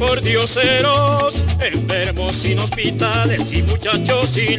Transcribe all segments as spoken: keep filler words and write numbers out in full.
por dioseros, enfermos sin hospitales y muchachos sin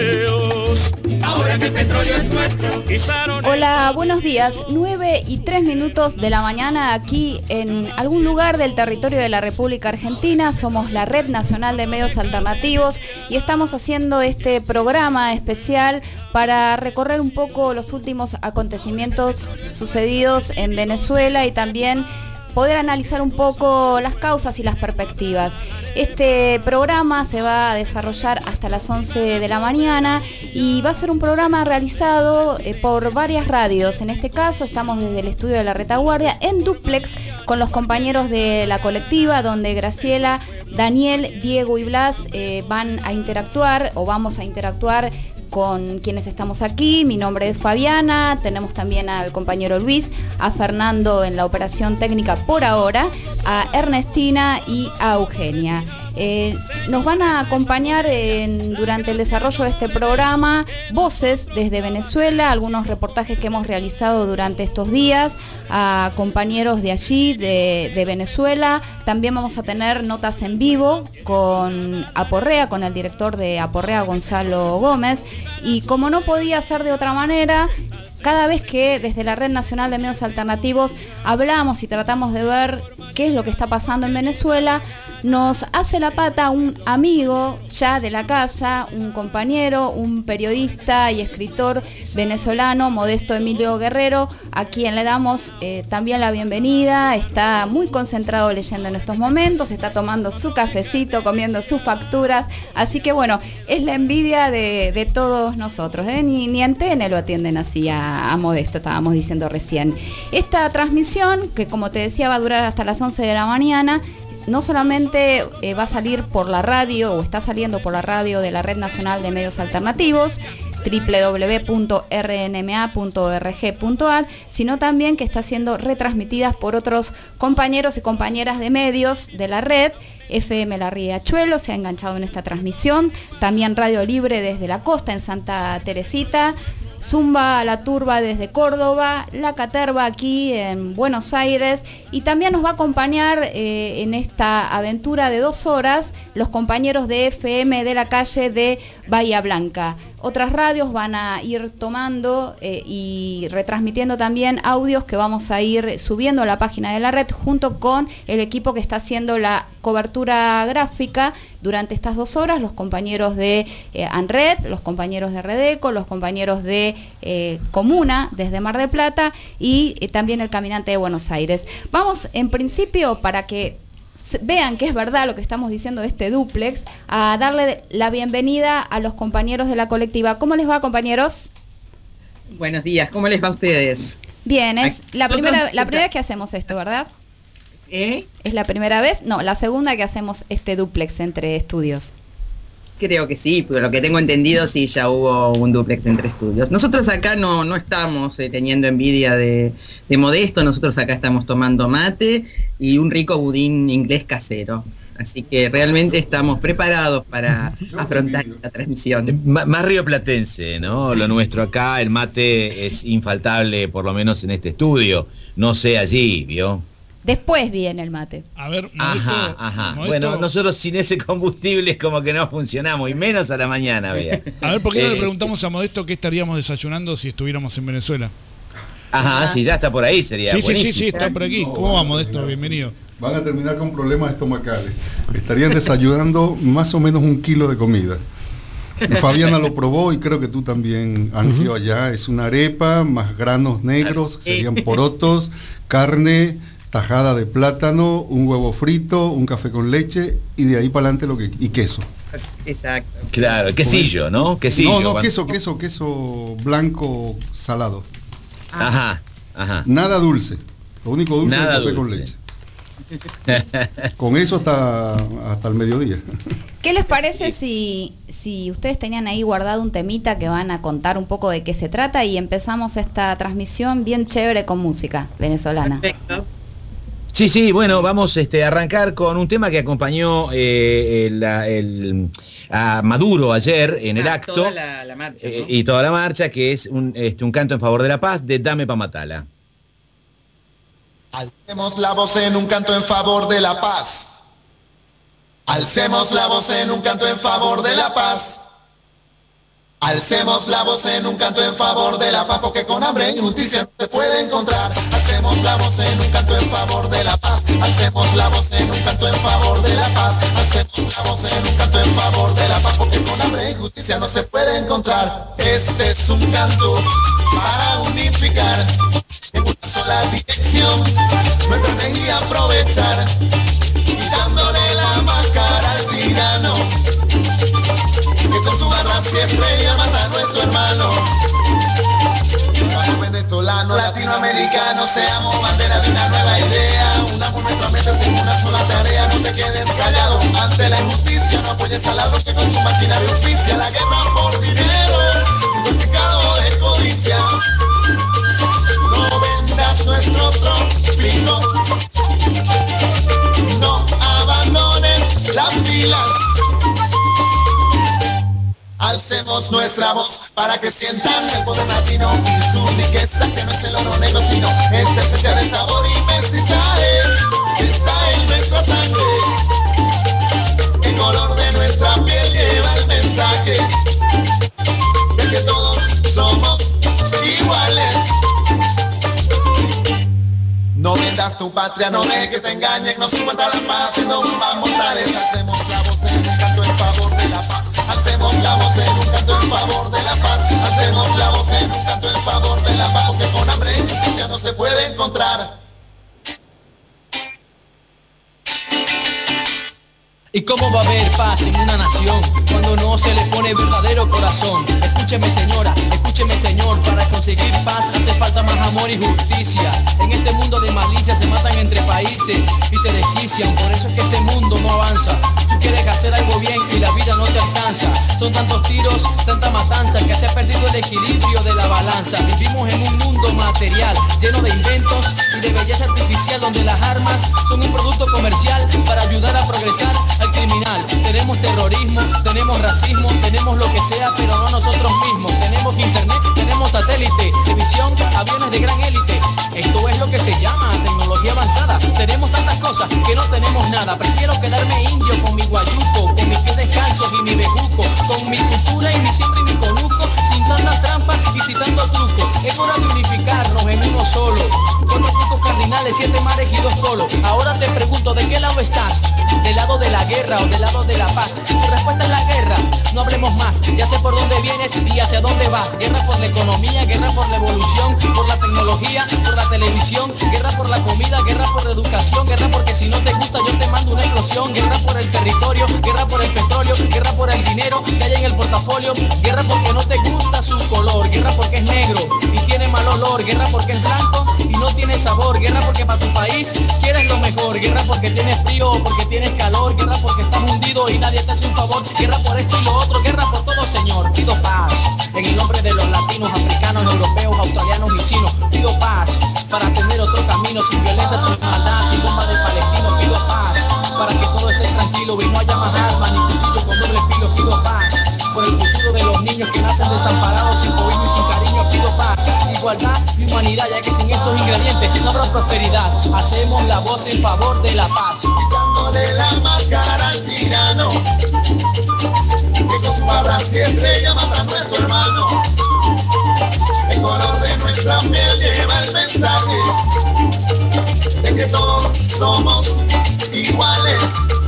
liceos. Ahora que el petróleo es nuestro, pisaron. Hola, buenos días. nueve y tres minutos de la mañana aquí en algún lugar del territorio de la República Argentina. Somos la Red Nacional de Medios Alternativos y estamos haciendo este programa especial para recorrer un poco los últimos acontecimientos sucedidos en Venezuela y también poder analizar un poco las causas y las perspectivas. Este programa se va a desarrollar hasta las once de la mañana y va a ser un programa realizado eh, por varias radios. En este caso estamos desde el estudio de la Retaguardia en dúplex con los compañeros de la colectiva, donde Graciela, Daniel, Diego y Blas eh, van a interactuar o vamos a interactuar con quienes estamos aquí. Mi nombre es Fabiana, tenemos también al compañero Luis, a Fernando en la operación técnica por ahora, a Ernestina y a Eugenia. Eh, nos van a acompañar en, durante el desarrollo de este programa voces desde Venezuela, algunos reportajes que hemos realizado durante estos días, a compañeros de allí, de, de Venezuela. También vamos a tener notas en vivo con Aporrea, con el director de Aporrea, Gonzalo Gómez. Y como no podía ser de otra manera, cada vez que desde la Red Nacional de Medios Alternativos hablamos y tratamos de ver qué es lo que está pasando en Venezuela, nos hace la pata un amigo ya de la casa, un compañero, un periodista y escritor venezolano, Modesto Emilio Guerrero, a quien le damos eh, también la bienvenida. Está muy concentrado leyendo en estos momentos, está tomando su cafecito, comiendo sus facturas, así que bueno, es la envidia de, de todos nosotros, ¿eh? Ni, ni en T N lo atienden así a, a Modesto, estábamos diciendo recién. Esta transmisión, que como te decía va a durar hasta las once de la mañana, no solamente eh, va a salir por la radio, o está saliendo por la radio de la Red Nacional de Medios Alternativos, doble u doble u doble u punto r n m a punto org punto a r, sino también que está siendo retransmitidas por otros compañeros y compañeras de medios de la red. F M La Riachuelo se ha enganchado en esta transmisión, también Radio Libre desde la costa en Santa Teresita, Zumba La Turba desde Córdoba, La Caterva aquí en Buenos Aires, y también nos va a acompañar eh, en esta aventura de dos horas los compañeros de F M de la calle de Bahía Blanca. Otras radios van a ir tomando eh, y retransmitiendo también audios que vamos a ir subiendo a la página de la red junto con el equipo que está haciendo la cobertura gráfica durante estas dos horas, los compañeros de eh, ANRED, los compañeros de Redeco, los compañeros de eh, Comuna desde Mar del Plata y eh, también el Caminante de Buenos Aires. Vamos en principio, para que vean que es verdad lo que estamos diciendo de este dúplex, a darle la bienvenida a los compañeros de la colectiva. ¿Cómo les va, compañeros? Buenos días, ¿cómo les va a ustedes? Bien, es la primera, la primera vez que hacemos esto, ¿verdad? ¿Eh? ¿Es la primera vez? No, la segunda que hacemos este dúplex entre estudios. Creo que sí, pero lo que tengo entendido sí ya hubo un dúplex entre estudios. Nosotros acá no, no estamos eh, teniendo envidia de, de Modesto, nosotros acá estamos tomando mate y un rico budín inglés casero. Así que realmente estamos preparados para afrontar esta transmisión. M- más rioplatense, ¿no? Lo nuestro acá, el mate es infaltable, por lo menos en este estudio. No sé allí, ¿vio? Después viene el mate. A ver, Modesto, Ajá, ajá. Modesto, Bueno, nosotros sin ese combustible es como que no funcionamos, y menos a la mañana, vea. A ver, ¿por qué no Eh, le preguntamos a Modesto qué estaríamos desayunando si estuviéramos en Venezuela? Ajá, si ya está por ahí sería Sí, sí, buenísimo. sí, sí, está por aquí. ¿Cómo va, Modesto? Bienvenido. Van a terminar con problemas estomacales. Estarían desayunando más o menos un kilo de comida. Fabiana lo probó y creo que tú también, Angio, allá. Es una arepa, más granos negros, serían porotos, carne, tajada de plátano, un huevo frito, un café con leche y de ahí para adelante lo que y queso. Exacto. Claro, quesillo, ¿no? Quesillo. No, no, cuando- queso, queso, queso blanco salado. Ajá, ajá. Nada dulce. Lo único dulce es el Nada café con dulce. leche. Con eso hasta, hasta el mediodía. ¿Qué les parece si, si ustedes tenían ahí guardado un temita que van a contar un poco de qué se trata y empezamos esta transmisión bien chévere con música venezolana? Perfecto. Sí, sí, bueno, vamos este, a arrancar con un tema que acompañó eh, el, el- a Maduro ayer en el Ah, acto. toda la, la marcha, ¿no? eh, y toda la marcha, que es un, este, un canto en favor de la paz de Dame pa' Matala. Alcemos la voz en un canto en favor de la paz. Alcemos la voz en un canto en favor de la paz. Alcemos la voz en un canto en favor de la paz, porque con hambre e injusticia no se puede encontrar. Alcemos la voz en un canto en favor de la paz. Alcemos la voz en un canto en favor de la paz. Alcemos la voz en un canto en favor de la paz, porque con hambre e injusticia no se puede encontrar. Este es un canto para unificar en una sola dirección, nuestra energía aprovechar, quitándole la máscara al tirano, que con su garra siempre ya mata a nuestro hermano. Cuando venezolano, latinoamericano, seamos bandera de una nueva idea, unamos nuestras mentes en una sola tarea. No te quedes callado ante la injusticia, no apoyes al lado que con su maquinaria auspicia la guerra por dinero, intoxicado de codicia. No vendas nuestro trópico, no abandones las filas. Alcemos nuestra voz para que sientan el poder latino y su riqueza, que no es el oro negro, sino esta esencia de sabor y mestizaje que está en nuestra sangre. El color de nuestra piel lleva el mensaje de que todos somos iguales. No vendas tu patria, no dejes que te engañen, no se encuentra la paz siendo bombas mortales. Alcemos la voz en un canto en favor de la paz. Alcemos la voz en un canto en favor de la paz. Alcemos la voz en un canto en favor de la paz, porque con hambre y injusticia no se puede encontrar. ¿Y cómo va a haber paz en una nación cuando no se le pone verdadero corazón? Escúcheme señora, escúcheme señor, para conseguir paz hace falta más amor y justicia. En este mundo de malicia se matan entre países y se desquician, por eso es que este mundo no avanza. Tú quieres hacer algo bien y la vida no te alcanza. Son tantos tiros, tanta matanza, que se ha perdido el equilibrio de la balanza. Vivimos en un mundo material, lleno de inventos y de belleza artificial, donde las armas son un producto comercial para ayudar a progresar al criminal. Tenemos terrorismo, tenemos racismo, tenemos lo que sea, pero no nosotros mismos. Tenemos internet, tenemos satélite, televisión, aviones de gran élite. Esto es lo que se llama tecnología avanzada. Tenemos tantas cosas que no tenemos nada. Prefiero quedarme indio con mi guayuco, con mis pies descalzos y mi bejuco, con mi cultura y mi siembra y mi conuco, sin tantas trampas y sin tanto truco. Es hora de unificarnos en uno solo, con los puntos cardinales, siete mares y dos polos. Ahora te pregunto, ¿de qué lado estás? ¿Del lado de la guerra o del lado de la paz? Si tu respuesta es la guerra, no hablemos más. Ya sé por dónde vienes y hacia dónde vas. Guerra por la economía, guerra por la evolución, por la tecnología, por la televisión, guerra por la comida, guerra por la educación, guerra porque si no te gusta yo te mando una explosión, guerra por el territorio, guerra por el petróleo, guerra por el dinero que hay en el portafolio, guerra porque no te gusta su color, guerra porque es negro y tiene mal olor, guerra porque es blanco y no tiene sabor, guerra porque para tu país quieres lo mejor, guerra porque tienes frío o porque tienes calor, guerra porque estás hundido y nadie te hace un favor, guerra por esto y lo otro, guerra por todo señor, pido paz en el nombre de los latinos, africanos, europeos, australianos y chinos, pido paz para tener otro camino, sin violencia, sin maldad, sin bomba del palestino, pido paz para que todo esté tranquilo y no haya más armas ni cuchillos con doble filo, pido paz por el futuro de los niños que nacen desamparados, sin cobijo y sin cariño, pido paz, igualdad y humanidad, ya que sin estos ingredientes no habrá prosperidad. Hacemos la voz en favor de la paz, quitándole la máscara al tirano, que con su barra siempre ya mata a nuestro hermano. El color de nuestra piel lleva el mensaje de que todos somos iguales.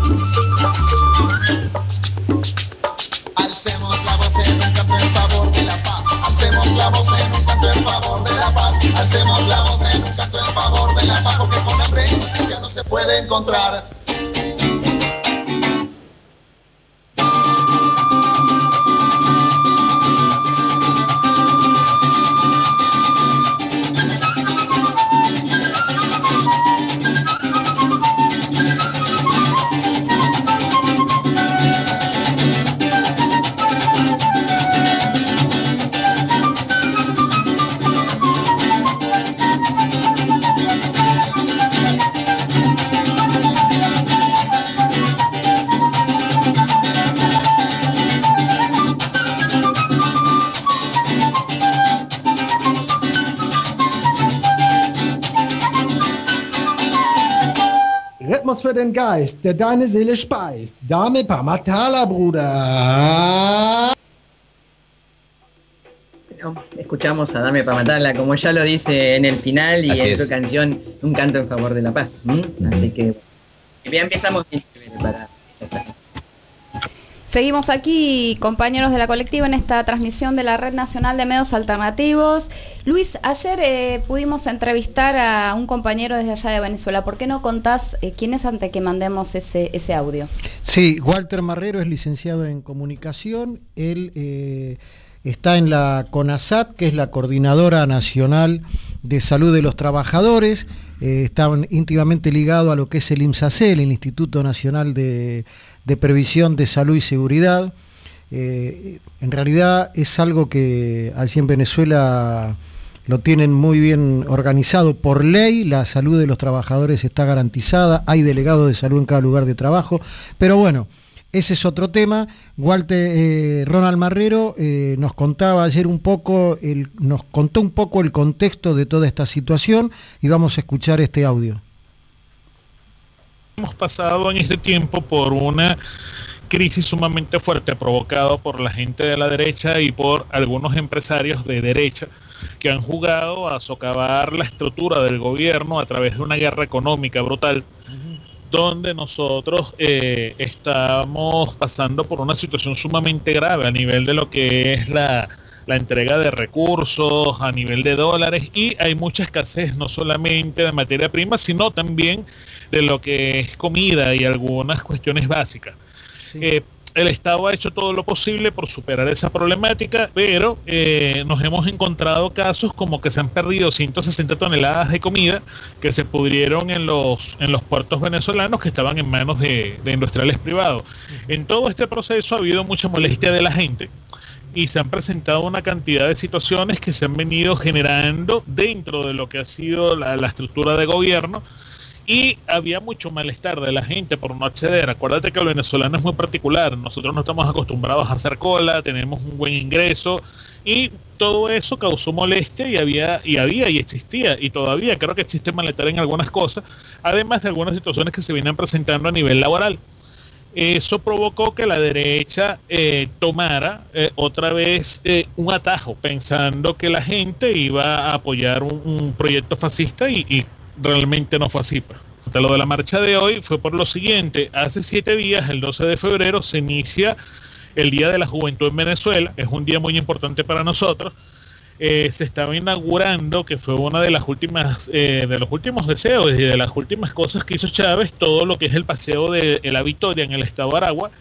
Alcemos la voz en un canto en favor de la paz. Alcemos la voz en un canto en favor de la paz. Alcemos la voz en un canto en favor de la paz, porque con hambre y justicia no se puede encontrar. was für den Geist, der deine Seele speist. Dame pa matala, Bruder. Bueno, escuchamos a Dame pa matarla, como ya lo dice en el final, y Así en su es. canción Un canto en favor de la paz. ¿m? Así que ya empezamos bien para esta. Seguimos aquí, compañeros de la colectiva, en esta transmisión de la Red Nacional de Medios Alternativos. Luis, ayer eh, pudimos entrevistar a un compañero desde allá de Venezuela. ¿Por qué no contás eh, quién es antes que mandemos ese, ese audio? Sí, Walter Marrero es licenciado en comunicación. Él eh, está en la CONASAT, que es la Coordinadora Nacional de Salud de los Trabajadores. Eh, está íntimamente ligado a lo que es el INSACE, el Instituto Nacional de... de Previsión de Salud y Seguridad. Eh, en realidad es algo que allí en Venezuela lo tienen muy bien organizado por ley, la salud de los trabajadores está garantizada, hay delegados de salud en cada lugar de trabajo, pero bueno, ese es otro tema. Walter, eh, Ronald Marrero eh, nos contaba ayer un poco, el, nos contó un poco el contexto de toda esta situación y vamos a escuchar este audio. Hemos pasado en este tiempo por una crisis sumamente fuerte provocada por la gente de la derecha y por algunos empresarios de derecha que han jugado a socavar la estructura del gobierno a través de una guerra económica brutal, uh-huh. donde nosotros eh, estamos pasando por una situación sumamente grave a nivel de lo que es la, la entrega de recursos, a nivel de dólares, y hay mucha escasez no solamente de materia prima, sino también de lo que es comida y algunas cuestiones básicas. Sí. Eh, el Estado ha hecho todo lo posible por superar esa problemática, pero eh, nos hemos encontrado casos como que se han perdido ciento sesenta toneladas de comida que se pudrieron en los, en los puertos venezolanos que estaban en manos de, de industriales privados. En todo este proceso ha habido mucha molestia de la gente y se han presentado una cantidad de situaciones que se han venido generando dentro de lo que ha sido la, la estructura de gobierno. Y había mucho malestar de la gente por no acceder. Acuérdate que el venezolano es muy particular. Nosotros no estamos acostumbrados a hacer cola, tenemos un buen ingreso y todo eso causó molestia y había y había y existía y todavía creo que existe malestar en algunas cosas, además de algunas situaciones que se vienen presentando a nivel laboral. Eso provocó que la derecha eh, tomara eh, otra vez eh, un atajo, pensando que la gente iba a apoyar un, un proyecto fascista y, y realmente no fue así. Lo de la marcha de hoy fue por lo siguiente: hace siete días, el doce de febrero, se inicia el Día de la Juventud en Venezuela. Es un día muy importante para nosotros. Eh, se estaba inaugurando, que fue una de las últimas, eh, de los últimos deseos y de las últimas cosas que hizo Chávez, todo lo que es el paseo de, de la Victoria en el estado de Aragua.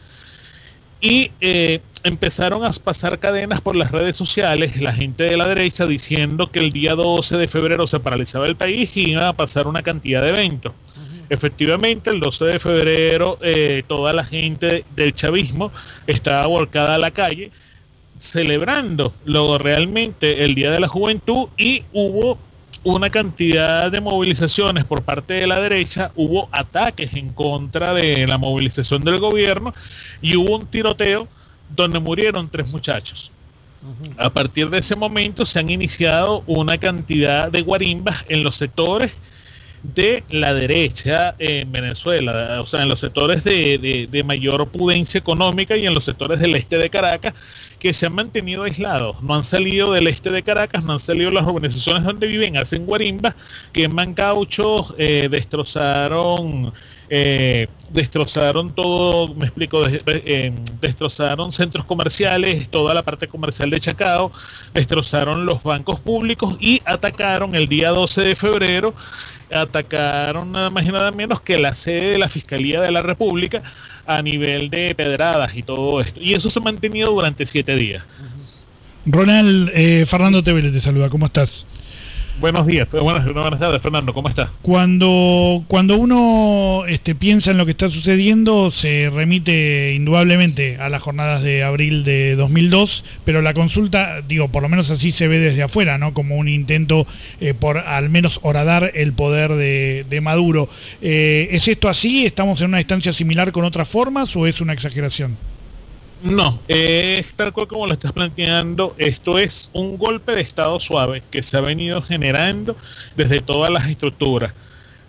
Y eh, empezaron a pasar cadenas por las redes sociales, la gente de la derecha diciendo que el día doce de febrero se paralizaba el país y iba a pasar una cantidad de eventos. Uh-huh. Efectivamente, el doce de febrero eh, toda la gente del chavismo estaba volcada a la calle celebrando lo realmente el Día de la Juventud, y hubo una cantidad de movilizaciones por parte de la derecha, hubo ataques en contra de la movilización del gobierno y hubo un tiroteo donde murieron tres muchachos. Uh-huh. A partir de ese momento se han iniciado una cantidad de guarimbas en los sectores de la derecha en Venezuela, o sea, en los sectores de, de, de mayor pudencia económica y en los sectores del este de Caracas, que se han mantenido aislados, no han salido del este de Caracas, no han salido las urbanizaciones donde viven, hacen guarimbas, queman cauchos, eh, destrozaron eh, destrozaron todo, me explico, de, eh, destrozaron centros comerciales, toda la parte comercial de Chacao, destrozaron los bancos públicos y atacaron el día doce de febrero, atacaron nada más y nada menos que la sede de la Fiscalía de la República a nivel de pedradas y todo esto. Y eso se ha mantenido durante siete días. Ronald, eh, Fernando Tevele te saluda, ¿cómo estás? Buenos días, buenas, buenas tardes, Fernando, ¿cómo estás? Cuando, cuando uno este, piensa en lo que está sucediendo, se remite indudablemente a las jornadas de abril de dos mil dos, pero la consulta, digo, por lo menos así se ve desde afuera, ¿no? Como un intento eh, por al menos horadar el poder de, de Maduro. Eh, ¿Es esto así? ¿Estamos en una instancia similar con otras formas o es una exageración? No, es tal cual como lo estás planteando. Esto es un golpe de estado suave que se ha venido generando desde todas las estructuras.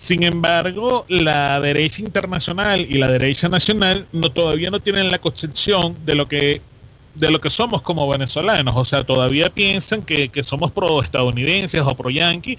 Sin embargo, la derecha internacional y la derecha nacional no todavía no tienen la concepción de lo que de lo que somos como venezolanos. O sea, todavía piensan que, que somos pro estadounidenses o pro yanqui,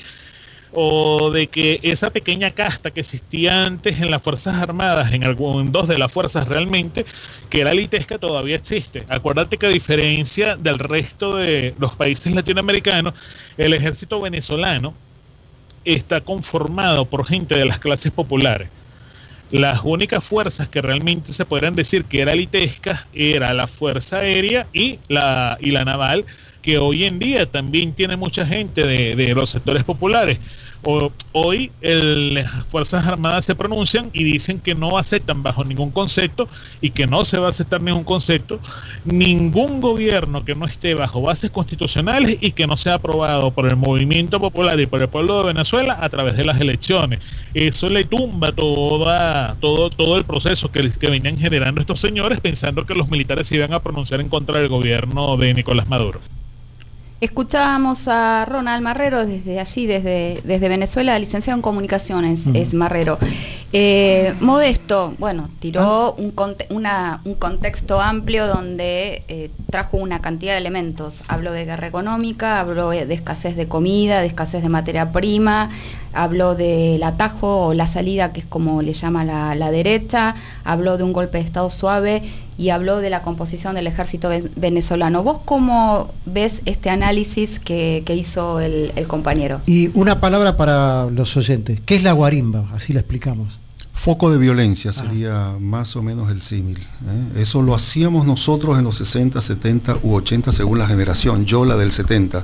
o de que esa pequeña casta que existía antes en las Fuerzas Armadas, en, algún, en dos de las fuerzas realmente, que era litesca, todavía existe. Acuérdate que a diferencia del resto de los países latinoamericanos, el ejército venezolano está conformado por gente de las clases populares. Las únicas fuerzas que realmente se podrían decir que era litesca era la Fuerza Aérea y la, y la Naval, que hoy en día también tiene mucha gente de, de los sectores populares. O, hoy el, las Fuerzas Armadas se pronuncian y dicen que no aceptan bajo ningún concepto y que no se va a aceptar ningún concepto ningún gobierno que no esté bajo bases constitucionales y que no sea aprobado por el movimiento popular y por el pueblo de Venezuela a través de las elecciones. Eso le tumba toda, todo, todo el proceso que, que venían generando estos señores, pensando que los militares se iban a pronunciar en contra del gobierno de Nicolás Maduro. Escuchábamos a Ronald Marrero desde allí, desde, desde Venezuela, licenciado en comunicaciones, uh-huh. es Marrero. Eh, Modesto, bueno, tiró un, conte una, un contexto amplio donde eh, trajo una cantidad de elementos. Habló de guerra económica, habló de escasez de comida, de escasez de materia prima, habló del atajo o la salida, que es como le llama la, la derecha, habló de un golpe de Estado suave y habló de la composición del ejército venezolano. ¿Vos cómo ves este análisis que, que hizo el, el compañero? Y una palabra para los oyentes, ¿qué es la guarimba? Así lo explicamos. Foco de violencia sería ah. más o menos el símil, ¿eh? Eso lo hacíamos nosotros en los sesenta, setenta u ochenta según la generación, yo la del setenta.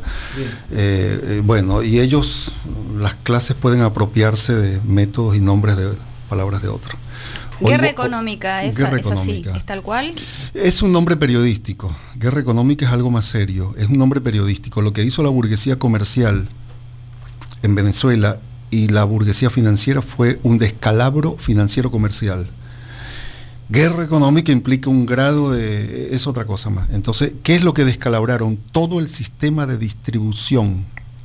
Eh, eh, bueno, y ellos, las clases pueden apropiarse de métodos y nombres de palabras de otros. Guerra Hoy, económica, esa, guerra es económica. Así, ¿es tal cual? Es un nombre periodístico. Guerra económica es algo más serio, es un nombre periodístico. Lo que hizo la burguesía comercial en Venezuela y la burguesía financiera fue un descalabro financiero comercial. Guerra económica implica un grado de... es otra cosa más. Entonces, ¿qué es lo que descalabraron? Todo el sistema de distribución.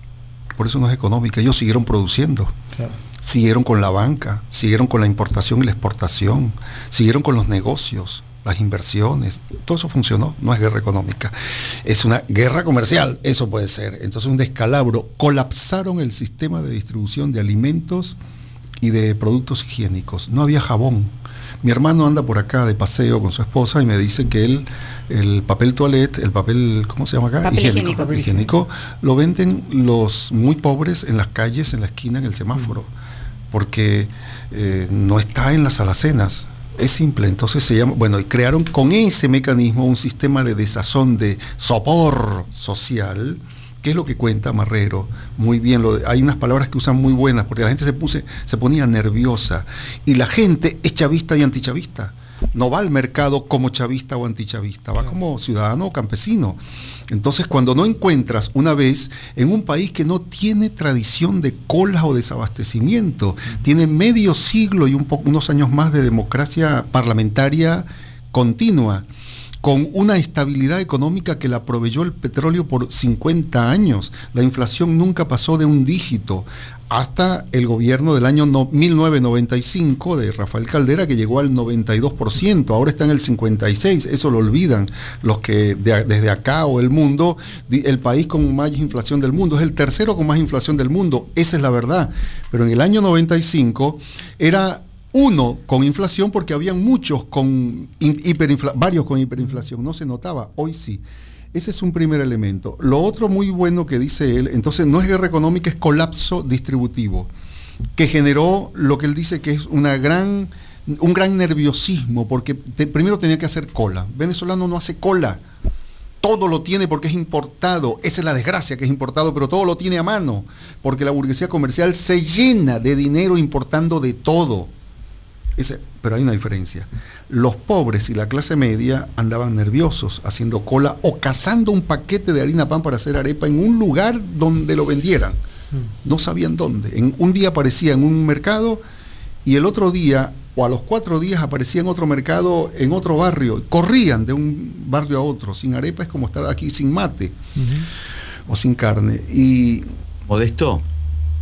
Por eso no es económica, ellos siguieron produciendo. Claro. Siguieron con la banca, siguieron con la importación y la exportación, siguieron con los negocios, las inversiones, todo eso funcionó, no es guerra económica, es una guerra comercial, eso puede ser. Entonces un descalabro, colapsaron el sistema de distribución de alimentos y de productos higiénicos, no había jabón. Mi hermano anda por acá de paseo con su esposa y me dice que él, el papel toilette, el papel, ¿cómo se llama acá? Papel higiénico. higiénico, papel higiénico, lo venden los muy pobres en las calles, en la esquina, en el semáforo, porque eh, no está en las alacenas. Es simple, entonces se llama, bueno, y crearon con ese mecanismo un sistema de desazón, de sopor social, que es lo que cuenta Marrero, muy bien, lo de, hay unas palabras que usan muy buenas, porque la gente se, puse, se ponía nerviosa, y la gente es chavista y antichavista, no va al mercado como chavista o antichavista, va como ciudadano o campesino. Entonces, cuando no encuentras una vez en un país que no tiene tradición de colas o desabastecimiento, tiene medio siglo y un po unos años más de democracia parlamentaria continua, con una estabilidad económica que la proveyó el petróleo por cincuenta años, la inflación nunca pasó de un dígito, hasta el gobierno del año no, mil novecientos noventa y cinco de Rafael Caldera, que llegó al noventa y dos por ciento, ahora está en el cincuenta y seis por ciento, eso lo olvidan los que de, desde acá o el mundo, el país con más inflación del mundo, es el tercero con más inflación del mundo, esa es la verdad, pero en el año noventa y cinco era uno con inflación porque habían muchos con hiperinflación, varios con hiperinflación, no se notaba, hoy sí. Ese es un primer elemento. Lo otro muy bueno que dice él, entonces no es guerra económica, es colapso distributivo, que generó lo que él dice que es una gran, un gran nerviosismo, porque te, primero tenía que hacer cola. Venezolano no hace cola, todo lo tiene porque es importado, esa es la desgracia que es importado, pero todo lo tiene a mano, porque la burguesía comercial se llena de dinero importando de todo. Ese, pero hay una diferencia. Los pobres y la clase media andaban nerviosos haciendo cola o cazando un paquete de harina pan para hacer arepa en un lugar donde lo vendieran. No sabían dónde. En, un día aparecía en un mercado y el otro día o a los cuatro días aparecía en otro mercado, en otro barrio. Corrían de un barrio a otro. Sin arepa es como estar aquí sin mate uh-huh. o sin carne. Y Modesto.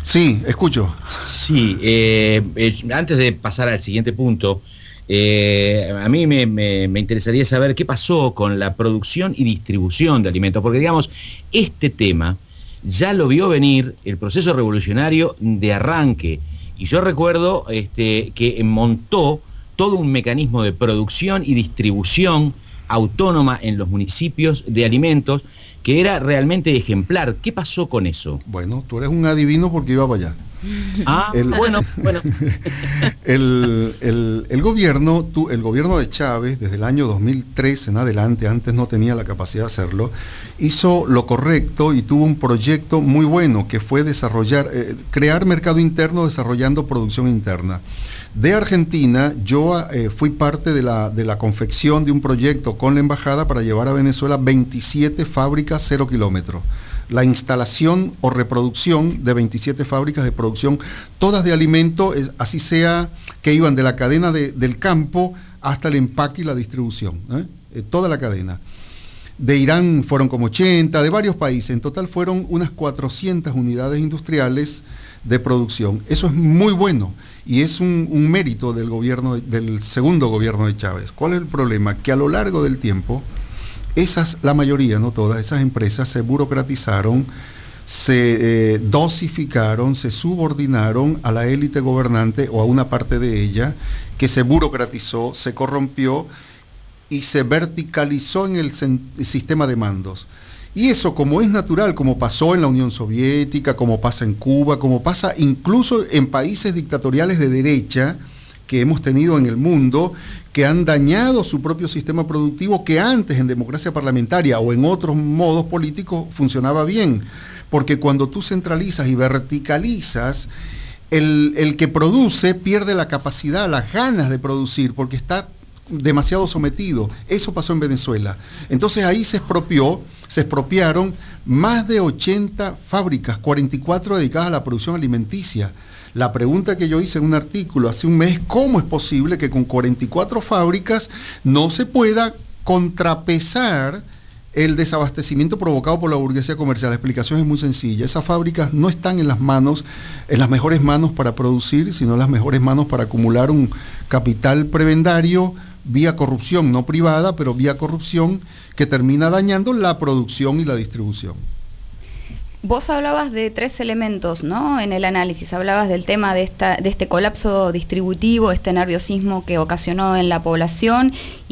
Sí, escucho. Sí, eh, eh, antes de pasar al siguiente punto, eh, a mí me, me, me interesaría saber qué pasó con la producción y distribución de alimentos, porque digamos, este tema ya lo vio venir el proceso revolucionario de arranque, y yo recuerdo este, que montó todo un mecanismo de producción y distribución autónoma en los municipios de alimentos que era realmente ejemplar. ¿Qué pasó con eso? Bueno, tú eres un adivino porque iba para allá. Ah, el, bueno, bueno. el, el, el gobierno, tú, el gobierno de Chávez, desde el año dos mil tres en adelante, antes no tenía la capacidad de hacerlo, hizo lo correcto y tuvo un proyecto muy bueno que fue desarrollar, eh, crear mercado interno desarrollando producción interna. De Argentina, yo eh, fui parte de la, de la confección de un proyecto con la embajada para llevar a Venezuela veintisiete fábricas cero kilómetros. La instalación o reproducción de veintisiete fábricas de producción, todas de alimento, eh, así sea que iban de la cadena de, del campo hasta el empaque y la distribución, ¿eh? Eh, toda la cadena. De Irán fueron como ochenta, de varios países, en total fueron unas cuatrocientas unidades industriales de producción. Eso es muy bueno y es un, un mérito del gobierno, del segundo gobierno de Chávez. ¿Cuál es el problema? Que a lo largo del tiempo, esas, la mayoría, no todas, esas empresas se burocratizaron, se eh, dosificaron, se subordinaron a la élite gobernante o a una parte de ella, que se burocratizó, se corrompió y se verticalizó en el, el sistema de mandos. Y eso, como es natural, como pasó en la Unión Soviética, como pasa en Cuba, como pasa incluso en países dictatoriales de derecha que hemos tenido en el mundo, que han dañado su propio sistema productivo, que antes en democracia parlamentaria o en otros modos políticos funcionaba bien. Porque cuando tú centralizas y verticalizas, el, el que produce pierde la capacidad, las ganas de producir, porque está demasiado sometido. Eso pasó en Venezuela. Entonces ahí se expropió, se expropiaron más de ochenta fábricas, cuarenta y cuatro dedicadas a la producción alimenticia. La pregunta que yo hice en un artículo hace un mes, ¿cómo es posible que con cuarenta y cuatro fábricas no se pueda contrapesar el desabastecimiento provocado por la burguesía comercial? La explicación es muy sencilla. Esas fábricas no están en las manos, en las mejores manos para producir, sino en las mejores manos para acumular un capital prebendario vía corrupción, no privada, pero vía corrupción, que termina dañando la producción y la distribución. Vos hablabas de tres elementos, ¿no? En el análisis, hablabas del tema de, esta, de este colapso distributivo, este nerviosismo que ocasionó en la población,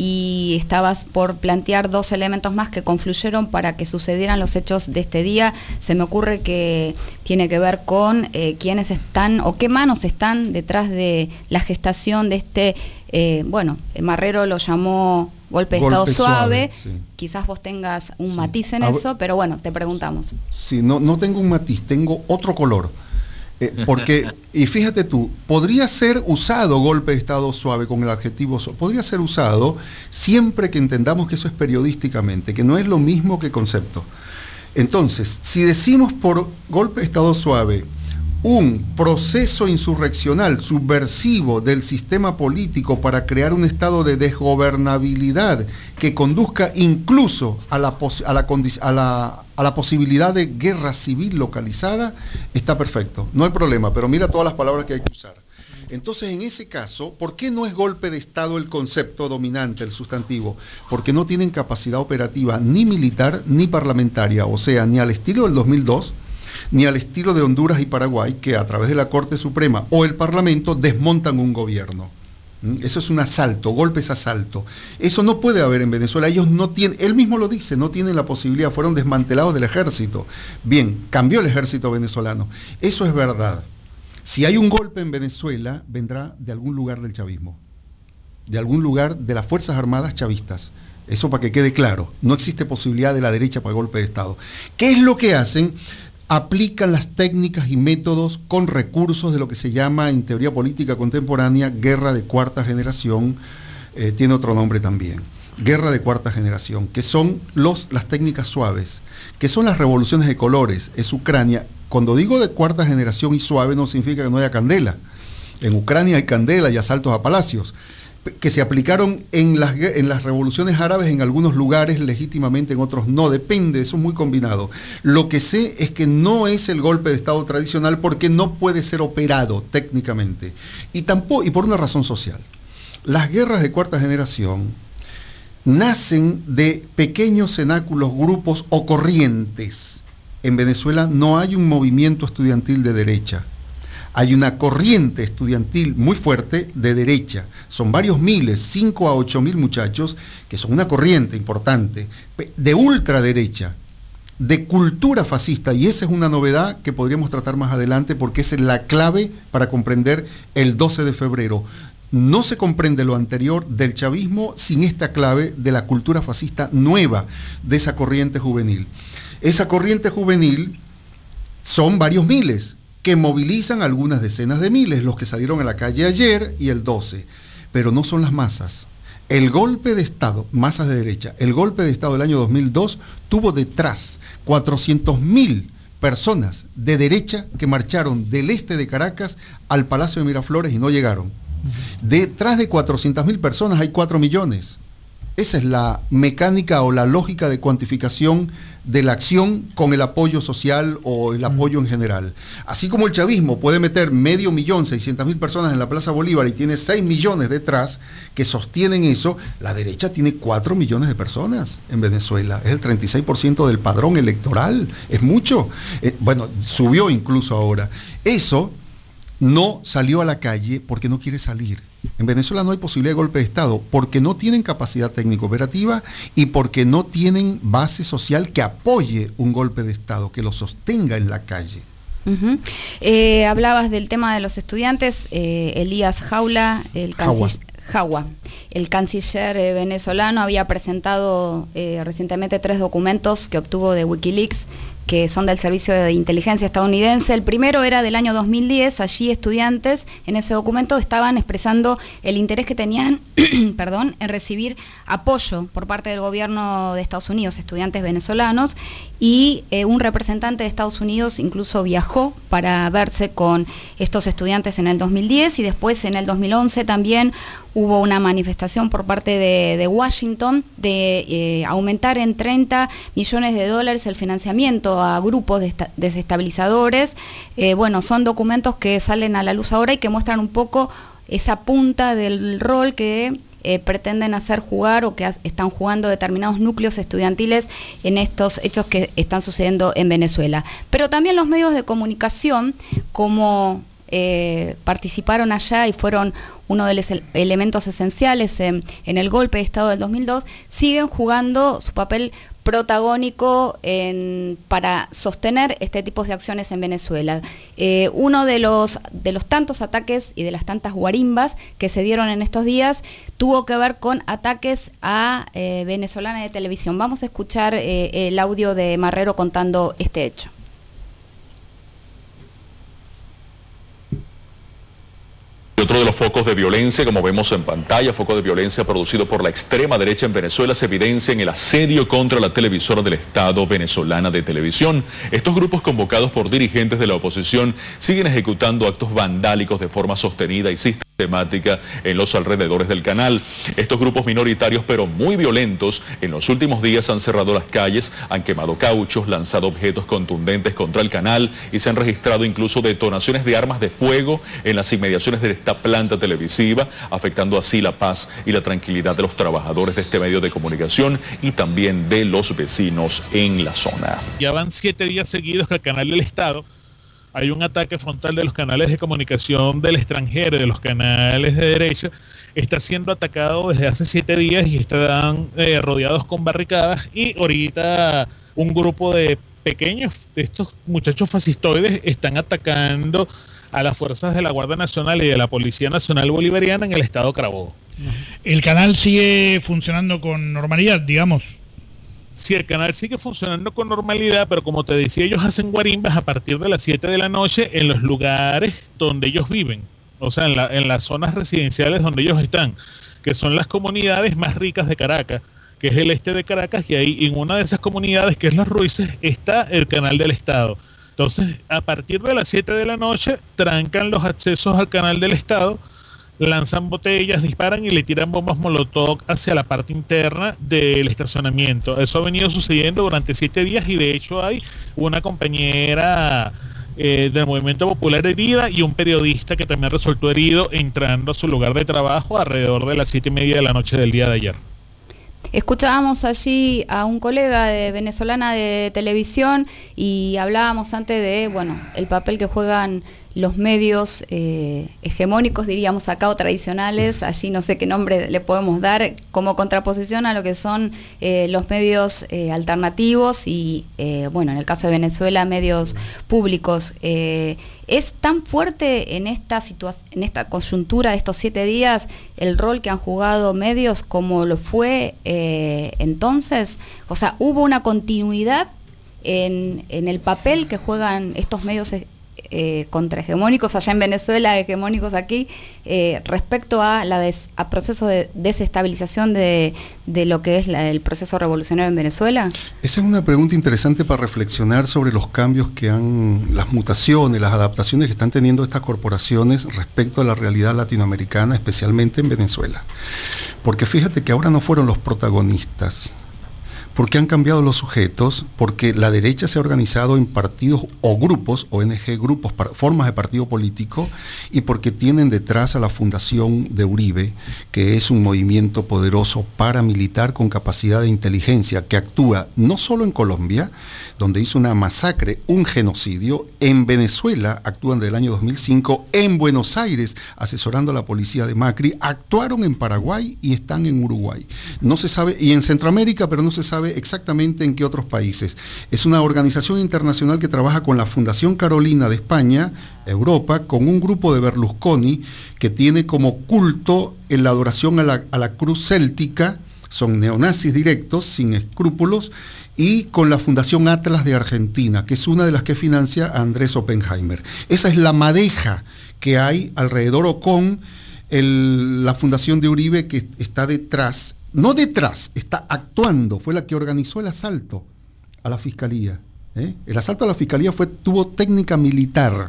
y estabas por plantear dos elementos más que confluyeron para que sucedieran los hechos de este día. Se me ocurre que tiene que ver con eh, quiénes están o qué manos están detrás de la gestación de este, eh, bueno, Marrero lo llamó golpe de golpe Estado suave, suave sí. Quizás vos tengas un sí. matiz en A eso, ver, pero bueno, te preguntamos. Sí, no, no tengo un matiz, tengo otro color. Eh, porque, y fíjate tú, podría ser usado golpe de Estado suave con el adjetivo suave, podría ser usado siempre que entendamos que eso es periodísticamente, que no es lo mismo que concepto. Entonces, si decimos por golpe de Estado suave un proceso insurreccional, subversivo del sistema político para crear un estado de desgobernabilidad que conduzca incluso a la, a la, a la, a la posibilidad de guerra civil localizada, está perfecto, no hay problema, pero mira todas las palabras que hay que usar. Entonces, en ese caso, ¿por qué no es golpe de Estado el concepto dominante, el sustantivo? Porque no tienen capacidad operativa ni militar ni parlamentaria, o sea, ni al estilo del dos mil dos, ni al estilo de Honduras y Paraguay, que a través de la Corte Suprema o el Parlamento desmontan un gobierno. ¿Mm? Eso es un asalto, golpe es asalto. Eso no puede haber en Venezuela. Ellos no tienen, él mismo lo dice, no tienen la posibilidad, fueron desmantelados del ejército. Bien, cambió el ejército venezolano. Eso es verdad. Si hay un golpe en Venezuela, vendrá de algún lugar del chavismo, de algún lugar de las Fuerzas Armadas chavistas. Eso para que quede claro. No existe posibilidad de la derecha para golpe de Estado. ¿Qué es lo que hacen? Aplican las técnicas y métodos con recursos de lo que se llama en teoría política contemporánea guerra de cuarta generación, eh, tiene otro nombre también, guerra de cuarta generación, que son los, las técnicas suaves, que son las revoluciones de colores. Es Ucrania. Cuando digo de cuarta generación y suave no significa que no haya candela. En Ucrania hay candela y asaltos a palacios. que se aplicaron en las, en las revoluciones árabes en algunos lugares legítimamente, en otros no, depende, eso es muy combinado. Lo que sé es que no es el golpe de Estado tradicional porque no puede ser operado técnicamente, y tampoco, y por una razón social. Las guerras de cuarta generación nacen de pequeños cenáculos, grupos o corrientes. En Venezuela no hay un movimiento estudiantil de derecha. Hay una corriente estudiantil muy fuerte de derecha. Son varios miles, cinco a ocho mil muchachos, que son una corriente importante, de ultraderecha, de cultura fascista, y esa es una novedad que podríamos tratar más adelante porque esa es la clave para comprender el doce de febrero. No se comprende lo anterior del chavismo sin esta clave de la cultura fascista nueva de esa corriente juvenil. Esa corriente juvenil son varios miles, que movilizan algunas decenas de miles, los que salieron a la calle ayer y el doce, pero no son las masas. El golpe de Estado, masas de derecha, el golpe de Estado del año dos mil dos tuvo detrás cuatrocientas mil personas de derecha que marcharon del este de Caracas al Palacio de Miraflores y no llegaron. Detrás de cuatrocientas mil personas hay cuatro millones. Esa es la mecánica o la lógica de cuantificación de la acción con el apoyo social o el apoyo en general. Así como el chavismo puede meter medio millón, seiscientas mil personas en la Plaza Bolívar y tiene seis millones detrás que sostienen eso, la derecha tiene cuatro millones de personas en Venezuela. Es el treinta y seis por ciento del padrón electoral. Es mucho. Eh, bueno, subió incluso ahora. Eso no salió a la calle porque no quiere salir. En Venezuela no hay posibilidad de golpe de Estado porque no tienen capacidad técnico-operativa y porque no tienen base social que apoye un golpe de Estado, que lo sostenga en la calle. Uh-huh. eh, hablabas del tema de los estudiantes, eh, Elías Jaula, el canciller... Jagua. El canciller eh, venezolano había presentado eh, recientemente tres documentos que obtuvo de Wikileaks, que son del Servicio de Inteligencia estadounidense. El primero era del año dos mil diez, allí estudiantes en ese documento estaban expresando el interés que tenían perdón, en recibir apoyo por parte del gobierno de Estados Unidos, estudiantes venezolanos, y eh, un representante de Estados Unidos incluso viajó para verse con estos estudiantes en el dos mil diez, y después en el dos mil once también hubo una manifestación por parte de, de Washington de eh, aumentar en treinta millones de dólares el financiamiento a grupos de desestabilizadores. Eh, bueno, son documentos que salen a la luz ahora y que muestran un poco esa punta del rol que eh, pretenden hacer jugar o que están jugando determinados núcleos estudiantiles en estos hechos que están sucediendo en Venezuela. Pero también los medios de comunicación, como eh, participaron allá y fueron uno de los elementos esenciales en, en el golpe de Estado del dos mil dos, siguen jugando su papel protagónico en, para sostener este tipo de acciones en Venezuela. Eh, uno de los, de los tantos ataques y de las tantas guarimbas que se dieron en estos días tuvo que ver con ataques a eh, venezolanas de televisión. Vamos a escuchar eh, el audio de Marrero contando este hecho. Otro de los focos de violencia, como vemos en pantalla, foco de violencia producido por la extrema derecha en Venezuela, se evidencia en el asedio contra la televisora del Estado venezolana de televisión. Estos grupos convocados por dirigentes de la oposición siguen ejecutando actos vandálicos de forma sostenida y sistemática en los alrededores del canal. Estos grupos minoritarios pero muy violentos en los últimos días han cerrado las calles, han quemado cauchos, lanzado objetos contundentes contra el canal y se han registrado incluso detonaciones de armas de fuego en las inmediaciones de esta planta televisiva, afectando así la paz y la tranquilidad de los trabajadores de este medio de comunicación y también de los vecinos en la zona. Ya van siete días seguidos que el canal del Estado hay un ataque frontal de los canales de comunicación del extranjero, de los canales de derecha, está siendo atacado desde hace siete días y están eh, rodeados con barricadas, y ahorita un grupo de pequeños, de estos muchachos fascistoides, están atacando a las fuerzas de la Guardia Nacional y de la Policía Nacional Bolivariana en el estado Carabobo. ¿El canal sigue funcionando con normalidad, digamos? Sí, el canal sigue funcionando con normalidad, pero como te decía, ellos hacen guarimbas a partir de las siete de la noche en los lugares donde ellos viven, o sea, en, la, en las zonas residenciales donde ellos están, que son las comunidades más ricas de Caracas, que es el este de Caracas, y ahí en una de esas comunidades, que es Las Ruices, está el canal del Estado. Entonces, a partir de las siete de la noche, trancan los accesos al canal del Estado lanzan botellas, disparan y le tiran bombas molotov hacia la parte interna del estacionamiento. Eso ha venido sucediendo durante siete días y de hecho hay una compañera eh, del Movimiento Popular herida y un periodista que también resultó herido entrando a su lugar de trabajo alrededor de las siete y media de la noche del día de ayer. Escuchábamos allí a un colega de venezolana de televisión y hablábamos antes de, bueno, el papel que juegan los medios eh, hegemónicos, diríamos acá, o tradicionales, allí no sé qué nombre le podemos dar, como contraposición a lo que son eh, los medios eh, alternativos y, eh, bueno, en el caso de Venezuela, medios públicos. Eh, ¿Es tan fuerte en esta situa- en esta coyuntura de estos siete días el rol que han jugado medios como lo fue eh, entonces? O sea, ¿hubo una continuidad en, en el papel que juegan estos medios eh, contrahegemónicos allá en Venezuela, hegemónicos aquí, eh, respecto a la des, a proceso de desestabilización de, de lo que es la, el proceso revolucionario en Venezuela? Esa es una pregunta interesante para reflexionar sobre los cambios que han, las mutaciones, las adaptaciones que están teniendo estas corporaciones respecto a la realidad latinoamericana, especialmente en Venezuela. Porque fíjate que ahora no fueron los protagonistas, porque han cambiado los sujetos, porque la derecha se ha organizado en partidos o grupos, O N G, grupos, formas de partido político, y porque tienen detrás a la Fundación de Uribe, que es un movimiento poderoso paramilitar con capacidad de inteligencia, que actúa no solo en Colombia, donde hizo una masacre, un genocidio, en Venezuela actúan desde el año dos mil cinco, en Buenos Aires, asesorando a la policía de Macri, actuaron en Paraguay y están en Uruguay. No se sabe, y en Centroamérica, pero no se sabe exactamente en qué otros países. Es una organización internacional que trabaja con la Fundación Carolina de España, Europa, con un grupo de Berlusconi que tiene como culto en la adoración a la, a la cruz céltica, son neonazis directos, sin escrúpulos, y con la Fundación Atlas de Argentina, que es una de las que financia a Andrés Oppenheimer. Esa es la madeja que hay alrededor o con el, la Fundación de Uribe, que está detrás. No detrás, está actuando, fue la que organizó el asalto a la fiscalía. ¿eh? El asalto a la fiscalía fue, tuvo técnica militar.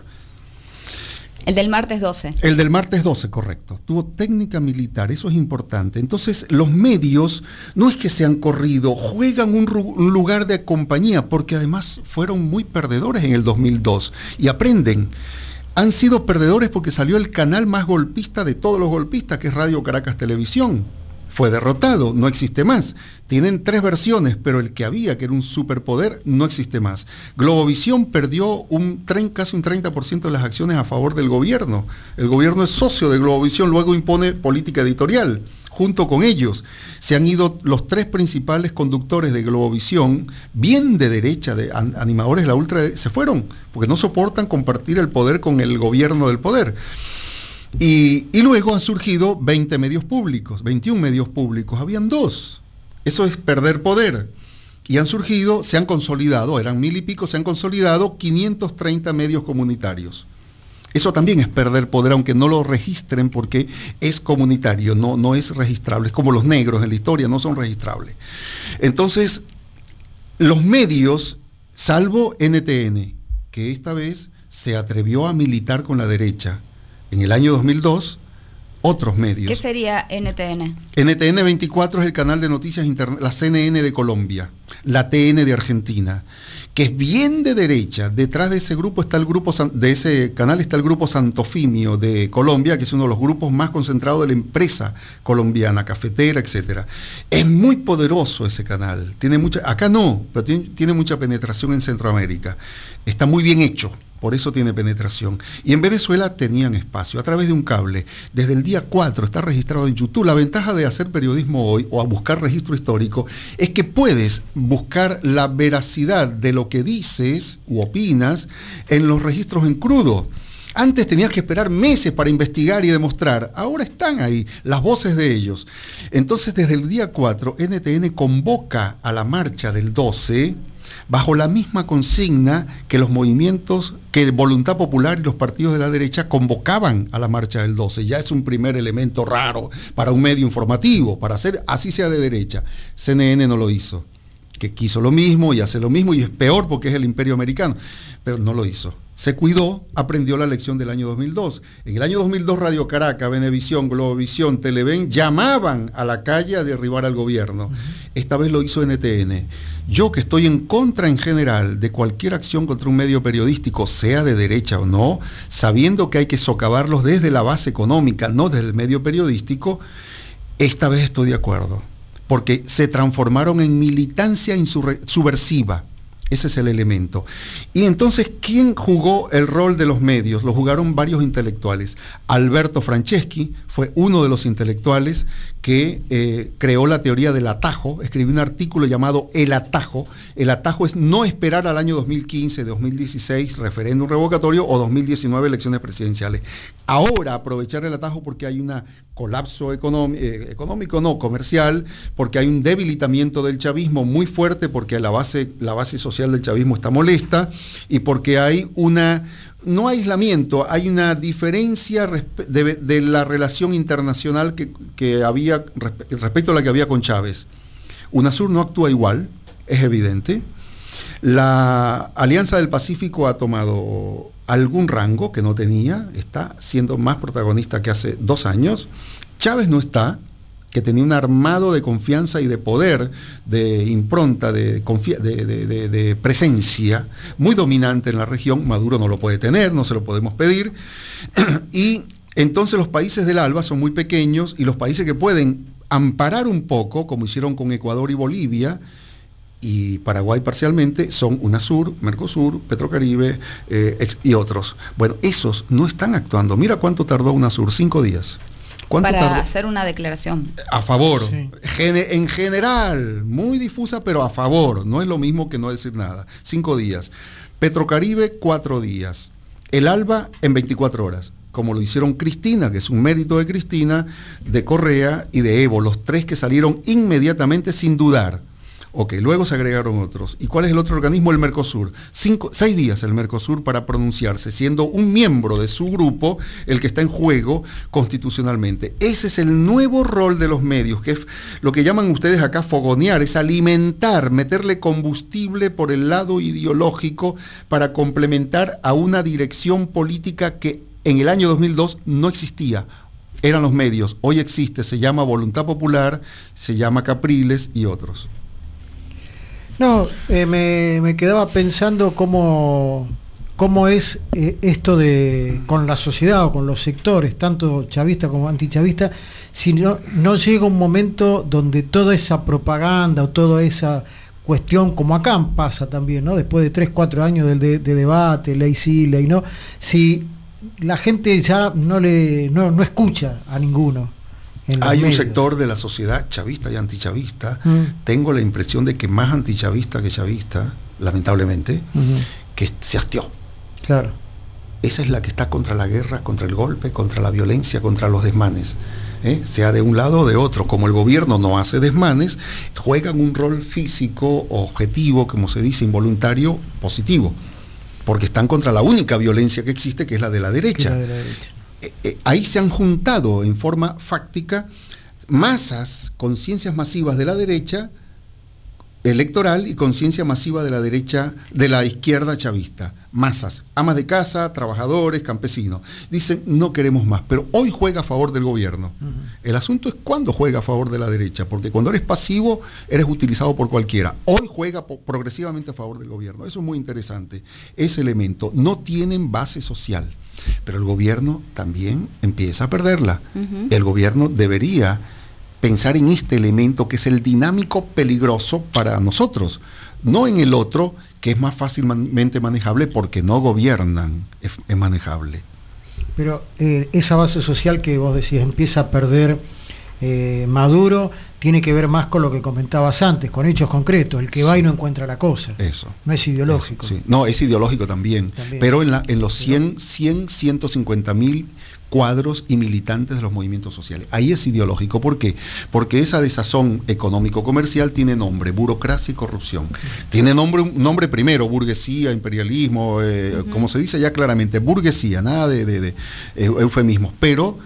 El del martes doce. El del martes doce, correcto. Tuvo técnica militar, eso es importante. Entonces, los medios no es que se han corrido, juegan un, un lugar de compañía, porque además fueron muy perdedores en el dos mil dos y aprenden. Han sido perdedores porque salió el canal más golpista de todos los golpistas, que es Radio Caracas Televisión. Fue derrotado, no existe más. Tienen tres versiones, pero el que había, que era un superpoder, no existe más. Globovisión perdió un tren, casi un treinta por ciento de las acciones a favor del gobierno. El gobierno es socio de Globovisión, luego impone política editorial. Junto con ellos se han ido los tres principales conductores de Globovisión, bien de derecha, de an, animadores de la ultra, se fueron, porque no soportan compartir el poder con el gobierno del poder. Y, y luego han surgido veinte medios públicos, veintiún medios públicos, habían dos. Eso es perder poder. Y han surgido, se han consolidado, eran mil y pico, se han consolidado quinientos treinta medios comunitarios. Eso también es perder poder, aunque no lo registren porque es comunitario, no, no es registrable. Es como los negros en la historia, no son registrables. Entonces, los medios, salvo N T N, que esta vez se atrevió a militar con la derecha, en el año dos mil dos, otros medios. ¿Qué sería N T N? N T N veinticuatro es el canal de noticias internet, la C N N de Colombia, la T N de Argentina, que es bien de derecha. Detrás de ese grupo está el grupo, de ese canal está el grupo Santofimio de Colombia, que es uno de los grupos más concentrados de la empresa colombiana, cafetera, etcétera. Es muy poderoso ese canal. Tiene mucha, acá no, pero tiene, tiene mucha penetración en Centroamérica. Está muy bien hecho. Por eso tiene penetración. Y en Venezuela tenían espacio a través de un cable. Desde el día cuatro está registrado en YouTube. La ventaja de hacer periodismo hoy o a buscar registro histórico es que puedes buscar la veracidad de lo que dices u opinas en los registros en crudo. Antes tenías que esperar meses para investigar y demostrar. Ahora están ahí las voces de ellos. Entonces, desde el día cuatro, N T N convoca a la marcha del doce bajo la misma consigna que los movimientos, que Voluntad Popular y los partidos de la derecha convocaban a la marcha del doce. Ya es un primer elemento raro para un medio informativo, para hacer así sea de derecha. C N N no lo hizo, que quiso lo mismo y hace lo mismo, y es peor porque es el imperio americano, pero no lo hizo. se cuidó, aprendió la lección del año dos mil dos. En el año dos mil dos Radio Caracas, Venevisión, Globovisión, Televen llamaban a la calle a derribar al gobierno. Uh-huh. Esta vez lo hizo N T N. Yo, que estoy en contra en general de cualquier acción contra un medio periodístico, sea de derecha o no, sabiendo que hay que socavarlos desde la base económica, no desde el medio periodístico, esta vez estoy de acuerdo, porque se transformaron en militancia insurre- subversiva. Ese es el elemento. Y entonces, ¿quién jugó el rol de los medios? Lo jugaron varios intelectuales. Alberto Franceschi fue uno de los intelectuales que eh, creó la teoría del atajo, escribió un artículo llamado El Atajo. El atajo es no esperar al año dos mil quince, dos mil dieciséis, referéndum revocatorio, o dos mil diecinueve, elecciones presidenciales. Ahora aprovechar el atajo porque hay un colapso económico, eh, económico, no, comercial, porque hay un debilitamiento del chavismo muy fuerte, porque la base, la base social del chavismo está molesta, y porque hay una... no aislamiento, hay una diferencia de, de la relación internacional que, que había respecto a la que había con Chávez. UNASUR no actúa igual, es evidente. La Alianza del Pacífico ha tomado algún rango que no tenía, está siendo más protagonista que hace dos años. Chávez no está, que tenía un armado de confianza y de poder, de impronta, de, de, de, de, de presencia muy dominante en la región. Maduro no lo puede tener, no se lo podemos pedir. Y entonces los países del ALBA son muy pequeños, y los países que pueden amparar un poco, como hicieron con Ecuador y Bolivia, y Paraguay parcialmente, son UNASUR, Mercosur, Petrocaribe eh, y otros. Bueno, esos no están actuando. Mira cuánto tardó UNASUR, cinco días. Para tardó? hacer una declaración. A favor, Sí. Gen- en general, muy difusa, pero a favor. No es lo mismo que no decir nada. Cinco días. Petrocaribe, cuatro días. El ALBA en veinticuatro horas. Como lo hicieron Cristina, que es un mérito de Cristina, de Correa y de Evo, los tres que salieron inmediatamente sin dudar. Ok, luego se agregaron otros. ¿Y cuál es el otro organismo? El Mercosur. Cinco, seis días el Mercosur para pronunciarse, siendo un miembro de su grupo el que está en juego constitucionalmente. Ese es el nuevo rol de los medios, que es lo que llaman ustedes acá fogonear, es alimentar, meterle combustible por el lado ideológico para complementar a una dirección política que en el año dos mil dos no existía. Eran los medios. Hoy existe, se llama Voluntad Popular, se llama Capriles y otros. No, eh, me, me quedaba pensando cómo, cómo es eh, esto de con la sociedad o con los sectores, tanto chavista como antichavista, si no, no llega un momento donde toda esa propaganda o toda esa cuestión, como acá pasa también, ¿no? Después de tres, cuatro años de, de, de debate, ley sí, ley no, si la gente ya no le no, no escucha a ninguno. Hay medios. un sector de la sociedad chavista y antichavista, Mm. tengo la impresión de que más antichavista que chavista, lamentablemente, Uh-huh. que se hastió. Claro. Esa es la que está contra la guerra, contra el golpe, contra la violencia, contra los desmanes. ¿eh? Sea de un lado o de otro. Como el gobierno no hace desmanes, juegan un rol físico, objetivo, como se dice, involuntario, positivo. Porque están contra la única violencia que existe, que es la de la derecha. La de la derecha. Eh, eh, ahí se han juntado en forma fáctica masas, conciencias masivas de la derecha electoral y conciencia masiva de la derecha, de la izquierda chavista. Masas, amas de casa, trabajadores, campesinos. Dicen, no queremos más, pero hoy juega a favor del gobierno. Uh-huh. El asunto es cuándo juega a favor de la derecha, porque cuando eres pasivo, eres utilizado por cualquiera. Hoy juega po- progresivamente a favor del gobierno. Eso es muy interesante. Ese elemento, no tienen base social. Pero el gobierno también empieza a perderla. Uh-huh. El gobierno debería pensar en este elemento que es el dinámico peligroso para nosotros, no en el otro que es más fácilmente manejable porque no gobiernan, es, es manejable. Pero eh, esa base social que vos decías empieza a perder eh, Maduro, tiene que ver más con lo que comentabas antes, con hechos concretos, el que sí. va y no encuentra la cosa. Eso. No es ideológico. Eso, sí. No, es ideológico también, también. Pero en, la, en los cien, cien, ciento cincuenta mil cuadros y militantes de los movimientos sociales. Ahí es ideológico. ¿Por qué? Porque esa desazón económico-comercial tiene nombre, burocracia y corrupción. Uh-huh. Tiene nombre, nombre primero, burguesía, imperialismo, eh, uh-huh. como se dice ya claramente, burguesía, nada de, de, de eh, eufemismos, pero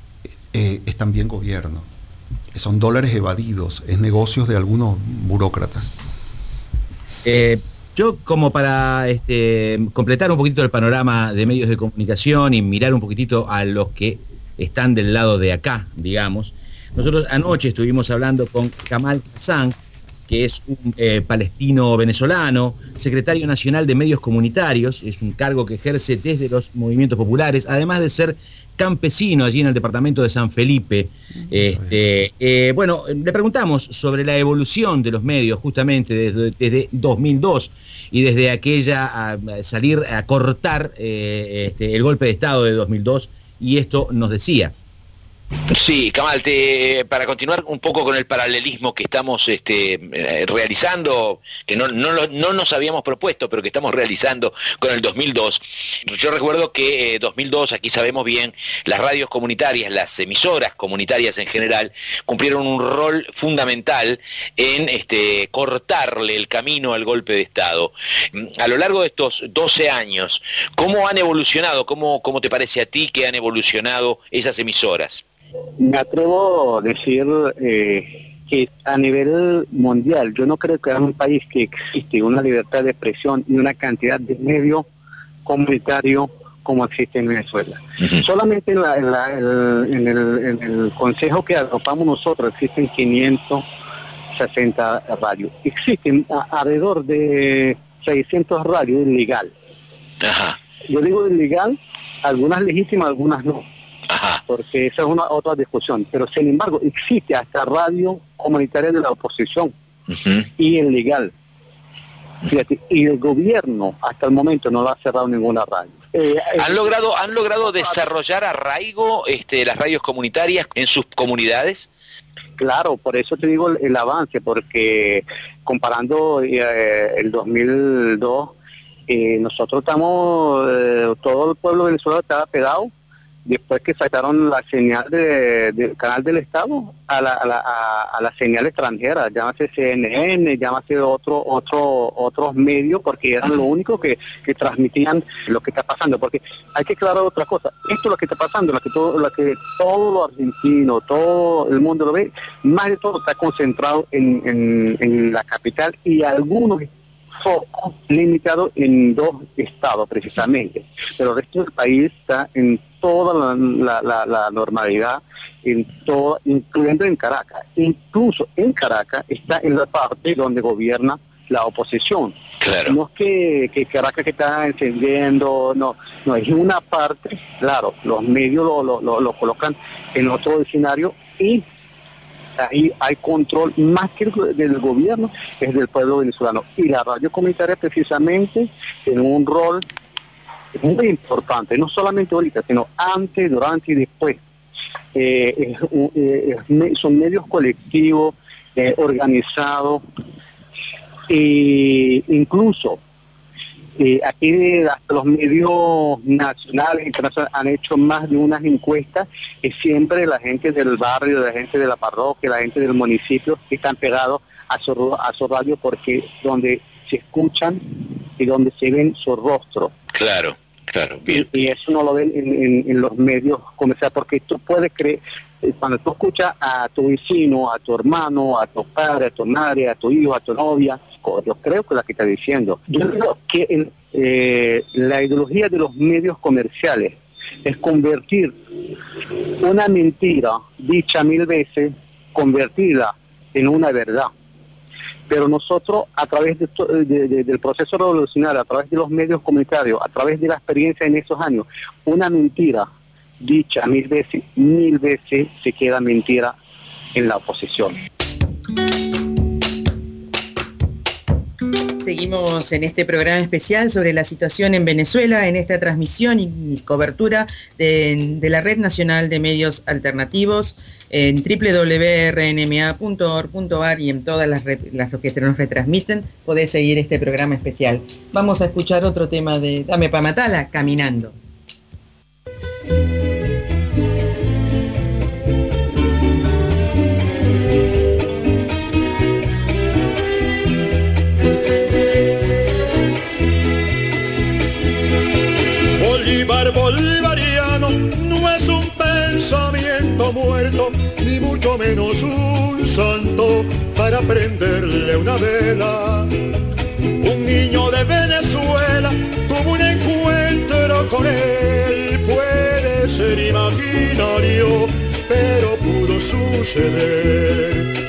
eh, es también gobierno. Son dólares evadidos, es negocios de algunos burócratas. Eh, Yo, como para este, completar un poquito el panorama de medios de comunicación y mirar un poquitito a los que están del lado de acá, digamos, nosotros anoche estuvimos hablando con Kamal Hassan, que es un eh, palestino venezolano, secretario nacional de medios comunitarios, es un cargo que ejerce desde los movimientos populares, además de ser campesino allí en el departamento de San Felipe. Este, eh, bueno, le preguntamos sobre la evolución de los medios justamente desde, desde dos mil dos y desde aquella a, a salir a cortar eh, este, el golpe de Estado de dos mil dos, y esto nos decía. Sí, Kamal, te, para continuar un poco con el paralelismo que estamos este, eh, realizando, que no, no, no nos habíamos propuesto, pero que estamos realizando con el dos mil dos. Yo recuerdo que eh, dos mil dos, aquí sabemos bien, las radios comunitarias, las emisoras comunitarias en general, cumplieron un rol fundamental en este, cortarle el camino al golpe de Estado. A lo largo de estos doce años, ¿cómo han evolucionado? ¿Cómo, cómo te parece a ti que han evolucionado esas emisoras? Me atrevo a decir eh, que a nivel mundial, yo no creo que en un país que existe una libertad de expresión y una cantidad de medios comunitarios como existe en Venezuela. Uh-huh. Solamente en, la, en, la, el, en, el, en el consejo que agrupamos nosotros existen quinientos sesenta radios. Existen a, alrededor de seiscientos radios ilegal. Ajá. Yo digo ilegal, algunas legítimas, algunas no. Ajá. Porque esa es una otra discusión, pero sin embargo existe hasta radio comunitaria de la oposición. Uh-huh. Y el legal. Fíjate, y el gobierno hasta el momento no ha cerrado ninguna radio. Eh, ¿Han logrado han logrado desarrollar arraigo este, las radios comunitarias en sus comunidades? Claro, por eso te digo el, el avance, porque comparando eh, el dos mil dos, eh, nosotros estamos, eh, todo el pueblo venezolano estaba pegado. Después que sacaron la señal de, del canal del Estado a la, a la, a, a la señal extranjera, llámase C N N, llámase otro, otro, otros medios, porque eran lo único que, que transmitían lo que está pasando. Porque hay que aclarar otra cosa, esto es lo que está pasando, lo que todo, lo que todo lo argentino, todo el mundo lo ve, más de todo está concentrado en, en, en la capital y algunos focos limitados en dos estados precisamente, pero el resto del país está en toda la, la, la, la normalidad, en todo, incluyendo en Caracas. Incluso en Caracas está en la parte donde gobierna la oposición. Claro. No es que, que Caracas que está encendiendo, no, no, es una parte, claro, los medios lo, lo, lo, lo colocan en otro escenario y ahí hay control más que el del gobierno, es del pueblo venezolano. Y la radio comunitaria precisamente tiene un rol muy importante, no solamente ahorita, sino antes, durante y después. Eh, eh, eh, son medios colectivos, eh, organizados, e incluso eh, aquí hasta los medios nacionales, internacionales han hecho más de unas encuestas que siempre la gente del barrio, la gente de la parroquia, la gente del municipio están pegados a su, a su radio porque donde se escuchan y donde se ven su rostro. Claro. Claro, bien. Y, y eso no lo ven en, en, en los medios comerciales, porque tú puedes creer, cuando tú escuchas a tu vecino, a tu hermano, a tu padre, a tu madre, a tu hijo, a tu novia, yo creo que la que está diciendo. Yo creo que el, eh, la ideología de los medios comerciales es convertir una mentira dicha mil veces, convertirla en una verdad. Pero nosotros, a través de, de, de, del proceso revolucionario, a través de los medios comunitarios, a través de la experiencia en esos años, una mentira dicha mil veces, mil veces se queda mentira en la oposición. Seguimos en este programa especial sobre la situación en Venezuela, en esta transmisión y, y cobertura de, de la Red Nacional de Medios Alternativos en doble u doble u doble u punto r n m a punto org punto a r y en todas las, las que nos retransmiten. Podés seguir este programa especial. Vamos a escuchar otro tema de Dame Pa' Matala, Caminando. Bolívar bolivariano no es un pensamiento muerto, ni mucho menos un santo para prenderle una vela. Un niño de suceder.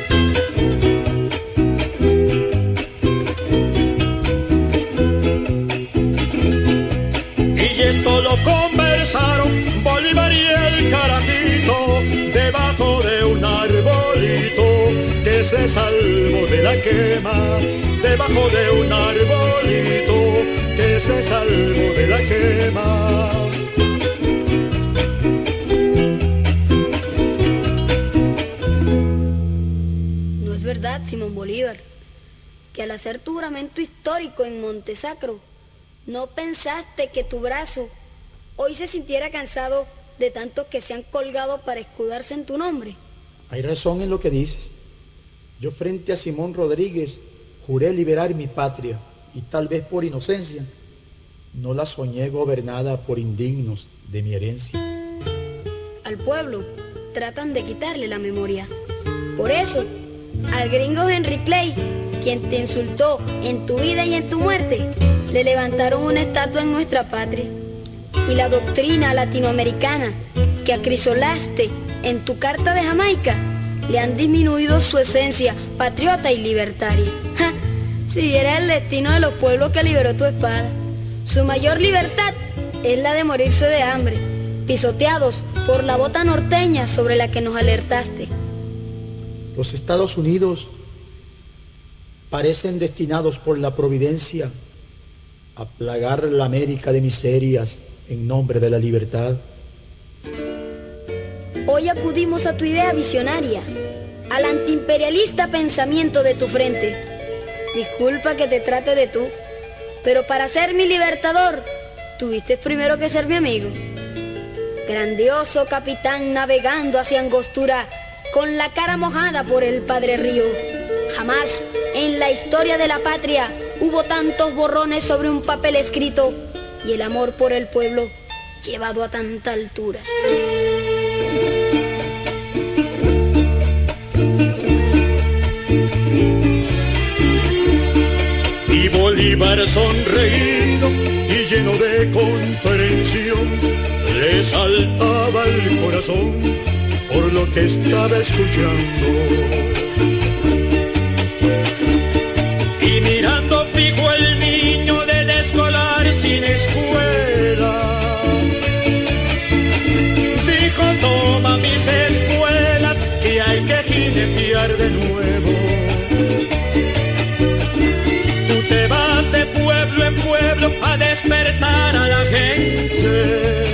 Y esto lo conversaron Bolívar y el carajito debajo de un arbolito que se salvó de la quema, debajo de un arbolito que se salvó de la quema. ¿No es verdad, Simón Bolívar, que al hacer tu juramento histórico en Montesacro, no pensaste que tu brazo hoy se sintiera cansado de tantos que se han colgado para escudarse en tu nombre? Hay razón en lo que dices. Yo frente a Simón Rodríguez juré liberar mi patria y tal vez por inocencia no la soñé gobernada por indignos de mi herencia. Al pueblo tratan de quitarle la memoria. Por eso, al gringo Henry Clay, quien te insultó en tu vida y en tu muerte, le levantaron una estatua en nuestra patria. Y la doctrina latinoamericana que acrisolaste en tu carta de Jamaica le han disminuido su esencia patriota y libertaria. ¡Ja! Si viera el destino de los pueblos que liberó tu espada, su mayor libertad es la de morirse de hambre, pisoteados por la bota norteña sobre la que nos alertaste. Los Estados Unidos parecen destinados por la providencia a plagar la América de miserias en nombre de la libertad. Hoy acudimos a tu idea visionaria, al antiimperialista pensamiento de tu frente. Disculpa que te trate de tú, pero para ser mi libertador, tuviste primero que ser mi amigo. Grandioso capitán navegando hacia Angostura, con la cara mojada por el Padre Río. Jamás en la historia de la patria hubo tantos borrones sobre un papel escrito y el amor por el pueblo llevado a tanta altura. Y Bolívar sonreído y lleno de comprensión le saltaba el corazón por lo que estaba escuchando. Y mirando fijo el niño del escolar sin escuela, dijo: toma mis espuelas que hay que jinetear de nuevo. Tú te vas de pueblo en pueblo a despertar a la gente,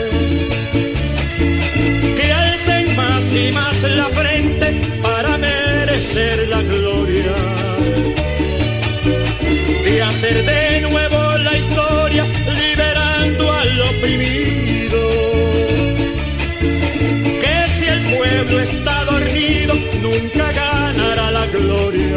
que alcen más y más la frente para merecer la gloria de hacer de nuevo la historia, liberando al oprimido. Que si el pueblo está dormido, nunca ganará la gloria.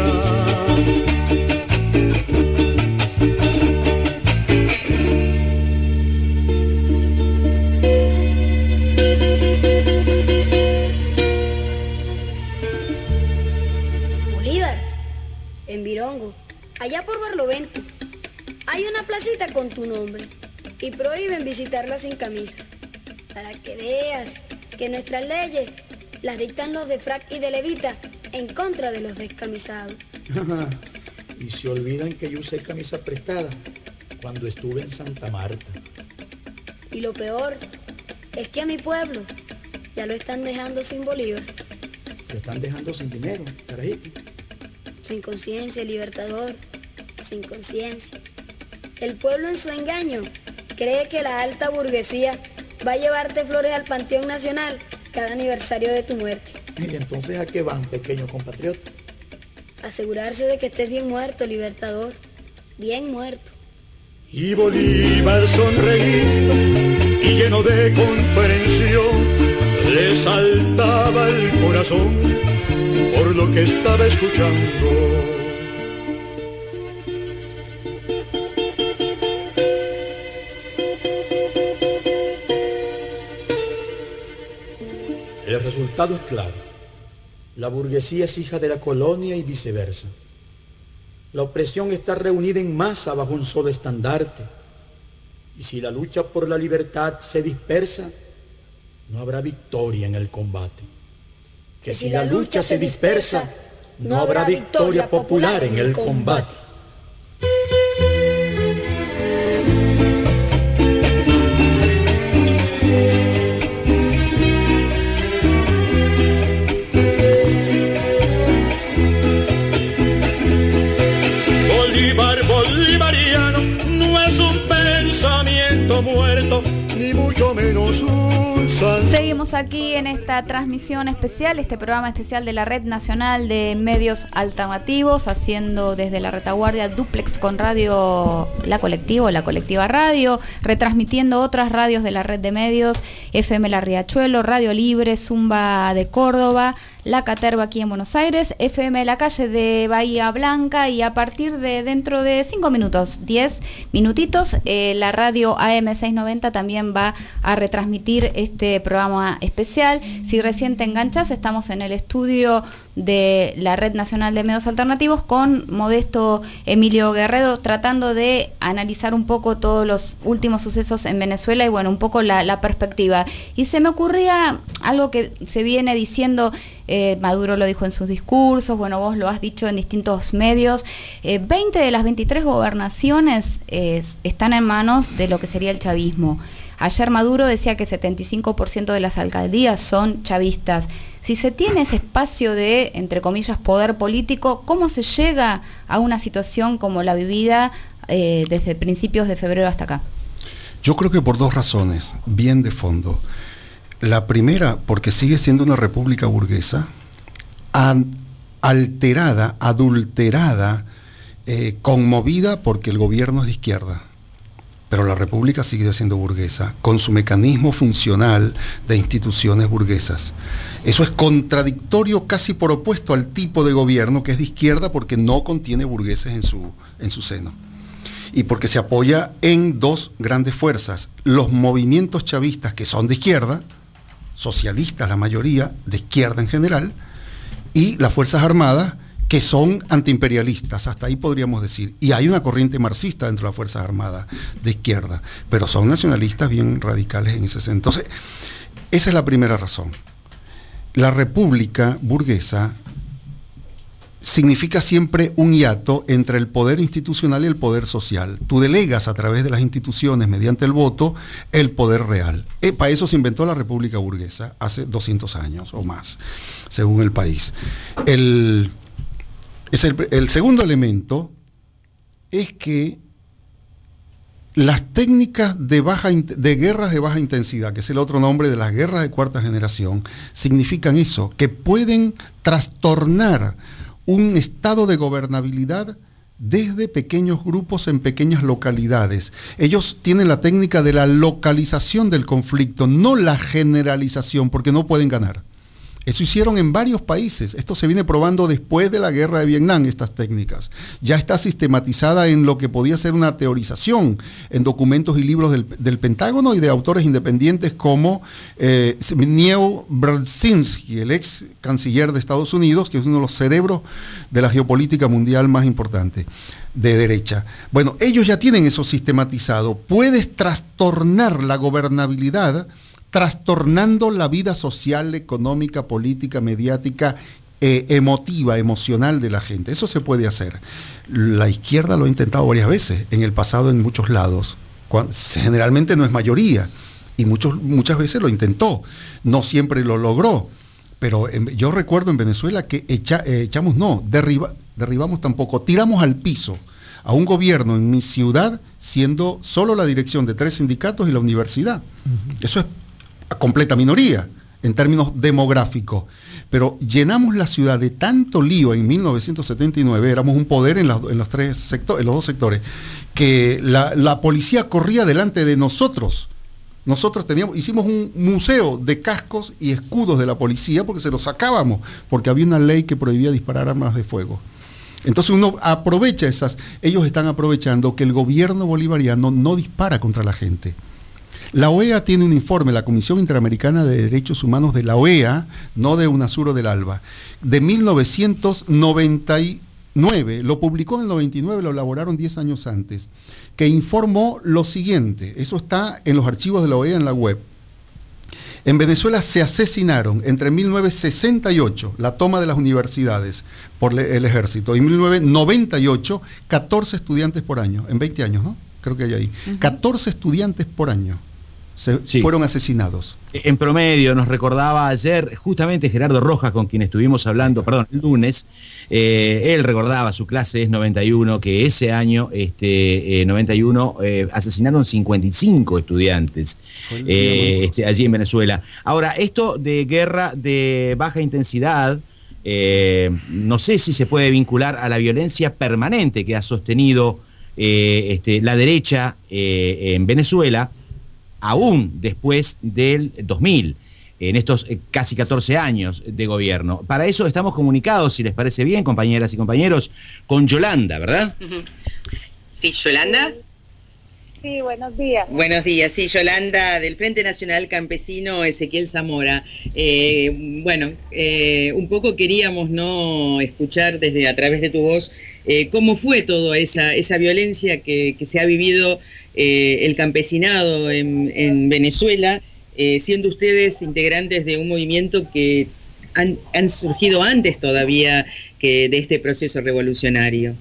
Bolívar, en Virongo, allá por Barlovento, hay una placita con tu nombre y prohíben visitarla sin camisa, para que veas que nuestras leyes las dictan los de frac y de levita en contra de los descamisados. Y se olvidan que yo usé camisa prestada cuando estuve en Santa Marta. Y lo peor es que a mi pueblo ya lo están dejando sin Bolívar. Lo están dejando sin dinero, carajito. Sin conciencia, libertador, sin conciencia. El pueblo en su engaño cree que la alta burguesía va a llevarte flores al Panteón Nacional cada aniversario de tu muerte. ¿Y entonces a qué van, pequeño compatriota? Asegurarse de que estés bien muerto, libertador, bien muerto. Y Bolívar sonreído y lleno de comprensión le saltaba el corazón por lo que estaba escuchando. El resultado es claro. La burguesía es hija de la colonia y viceversa. La opresión está reunida en masa bajo un solo estandarte. Y si la lucha por la libertad se dispersa, no habrá victoria en el combate. que si la lucha se dispersa, no habrá victoria popular en el combate. Bolívar bolivariano no es un pensamiento muerto, ni mucho menos un santo. Seguimos aquí en esta transmisión especial, este programa especial de la Red Nacional de Medios Alternativos, haciendo desde la retaguardia dúplex con Radio La Colectiva o La Colectiva Radio, retransmitiendo otras radios de la red de medios, F M La Riachuelo, Radio Libre, Zumba de Córdoba, La Caterva aquí en Buenos Aires, F M La Calle de Bahía Blanca, y a partir de dentro de cinco minutos, diez minutitos, eh, la radio A M seiscientos noventa también va a retransmitir este programa especial. Si recién te enganchas, estamos en el estudio de la Red Nacional de Medios Alternativos con Modesto Emilio Guerrero, tratando de analizar un poco todos los últimos sucesos en Venezuela y bueno, un poco la, la perspectiva. Y se me ocurría algo que se viene diciendo, eh, Maduro lo dijo en sus discursos, bueno, vos lo has dicho en distintos medios, eh, veinte de las veintitrés gobernaciones eh, están en manos de lo que sería el chavismo. Ayer Maduro decía que setenta y cinco por ciento de las alcaldías son chavistas. Si se tiene ese espacio de, entre comillas, poder político, ¿cómo se llega a una situación como la vivida eh, desde principios de febrero hasta acá? Yo creo que por dos razones, bien de fondo. La primera, porque sigue siendo una república burguesa, an- alterada, adulterada, eh, conmovida porque el gobierno es de izquierda. Pero la república sigue siendo burguesa, con su mecanismo funcional de instituciones burguesas. Eso es contradictorio, casi por opuesto al tipo de gobierno que es de izquierda, porque no contiene burgueses en su, en su seno. Y porque se apoya en dos grandes fuerzas: los movimientos chavistas, que son de izquierda, socialistas la mayoría, de izquierda en general, y las Fuerzas Armadas, que son antiimperialistas, hasta ahí podríamos decir. Y hay una corriente marxista dentro de las Fuerzas Armadas de izquierda, pero son nacionalistas bien radicales en ese sentido. Entonces, esa es la primera razón. La república burguesa significa siempre un hiato entre el poder institucional y el poder social. Tú delegas a través de las instituciones, mediante el voto, el poder real. Eh, para eso se inventó la república burguesa, hace doscientos años o más, según el país. El... Es el, el segundo elemento es que las técnicas de, baja, de guerras de baja intensidad, que es el otro nombre de las guerras de cuarta generación, significan eso, que pueden trastornar un estado de gobernabilidad desde pequeños grupos en pequeñas localidades. Ellos tienen la técnica de la localización del conflicto, no la generalización, porque no pueden ganar. Eso hicieron en varios países. Esto se viene probando después de la guerra de Vietnam, estas técnicas. Ya está sistematizada en lo que podía ser una teorización en documentos y libros del, del Pentágono y de autores independientes como eh, Zbigniew Brzezinski, el ex canciller de Estados Unidos, que es uno de los cerebros de la geopolítica mundial más importante, de derecha. Bueno, ellos ya tienen eso sistematizado. Puedes trastornar la gobernabilidad trastornando la vida social, económica, política, mediática, eh, emotiva, emocional de la gente. Eso se puede hacer. La izquierda lo ha intentado varias veces, en el pasado en muchos lados. Cuando, generalmente no es mayoría, y muchos, muchas veces lo intentó. No siempre lo logró. Pero en, yo recuerdo en Venezuela que echa, eh, echamos, no, derriba, derribamos tampoco, tiramos al piso a un gobierno en mi ciudad, siendo solo la dirección de tres sindicatos y la universidad. Uh-huh. Eso es completa minoría en términos demográficos, pero llenamos la ciudad de tanto lío en mil novecientos setenta y nueve, éramos un poder en, las, en los tres sectores, en los dos sectores, que la, la policía corría delante de nosotros. Nosotros teníamos, hicimos un museo de cascos y escudos de la policía porque se los sacábamos, porque había una ley que prohibía disparar armas de fuego. Entonces uno aprovecha esas, ellos están aprovechando que el gobierno bolivariano no dispara contra la gente. La O E A tiene un informe, la Comisión Interamericana de Derechos Humanos de la O E A, no de UNASUR o del ALBA, de mil novecientos noventa y nueve, lo publicó en el noventa y nueve, lo elaboraron diez años antes, que informó lo siguiente, eso está en los archivos de la O E A en la web. En Venezuela se asesinaron entre mil novecientos sesenta y ocho, la toma de las universidades por le- el ejército, y mil novecientos noventa y ocho, catorce estudiantes por año, en veinte años, ¿no? Creo que hay ahí. Uh-huh. catorce estudiantes por año se sí. fueron asesinados. En promedio, nos recordaba ayer justamente Gerardo Rojas, con quien estuvimos hablando, perdón, el lunes, eh, él recordaba, su clase es noventa y uno, que ese año, este, eh, noventa y uno, eh, asesinaron cincuenta y cinco estudiantes eh, este, allí en Venezuela. Ahora, esto de guerra de baja intensidad, eh, no sé si se puede vincular a la violencia permanente que ha sostenido eh, este, la derecha eh, en Venezuela, aún después del dos mil, en estos eh, casi catorce años de gobierno. Para eso estamos comunicados, si les parece bien, compañeras y compañeros, con Yolanda, ¿verdad? Sí, Yolanda. Sí, buenos días. Buenos días, sí, Yolanda, del Frente Nacional Campesino Ezequiel Zamora. Eh, bueno, eh, un poco queríamos no escuchar desde a través de tu voz eh, cómo fue toda esa, esa violencia que, que se ha vivido eh, el campesinado en, en Venezuela, eh, siendo ustedes integrantes de un movimiento que han, han surgido antes todavía que de este proceso revolucionario.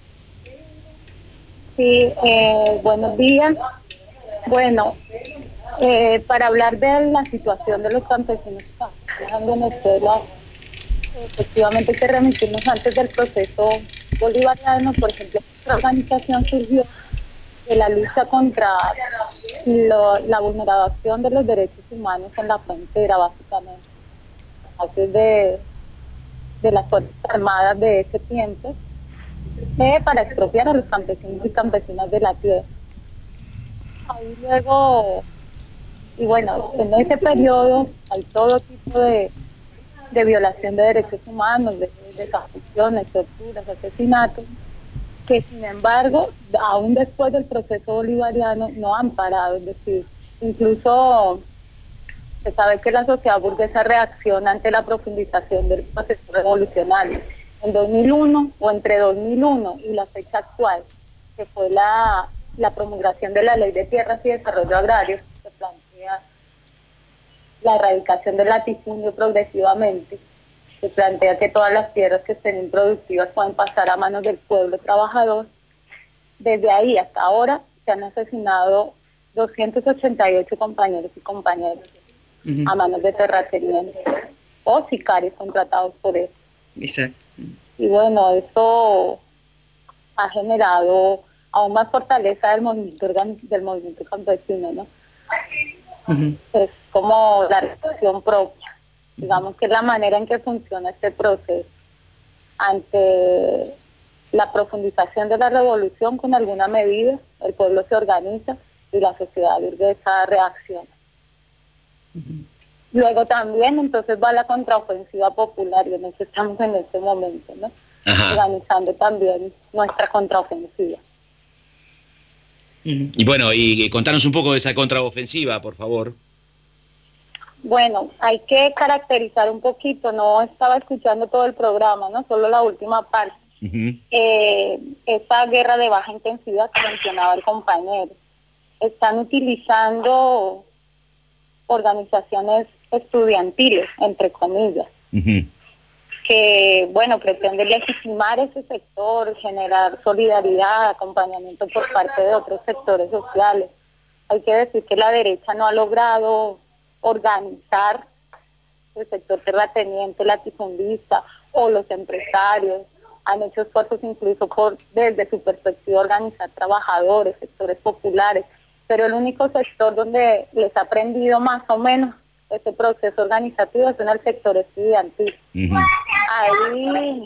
Sí, eh, buenos días. Bueno, eh, para hablar de la situación de los campesinos en Venezuela, efectivamente hay que remitirnos antes del proceso bolivariano. Por ejemplo, esta organización surgió de la lucha contra lo, la vulneración de los derechos humanos en la frontera, básicamente, antes de, de las Fuerzas Armadas de ese tiempo, eh, para expropiar a los campesinos y campesinas de la tierra. Ahí luego, y bueno, en ese periodo hay todo tipo de, de violación de derechos humanos, de desapariciones, torturas, asesinatos, que sin embargo, aún después del proceso bolivariano, no han parado. Es decir, incluso se sabe que la sociedad burguesa reacciona ante la profundización del proceso revolucionario. En dos mil uno, o entre dos mil uno y la fecha actual, que fue la, la promulgación de la Ley de Tierras y Desarrollo Agrario, que plantea la erradicación del latifundio progresivamente, se plantea que todas las tierras que estén improductivas pueden pasar a manos del pueblo trabajador. Desde ahí hasta ahora se han asesinado doscientos ochenta y ocho compañeros y compañeras uh-huh. a manos de terratenientes o sicarios contratados por eso. Exacto. Y bueno, eso ha generado aún más fortaleza del movimiento, del movimiento campesino, ¿no? Uh-huh. Es como la reacción propia. Digamos que es la manera en que funciona este proceso ante la profundización de la revolución. Con alguna medida el pueblo se organiza y la sociedad burguesa reacciona. Uh-huh. Luego también entonces va la contraofensiva popular, y en eso estamos en este momento, ¿no? Ajá. Organizando también nuestra contraofensiva. Uh-huh. Y bueno, y, y contanos un poco de esa contraofensiva, por favor. Bueno, hay que caracterizar un poquito, no estaba escuchando todo el programa, ¿no? Solo la última parte. Uh-huh. Eh, esa guerra de baja intensidad que mencionaba el compañero. Están utilizando organizaciones estudiantiles, entre comillas, uh-huh. que, bueno, pretende legitimar ese sector, generar solidaridad, acompañamiento por parte de otros sectores sociales. Hay que decir que la derecha no ha logrado organizar el sector terrateniente, latifundista o los empresarios. Han hecho esfuerzos incluso por, desde su perspectiva, organizar trabajadores, sectores populares, pero el único sector donde les ha prendido más o menos ese proceso organizativo es en el sector estudiantil. Uh-huh. Ahí,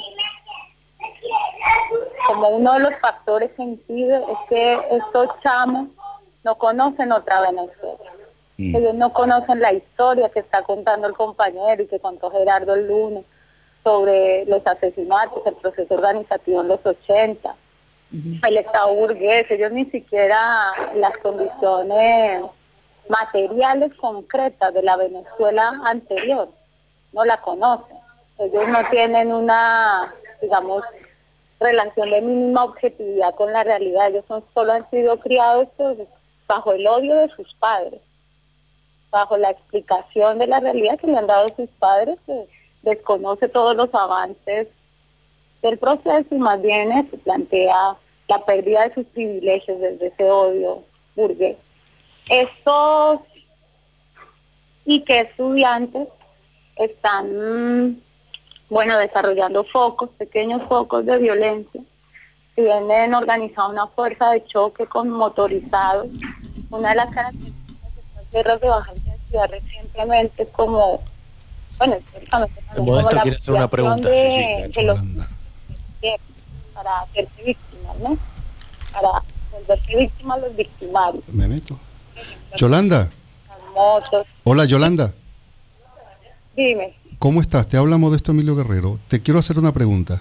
como uno de los factores que incide es que estos chamos no conocen otra Venezuela. Uh-huh. Ellos no conocen la historia que está contando el compañero y que contó Gerardo el lunes sobre los asesinatos, el proceso organizativo en los ochenta, uh-huh. el Estado burgués. Ellos ni siquiera las condiciones materiales concretas de la Venezuela anterior no la conocen. Ellos no tienen una, digamos, relación de mínima objetividad con la realidad. Ellos son, solo han sido criados pues, bajo el odio de sus padres, bajo la explicación de la realidad que le han dado sus padres, que desconoce todos los avances del proceso y más bien eh, se plantea la pérdida de sus privilegios desde ese odio burgués. Estos y que estudiantes están, bueno, desarrollando focos, pequeños focos de violencia. Tienen organizado una fuerza de choque con motorizados. Una de las características de estas guerras de baja intensidad recientemente es como, bueno, históricamente como la quiere hacer una pregunta. de, Sí, sí, de los para hacerse víctimas, ¿no? Para volverse víctimas los victimarios. Me meto. Yolanda. Las motos. Hola, Yolanda. Dime. ¿Cómo estás? Te habla Modesto Emilio Guerrero. Te quiero hacer una pregunta.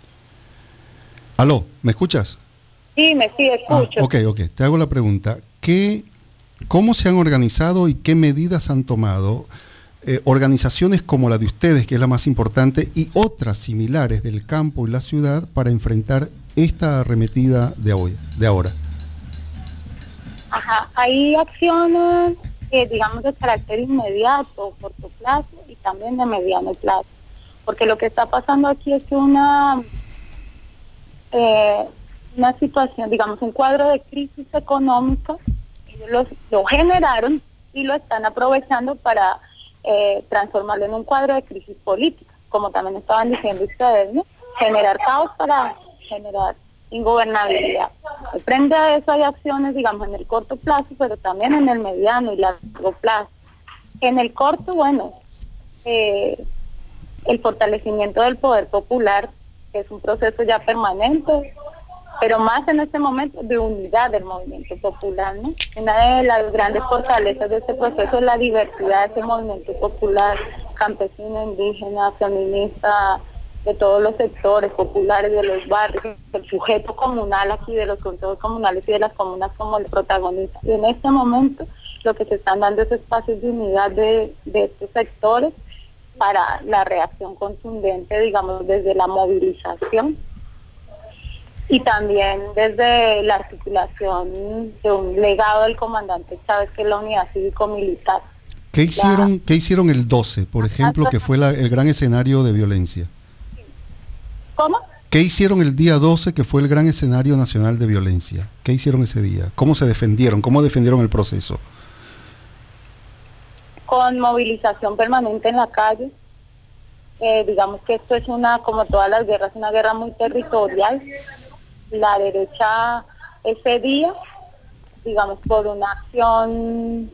Aló, ¿me escuchas? Dime, sí, escucho. Ah, ok, ok. Te hago la pregunta. ¿Qué, ¿Cómo se han organizado y qué medidas han tomado eh, organizaciones como la de ustedes, que es la más importante, y otras similares del campo y la ciudad para enfrentar esta arremetida de hoy, de ahora? Ajá, hay acciones, eh, digamos, de carácter inmediato, corto plazo y también de mediano plazo. Porque lo que está pasando aquí es que una, eh, una situación, digamos, un cuadro de crisis económica, ellos lo, lo generaron y lo están aprovechando para eh, transformarlo en un cuadro de crisis política, como también estaban diciendo ustedes, ¿no? Generar caos para generar ingobernabilidad. Frente a eso hay acciones, digamos, en el corto plazo, pero también en el mediano y largo plazo. En el corto, bueno, eh, el fortalecimiento del poder popular, que es un proceso ya permanente, pero más en este momento de unidad del movimiento popular, ¿no? Una de las grandes fortalezas de este proceso es la diversidad de ese movimiento popular, campesino, indígena, feminista, de todos los sectores populares, de los barrios, el sujeto comunal aquí, de los consejos comunales y de las comunas como el protagonista. Y en este momento lo que se están dando es espacios de unidad de, de estos sectores para la reacción contundente, digamos, desde la movilización y también desde la articulación de un legado del comandante Chávez, que es la unidad cívico-militar. ¿Qué hicieron, la... ¿qué hicieron el doce, por ejemplo, que fue la, el gran escenario de violencia? ¿Cómo? ¿Qué hicieron el día doce, que fue el gran escenario nacional de violencia? ¿Qué hicieron ese día? ¿Cómo se defendieron? ¿Cómo defendieron el proceso? Con movilización permanente en la calle. Eh, digamos que esto es una, como todas las guerras, una guerra muy territorial. La derecha ese día, digamos, por una acción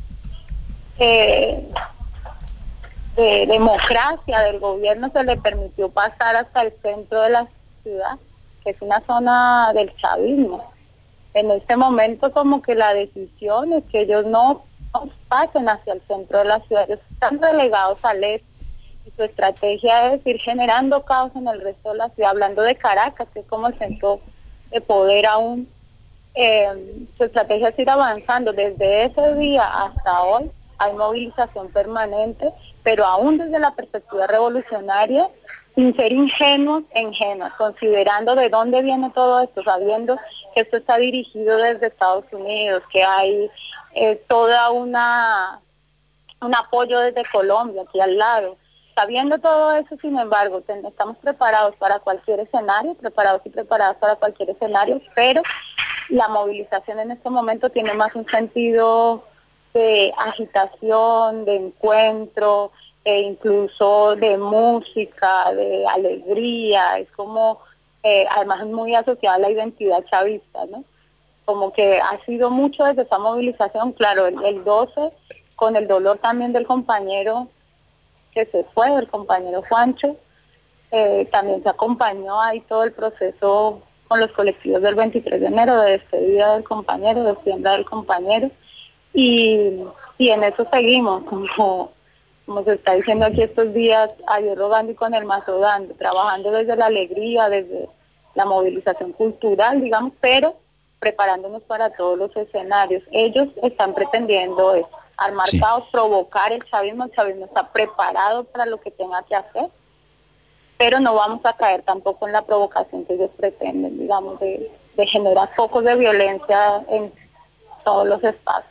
eh, de democracia del gobierno, se le permitió pasar hasta el centro de la ciudad, que es una zona del chavismo. En este momento como que la decisión es que ellos no, no pasen hacia el centro de la ciudad, ellos están relegados al este, y su estrategia es ir generando caos en el resto de la ciudad, hablando de Caracas, que es como el centro de poder aún. Eh, su estrategia es ir avanzando desde ese día hasta hoy. Hay movilización permanente, pero aún desde la perspectiva revolucionaria, sin ser ingenuos, ingenuos, considerando de dónde viene todo esto, sabiendo que esto está dirigido desde Estados Unidos, que hay eh, toda una un apoyo desde Colombia, aquí al lado. Sabiendo todo eso, sin embargo, ten, estamos preparados para cualquier escenario, preparados y preparados para cualquier escenario, pero la movilización en este momento tiene más un sentido de agitación, de encuentro, e incluso de música, de alegría. Es como, eh, además es muy asociada a la identidad chavista, ¿no? Como que ha sido mucho desde esa movilización, claro, el, el doce, con el dolor también del compañero que se fue, el compañero Juancho, eh, también se acompañó ahí todo el proceso con los colectivos del veintitrés de enero, de despedida del compañero, de siembra del compañero. Y, y en eso seguimos, como, como se está diciendo aquí estos días, a Dios rogando y con el mazo dando, trabajando desde la alegría, desde la movilización cultural, digamos, pero preparándonos para todos los escenarios. Ellos están pretendiendo eso, armar sí. caos, provocar el chavismo. El chavismo está preparado para lo que tenga que hacer, pero no vamos a caer tampoco en la provocación que ellos pretenden, digamos, de, de generar focos de violencia en todos los espacios.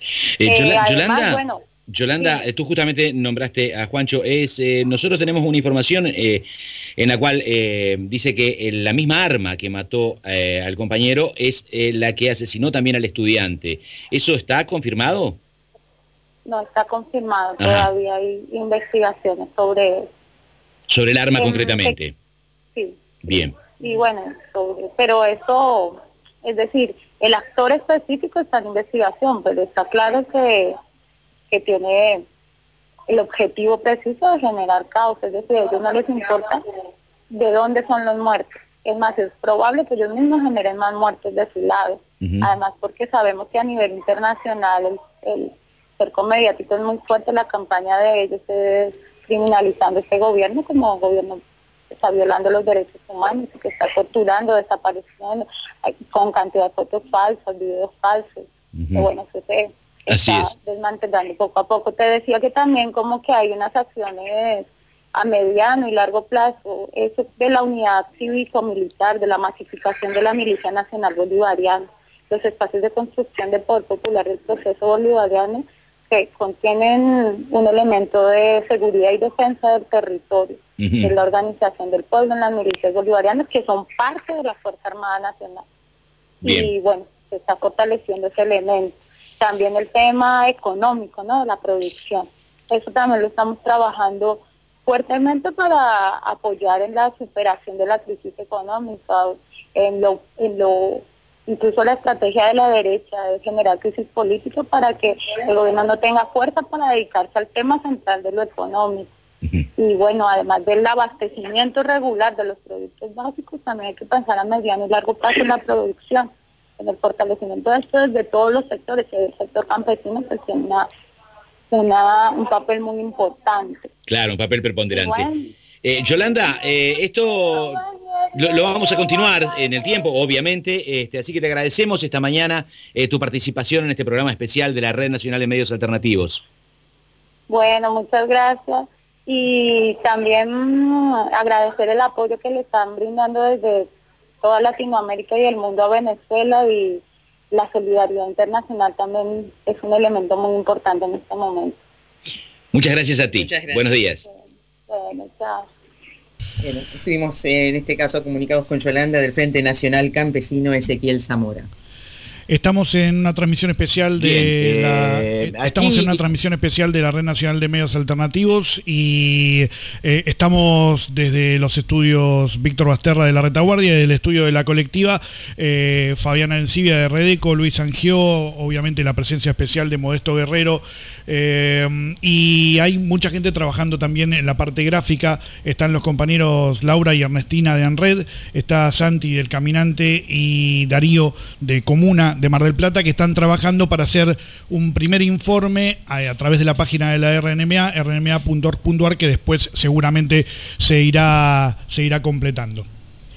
Eh, Eh, Yola- además, Yolanda, bueno, Yolanda, eh, tú justamente nombraste a Juancho. Es, eh, nosotros tenemos una información eh, en la cual eh, dice que eh, la misma arma que mató eh, al compañero es eh, la que asesinó también al estudiante. ¿Eso está confirmado? no está confirmado, Ajá. todavía hay investigaciones sobre eso. Sobre el arma Em, concretamente. Sí, Bien. y bueno, sobre, pero eso, es decir, el actor específico está en investigación, pero está claro que, que tiene el objetivo preciso de generar caos, es decir, a ellos no les importa de dónde son los muertos. Es más, es probable que ellos mismos generen más muertos de su lado. Ujú. Además, porque sabemos que a nivel internacional el, el cerco mediático es muy fuerte, la campaña de ellos es criminalizando este gobierno como gobierno que está violando los derechos humanos, que está torturando, desapareciendo, hay- con cantidad de fotos falsas, videos falsos. Que bueno, eso se Así está es. desmantelando poco a poco. Te decía que también como que hay unas acciones a mediano y largo plazo, eso de la unidad cívico-militar, de la masificación de la milicia nacional bolivariana, los espacios de construcción de poder popular del proceso bolivariano que contienen un elemento de seguridad y defensa del territorio, Ujú. de la organización del pueblo en las milicias bolivarianas, que son parte de la Fuerza Armada Nacional. Bien. Y bueno, se está fortaleciendo ese elemento. También el tema económico, ¿no? De la producción. Eso también lo estamos trabajando fuertemente para apoyar en la superación de la crisis económica, en lo, en lo incluso la estrategia de la derecha de generar crisis política para que el gobierno no tenga fuerza para dedicarse al tema central de lo económico. Y bueno, además del abastecimiento regular de los productos básicos, también hay que pensar a mediano y largo plazo en la producción, en el fortalecimiento de esto desde todos los sectores, y el sector campesino pues tiene una, una, un papel muy importante. Claro, un papel preponderante. Bueno. Eh, Yolanda, eh, esto lo, lo vamos a continuar en el tiempo, obviamente, este, así que te agradecemos esta mañana eh, tu participación en este programa especial de la Red Nacional de Medios Alternativos. Bueno, muchas gracias. Y también mm, agradecer el apoyo que le están brindando desde toda Latinoamérica y el mundo a Venezuela, y la solidaridad internacional también es un elemento muy importante en este momento. Muchas gracias a ti. Muchas gracias. Buenos días. Bueno, chao. Bueno, estuvimos eh, en este caso comunicados con Yolanda del Frente Nacional Campesino Ezequiel Zamora. Estamos en una transmisión especial de Bien, la, eh, estamos aquí- en una transmisión especial de la Red Nacional de Medios Alternativos y eh, estamos desde los estudios Víctor Basterra de la Retaguardia y del estudio de la colectiva, eh, Fabiana Encibia de Redeco, Luis Angió, obviamente la presencia especial de Modesto Guerrero, eh, y hay mucha gente trabajando también en la parte gráfica. Están los compañeros Laura y Ernestina de ANRED, está Santi del Caminante y Darío de Comuna de Mar del Plata, que están trabajando para hacer un primer informe a, a través de la página de la R N M A, r n m a punto org punto a r, que después seguramente se irá, se irá completando.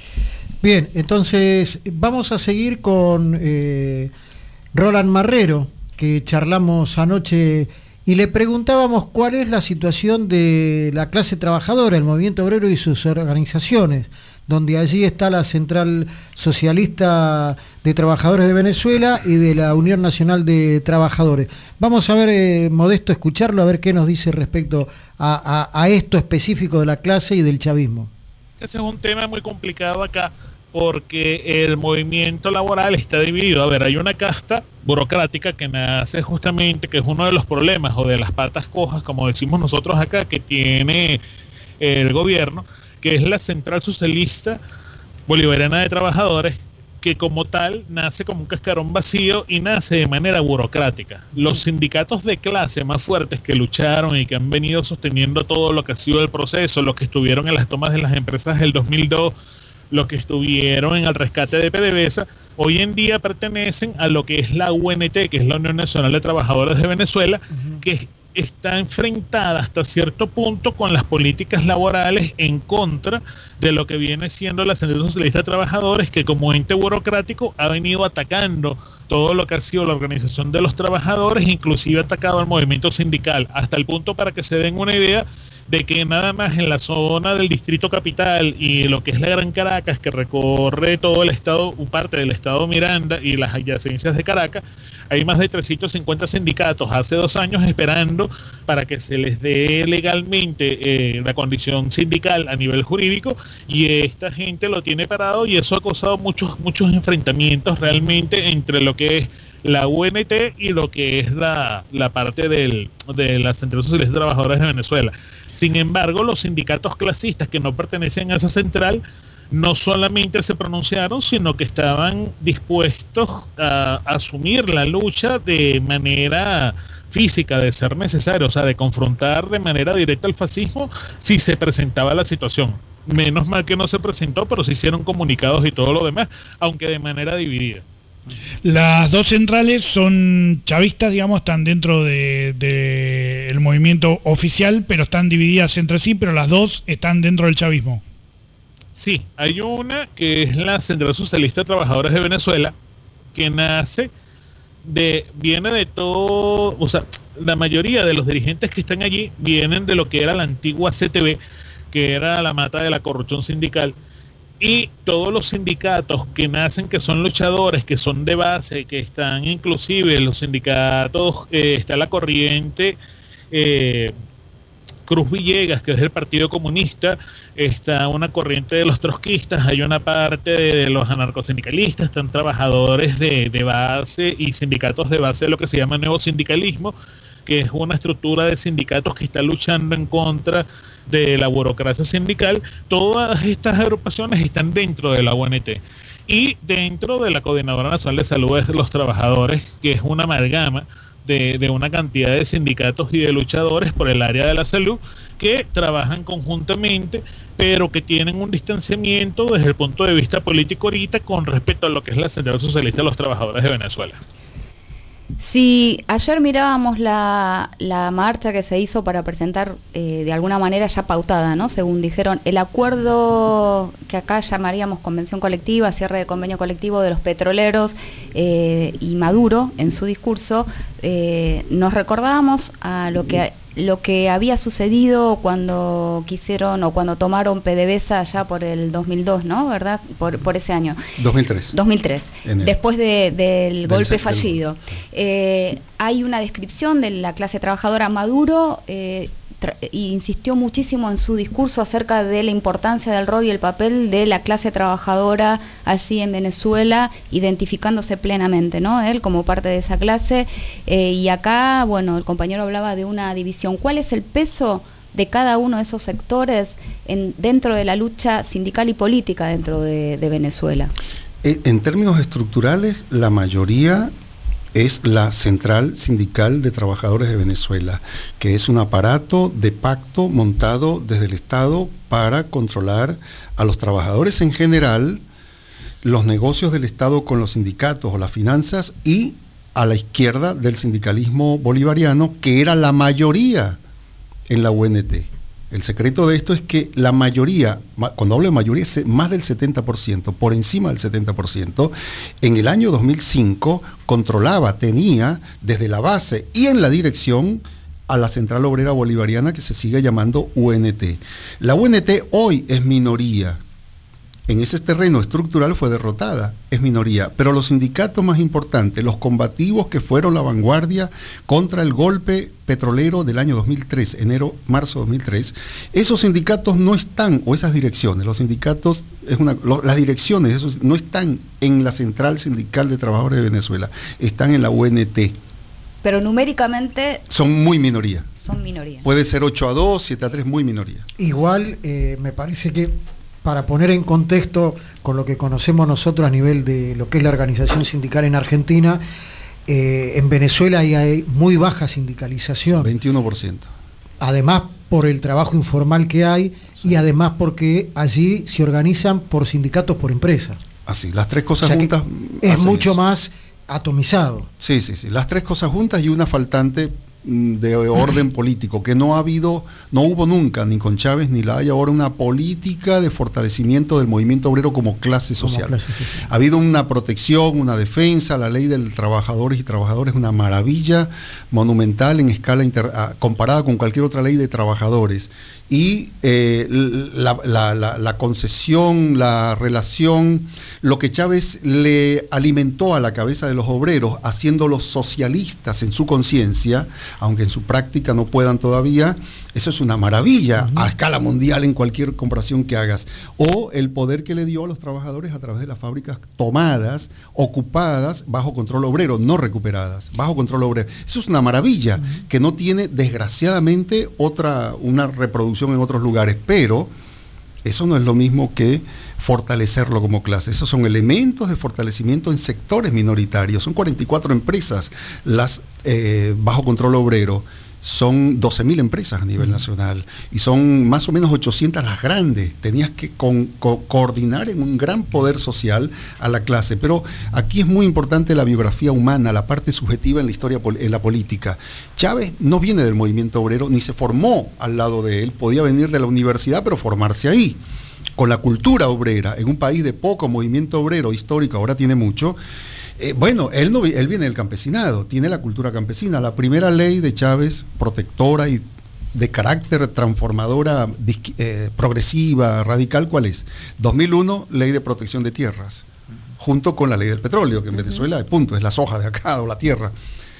Bien, entonces vamos a seguir con eh, Roland Marrero, que charlamos anoche y le preguntábamos cuál es la situación de la clase trabajadora, el movimiento obrero y sus organizaciones, donde allí está la Central Socialista de Trabajadores de Venezuela y de la Unión Nacional de Trabajadores. Vamos a ver, eh, Modesto, escucharlo, a ver qué nos dice respecto a, a, a esto específico de la clase y del chavismo. Ese es un tema muy complicado acá porque el movimiento laboral está dividido. A ver, hay una casta burocrática que nace justamente, que es uno de los problemas o de las patas cojas, como decimos nosotros acá, que tiene el gobierno, que es la Central Socialista Bolivariana de Trabajadores, que como tal nace como un cascarón vacío y nace de manera burocrática. Los sindicatos de clase más fuertes que lucharon y que han venido sosteniendo todo lo que ha sido el proceso, los que estuvieron en las tomas de las empresas del dos mil dos, los que estuvieron en el rescate de PDVSA, hoy en día pertenecen a lo que es la U N T, que es la Unión Nacional de Trabajadores de Venezuela, uh-huh. que está enfrentada hasta cierto punto con las políticas laborales en contra de lo que viene siendo la Central Socialista de Trabajadores, que como ente burocrático ha venido atacando todo lo que ha sido la organización de los trabajadores, inclusive ha atacado al movimiento sindical, hasta el punto, para que se den una idea, de que nada más en la zona del Distrito Capital y lo que es la Gran Caracas, que recorre todo el estado, parte del estado Miranda y las adyacencias de Caracas, hay más de trescientos cincuenta sindicatos hace dos años esperando para que se les dé legalmente eh, la condición sindical a nivel jurídico, y esta gente lo tiene parado, y eso ha causado muchos, muchos enfrentamientos realmente entre lo que es la U N T y lo que es la, la parte del, de la Central Socialista de Trabajadores de Venezuela. Sin embargo, los sindicatos clasistas que no pertenecen a esa central no solamente se pronunciaron, sino que estaban dispuestos a, a asumir la lucha de manera física, de ser necesario, o sea, de confrontar de manera directa al fascismo si se presentaba la situación. Menos mal que no se presentó, pero se hicieron comunicados y todo lo demás, aunque de manera dividida. Las dos centrales son chavistas, digamos, están dentro del de, de movimiento oficial, pero están divididas entre sí, pero las dos están dentro del chavismo. Sí, hay una que es la Central Socialista de Trabajadores de Venezuela, que nace de, viene de todo, o sea, la mayoría de los dirigentes que están allí vienen de lo que era la antigua C T V, que era la mata de la corrupción sindical, y todos los sindicatos que nacen, que son luchadores, que son de base, que están inclusive los sindicatos, eh, está la corriente eh, Cruz Villegas, que es el Partido Comunista, está una corriente de los trotskistas, hay una parte de, de los anarcosindicalistas, están trabajadores de, de base y sindicatos de base de lo que se llama nuevo sindicalismo, que es una estructura de sindicatos que está luchando en contra de la burocracia sindical. Todas estas agrupaciones están dentro de la U N T y dentro de la Coordinadora Nacional de Salud de los Trabajadores, que es una amalgama de, de una cantidad de sindicatos y de luchadores por el área de la salud que trabajan conjuntamente, pero que tienen un distanciamiento desde el punto de vista político ahorita con respecto a lo que es la Central Socialista de los Trabajadores de Venezuela. Si ayer mirábamos la, la marcha que se hizo para presentar eh, de alguna manera ya pautada, ¿no? Según dijeron, el acuerdo que acá llamaríamos convención colectiva, cierre de convenio colectivo de los petroleros eh, y Maduro en su discurso, eh, nos recordábamos a lo que lo que había sucedido cuando quisieron o cuando tomaron PDVSA allá por el dos mil dos, ¿no? ¿Verdad? Por, por ese año. dos mil tres. dos mil tres, Enero. Después de, del, del golpe del, fallido. Eh, hay una descripción de la clase trabajadora. Maduro eh, insistió muchísimo en su discurso acerca de la importancia del rol y el papel de la clase trabajadora allí en Venezuela, identificándose plenamente, ¿no? Él como parte de esa clase, eh, y acá, bueno, el compañero hablaba de una división. ¿Cuál es el peso de cada uno de esos sectores en, dentro de la lucha sindical y política dentro de, de Venezuela? En términos estructurales, la mayoría es la Central Sindical de Trabajadores de Venezuela, que es un aparato de pacto montado desde el Estado para controlar a los trabajadores en general, los negocios del Estado con los sindicatos o las finanzas, y a la izquierda del sindicalismo bolivariano, que era la mayoría en la U N T. El secreto de esto es que la mayoría, cuando hablo de mayoría, es más del setenta por ciento, por encima del setenta por ciento, en el año dos mil cinco controlaba, tenía desde la base y en la dirección a la Central Obrera Bolivariana, que se sigue llamando U N T. La U N T hoy es minoría. En ese terreno estructural fue derrotada, es minoría, pero los sindicatos más importantes, los combativos que fueron la vanguardia contra el golpe petrolero del año dos mil tres, enero, marzo de dos mil tres, esos sindicatos no están, o esas direcciones, los sindicatos, es una, lo, las direcciones esos no están en la Central Sindical de Trabajadores de Venezuela, están en la U N T. Pero numéricamente son muy minoría. Son minoría. Puede ser ocho a dos, siete a tres, muy minoría. Igual, eh, me parece que para poner en contexto con lo que conocemos nosotros a nivel de lo que es la organización sindical en Argentina, eh, en Venezuela hay, hay muy baja sindicalización. veintiuno por ciento. Además por el trabajo informal que hay, sí, y además porque allí se organizan por sindicatos por empresa. Así, las tres cosas o sea juntas. Es mucho eso. más atomizado. Sí, sí, sí. Las tres cosas juntas y una faltante de orden político, que no ha habido, no hubo nunca, ni con Chávez, ni la hay ahora, una política de fortalecimiento del movimiento obrero como clase social. Como clase social. Ha habido una protección, una defensa, la ley de trabajadores y trabajadoras es una maravilla monumental en escala inter, comparada con cualquier otra ley de trabajadores. y eh, la, la, la, la concesión, la relación, lo que Chávez le alimentó a la cabeza de los obreros, haciéndolos socialistas en su conciencia, aunque en su práctica no puedan todavía, eso es una maravilla uh-huh. a escala mundial en cualquier comparación que hagas. O el poder que le dio a los trabajadores a través de las fábricas tomadas, ocupadas, bajo control obrero, no recuperadas, bajo control obrero. Eso es una maravilla uh-huh. que no tiene, desgraciadamente, otra, una reproducción en otros lugares, pero eso no es lo mismo que fortalecerlo como clase. Esos son elementos de fortalecimiento en sectores minoritarios. Son cuarenta y cuatro empresas las eh, bajo control obrero. Son doce mil empresas a nivel nacional y son más o menos ochocientas las grandes. Tenías que con, co coordinar en un gran poder social a la clase. Pero aquí es muy importante la biografía humana, la parte subjetiva en la historia, en la política. Chávez no viene del movimiento obrero, ni se formó al lado de él. Podía venir de la universidad, pero formarse ahí. Con la cultura obrera, en un país de poco movimiento obrero histórico, ahora tiene mucho. Eh, bueno, él, no, él viene del campesinado, tiene la cultura campesina. La primera ley de Chávez, protectora y de carácter transformadora, eh, progresiva, radical, ¿cuál es? dos mil uno, ley de protección de tierras, junto con la ley del petróleo, que en Venezuela, punto, es la soja de acá o la tierra.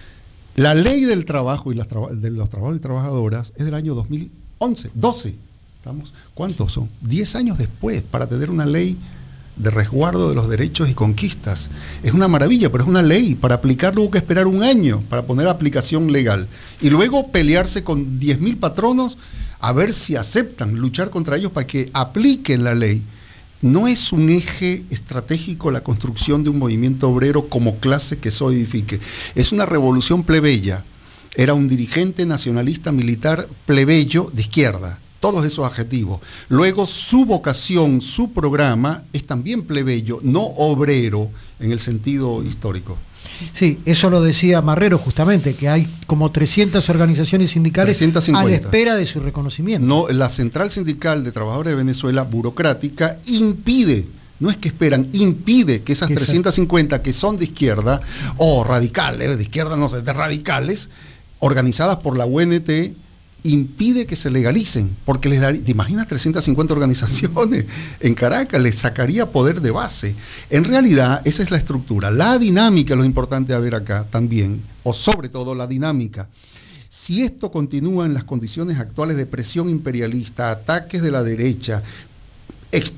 La ley del trabajo y las traba, de los trabajadores y trabajadoras es del año dos mil once, doce. ¿Estamos? ¿Cuántos son? diez años después, para tener una ley de resguardo de los derechos y conquistas. Es una maravilla, pero es una ley. Para aplicarlo hubo que esperar un año para poner aplicación legal. Y luego pelearse con diez mil patronos a ver si aceptan luchar contra ellos para que apliquen la ley. No es un eje estratégico la construcción de un movimiento obrero como clase que solidifique. Es una revolución plebeya. Era un dirigente nacionalista militar plebeyo de izquierda. Todos esos adjetivos. Luego su vocación, su programa es también plebeyo, no obrero en el sentido histórico. Sí, eso lo decía Marrero justamente, que hay como trescientas organizaciones sindicales trescientas cincuenta. A la espera de su reconocimiento. No, la Central Sindical de Trabajadores de Venezuela, burocrática, impide, no es que esperan, impide que esas trescientas cincuenta que son de izquierda, o radicales, de izquierda no sé, de radicales, organizadas por la U N T, impide que se legalicen, porque les daría, ¿te imaginas trescientas cincuenta organizaciones en Caracas? Les sacaría poder de base. En realidad, esa es la estructura. La dinámica es lo importante a ver acá también, o sobre todo la dinámica. Si esto continúa en las condiciones actuales de presión imperialista, ataques de la derecha, ex,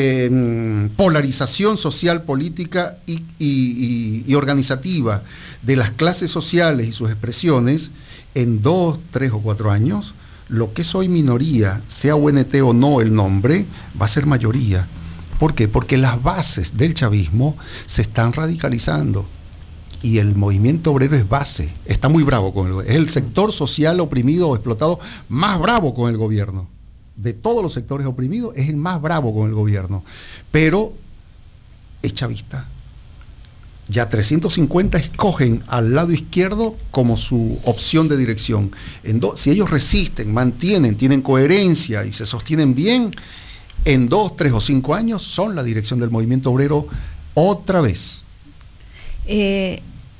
eh, polarización social, política y, y, y, y organizativa de las clases sociales y sus expresiones, en dos, tres o cuatro años, lo que soy minoría, sea U N T o no el nombre, va a ser mayoría. ¿Por qué? Porque las bases del chavismo se están radicalizando y el movimiento obrero es base, está muy bravo con el, es el sector social oprimido o explotado más bravo con el gobierno. De todos los sectores oprimidos, es el más bravo con el gobierno, pero es chavista. Ya trescientos cincuenta escogen al lado izquierdo como su opción de dirección. En do, si ellos resisten, mantienen, tienen coherencia y se sostienen bien, en dos, tres o cinco años son la dirección del movimiento obrero otra vez. Eh,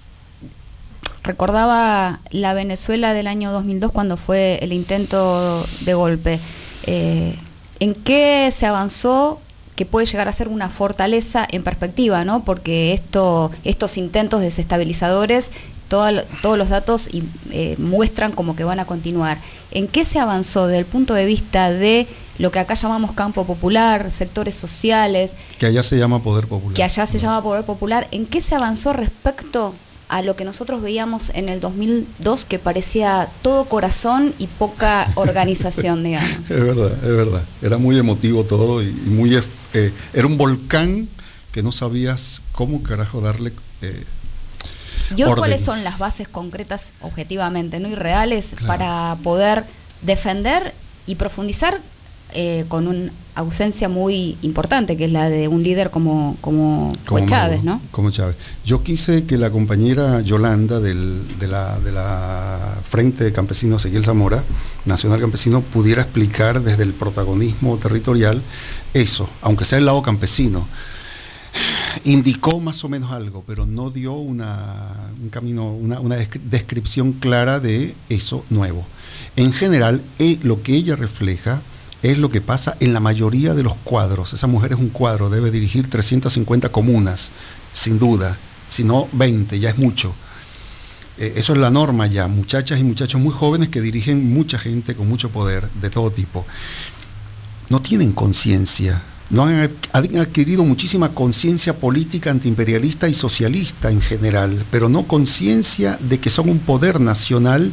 recordaba la Venezuela del año dos mil dos cuando fue el intento de golpe. Eh, ¿En qué se avanzó que puede llegar a ser una fortaleza en perspectiva, ¿no? Porque esto, estos intentos desestabilizadores, todo, todos los datos y, eh, muestran como que van a continuar. ¿En qué se avanzó desde el punto de vista de lo que acá llamamos campo popular, sectores sociales? Que allá se llama poder popular. Que allá se llama poder popular. ¿En qué se avanzó respecto a lo que nosotros veíamos en el dos mil dos, que parecía todo corazón y poca organización, digamos? Es verdad, es verdad. Era muy emotivo todo y, y muy... Eh, era un volcán que no sabías cómo carajo darle... Eh, ¿Y hoy orden. cuáles son las bases concretas, objetivamente, no irreales, claro, para poder defender y profundizar eh, con una ausencia muy importante, que es la de un líder como, como fue como Chávez, ¿no? Como Chávez. Yo quise que la compañera Yolanda del, de, la, de la Frente de Campesinos Ezequiel Zamora, Nacional Campesino, pudiera explicar desde el protagonismo territorial eso, aunque sea el lado campesino. indicó más o menos algo, pero no dio una, un camino, una, una descripción clara de eso nuevo. En general, eh, lo que ella refleja es lo que pasa en la mayoría de los cuadros. Esa mujer es un cuadro, debe dirigir trescientas cincuenta comunas, sin duda, si no veinte, ya es mucho. Eh, eso es la norma ya, muchachas y muchachos muy jóvenes que dirigen mucha gente con mucho poder, de todo tipo. No tienen conciencia, no han, han adquirido muchísima conciencia política antiimperialista y socialista en general, pero no conciencia de que son un poder nacional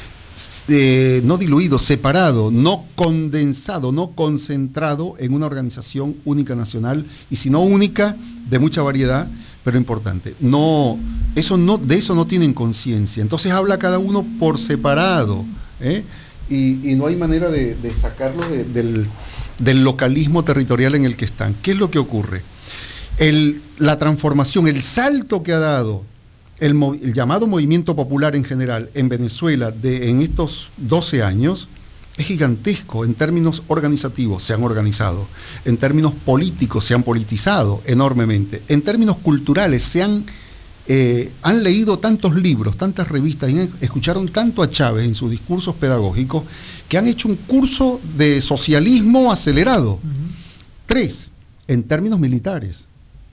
eh, no diluido, separado, no condensado, no concentrado en una organización única nacional, y si no única, de mucha variedad, pero importante. No, eso no, de eso no tienen conciencia. Entonces habla cada uno por separado, ¿eh? y, y no hay manera de, de sacarlo de, del, del localismo territorial en el que están. ¿Qué es lo que ocurre? El, la transformación, el salto que ha dado el, el llamado movimiento popular en general en Venezuela de, en estos doce años, es gigantesco en términos organizativos, se han organizado, en términos políticos se han politizado enormemente, en términos culturales se han, eh, han leído tantos libros, tantas revistas, y escucharon tanto a Chávez en sus discursos pedagógicos, que han hecho un curso de socialismo acelerado. Uh-huh. Tres, en términos militares,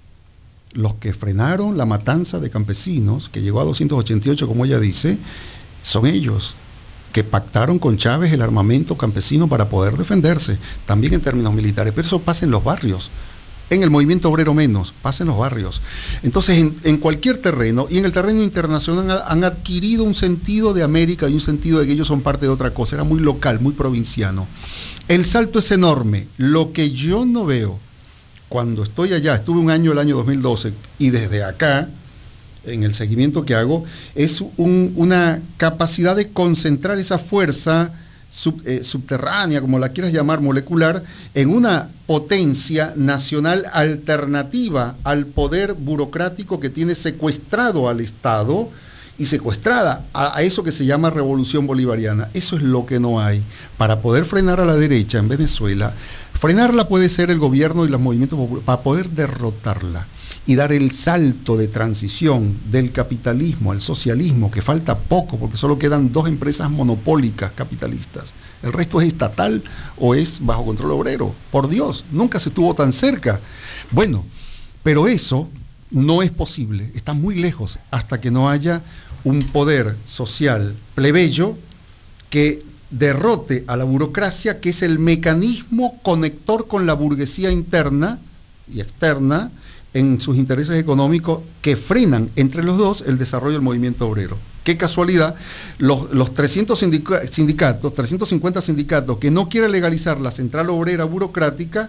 los que frenaron la matanza de campesinos, que llegó a doscientos ochenta y ocho, como ella dice, son ellos, que pactaron con Chávez el armamento campesino para poder defenderse, también en términos militares, pero eso pasa en los barrios, en el movimiento obrero menos, pasa en los barrios. Entonces, en, en cualquier terreno, y en el terreno internacional han, han adquirido un sentido de América y un sentido de que ellos son parte de otra cosa, era muy local, muy provinciano. El salto es enorme. Lo que yo no veo, cuando estoy allá, estuve un año el año dos mil doce, y desde acá, en el seguimiento que hago, es un, una capacidad de concentrar esa fuerza sub, eh, subterránea, como la quieras llamar, molecular, en una potencia nacional alternativa al poder burocrático que tiene secuestrado al Estado y secuestrada a, a eso que se llama revolución bolivariana. Eso es lo que no hay. Para poder frenar a la derecha en Venezuela, frenarla puede ser el gobierno y los movimientos populares, para poder derrotarla y dar el salto de transición del capitalismo al socialismo, que falta poco, porque solo quedan dos empresas monopólicas capitalistas. El resto es estatal o es bajo control obrero. Por Dios, nunca se estuvo tan cerca. Bueno, pero eso no es posible, está muy lejos, hasta que no haya un poder social plebeyo que derrote a la burocracia, que es el mecanismo conector con la burguesía interna y externa, en sus intereses económicos, que frenan entre los dos el desarrollo del movimiento obrero. Qué casualidad, los, los trescientos sindica, sindicatos, trescientos cincuenta sindicatos que no quieren legalizar la central obrera burocrática,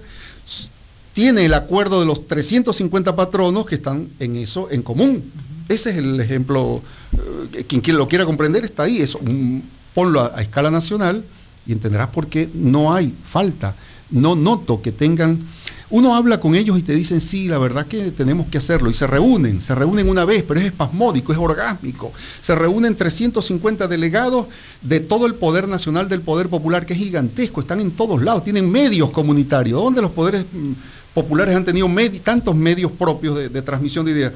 tiene el acuerdo de los trescientos cincuenta patronos que están en eso en común. Ese es el ejemplo, eh, quien, quien lo quiera comprender está ahí, eso, un, ponlo a, a escala nacional y entenderás por qué no hay falta. No noto que tengan... Uno habla con ellos y te dicen, sí, la verdad que tenemos que hacerlo, y se reúnen, se reúnen una vez, pero es espasmódico, es orgásmico. Se reúnen trescientos cincuenta delegados de todo el poder nacional del poder popular, que es gigantesco, están en todos lados, tienen medios comunitarios, donde los poderes populares han tenido med tantos medios propios de, de transmisión de ideas.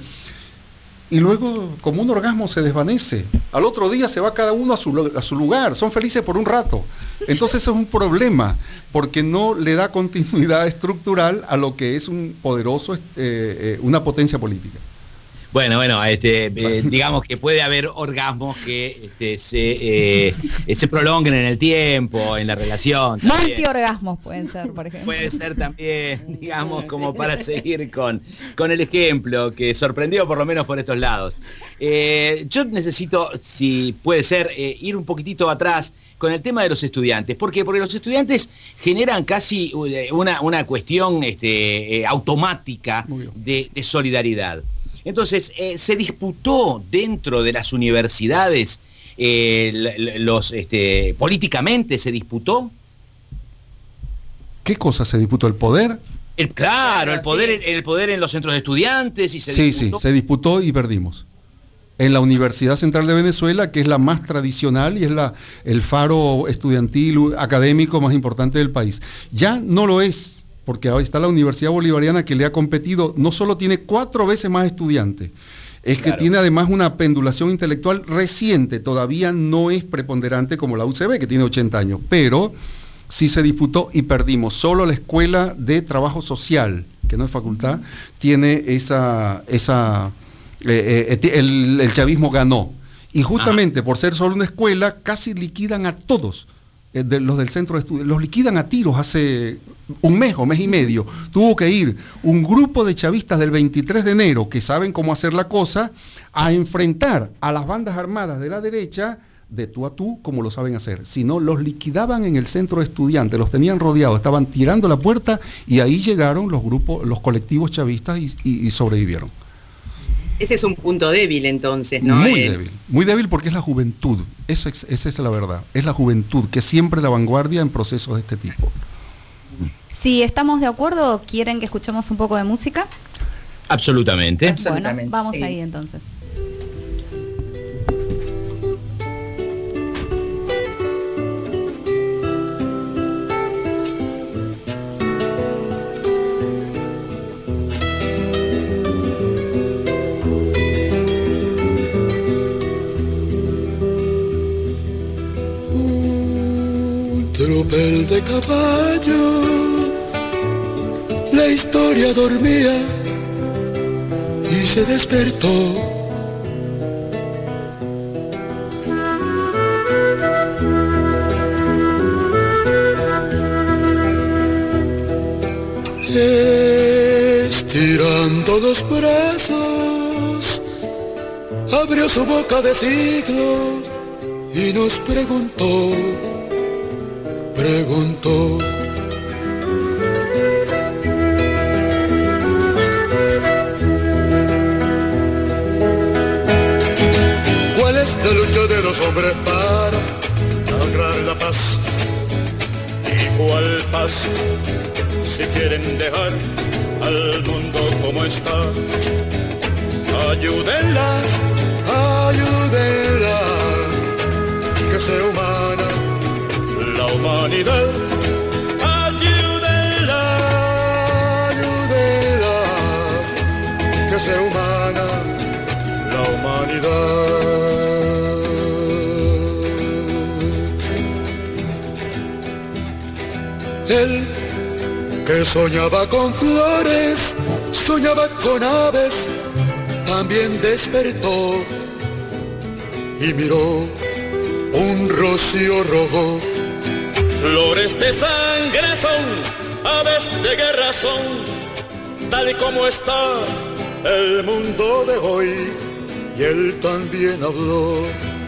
Y luego, como un orgasmo, se desvanece. Al otro día se va cada uno a su, a su lugar, son felices por un rato. Entonces eso es un problema, porque no le da continuidad estructural a lo que es un poderoso, eh, eh, una potencia política. Bueno, bueno, este, eh, digamos que puede haber orgasmos que este, se, eh, se prolonguen en el tiempo, en la relación. Multiorgasmos pueden ser, por ejemplo. Puede ser también, digamos, como para seguir con, con el ejemplo que sorprendió por lo menos por estos lados. Eh, yo necesito, si puede ser, eh, ir un poquitito atrás con el tema de los estudiantes. ¿Por qué? Porque los estudiantes generan casi una, una cuestión este, eh, automática de, de solidaridad. Entonces, eh, se disputó dentro de las universidades, eh, los, este, políticamente se disputó. ¿Qué cosa se disputó? ¿El poder? El, claro, el poder, el poder en los centros de estudiantes. Y se sí, disputó. sí, se disputó y perdimos. En la Universidad Central de Venezuela, que es la más tradicional y es la, el faro estudiantil, académico más importante del país. Ya no lo es, porque ahí está la Universidad Bolivariana que le ha competido, no solo tiene cuatro veces más estudiantes, es que Claro. tiene además una pendulación intelectual reciente, todavía no es preponderante como la U C B, que tiene ochenta años, pero sí se disputó y perdimos. Solo la Escuela de Trabajo Social, que no es facultad, tiene esa... esa eh, eh, el, el chavismo ganó. Y justamente por ser solo una escuela, casi liquidan a todos. De los del centro de estudios, los liquidan a tiros hace un mes o mes y medio. Tuvo que ir un grupo de chavistas del veintitrés de enero, que saben cómo hacer la cosa, a enfrentar a las bandas armadas de la derecha de tú a tú, como lo saben hacer. Si no, los liquidaban en el centro de estudiantes, los tenían rodeados, estaban tirando la puerta, y ahí llegaron los grupos, los colectivos chavistas y, y, y sobrevivieron. Ese es un punto débil entonces, ¿no? Muy Eh, débil, muy débil porque es la juventud, eso es, esa es la verdad, es la juventud que siempre la vanguardia en procesos de este tipo. Si estamos de acuerdo, ¿quieren que escuchemos un poco de música? Absolutamente. Bueno, vamos ahí entonces. Tropel de caballo, la historia dormía y se despertó. Estirando los brazos, abrió su boca de siglos y nos preguntó. Preguntó. ¿Cuál es la lucha de los hombres para lograr la paz? ¿Y cuál paz? Si quieren dejar al mundo como está, ayúdenla, ayúdenla, que sea humana la humanidad. Ayúdenla, ayúdenla, que sea humana la humanidad. Él que soñaba con flores, soñaba con aves, también despertó y miró un rocío rojo. flores de sangre son, aves de guerra son, tal y como está el mundo de hoy, y él también habló.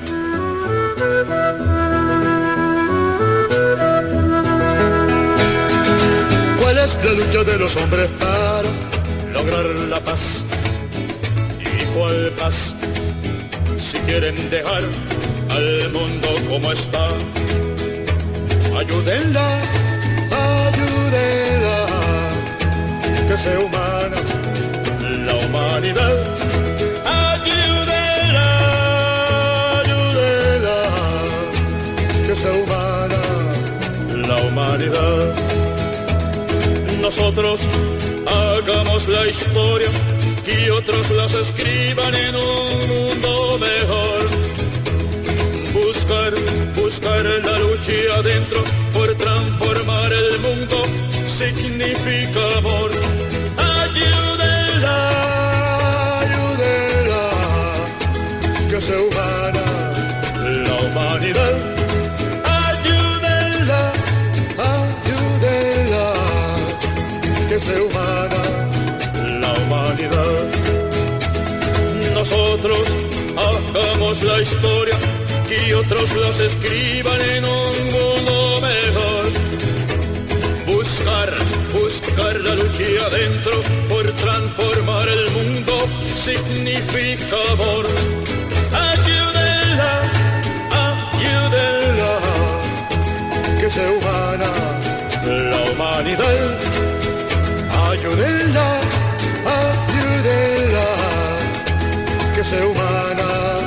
¿Cuál es la lucha de los hombres para lograr la paz? ¿Y cuál paz? Si quieren dejar al mundo como está, ayúdenla, ayúdenla, que sea humana la humanidad. Ayúdenla, ayúdenla, que sea humana la humanidad. Nosotros hagamos la historia y otros las escriban en un mundo mejor. Buscar, buscar la lucha adentro por transformar el mundo significa amor. Ayúdenla, ayúdenla, que sea humana la humanidad. Ayúdenla, ayúdenla, que sea humana la humanidad. Nosotros hagamos la historia y otros las escriban en un mundo mejor. Buscar, buscar la lucha adentro por transformar el mundo significa amor. Ayúdenla, ayúdenla, que sea humana la humanidad. Ayúdenla, ayúdenla, que sea humana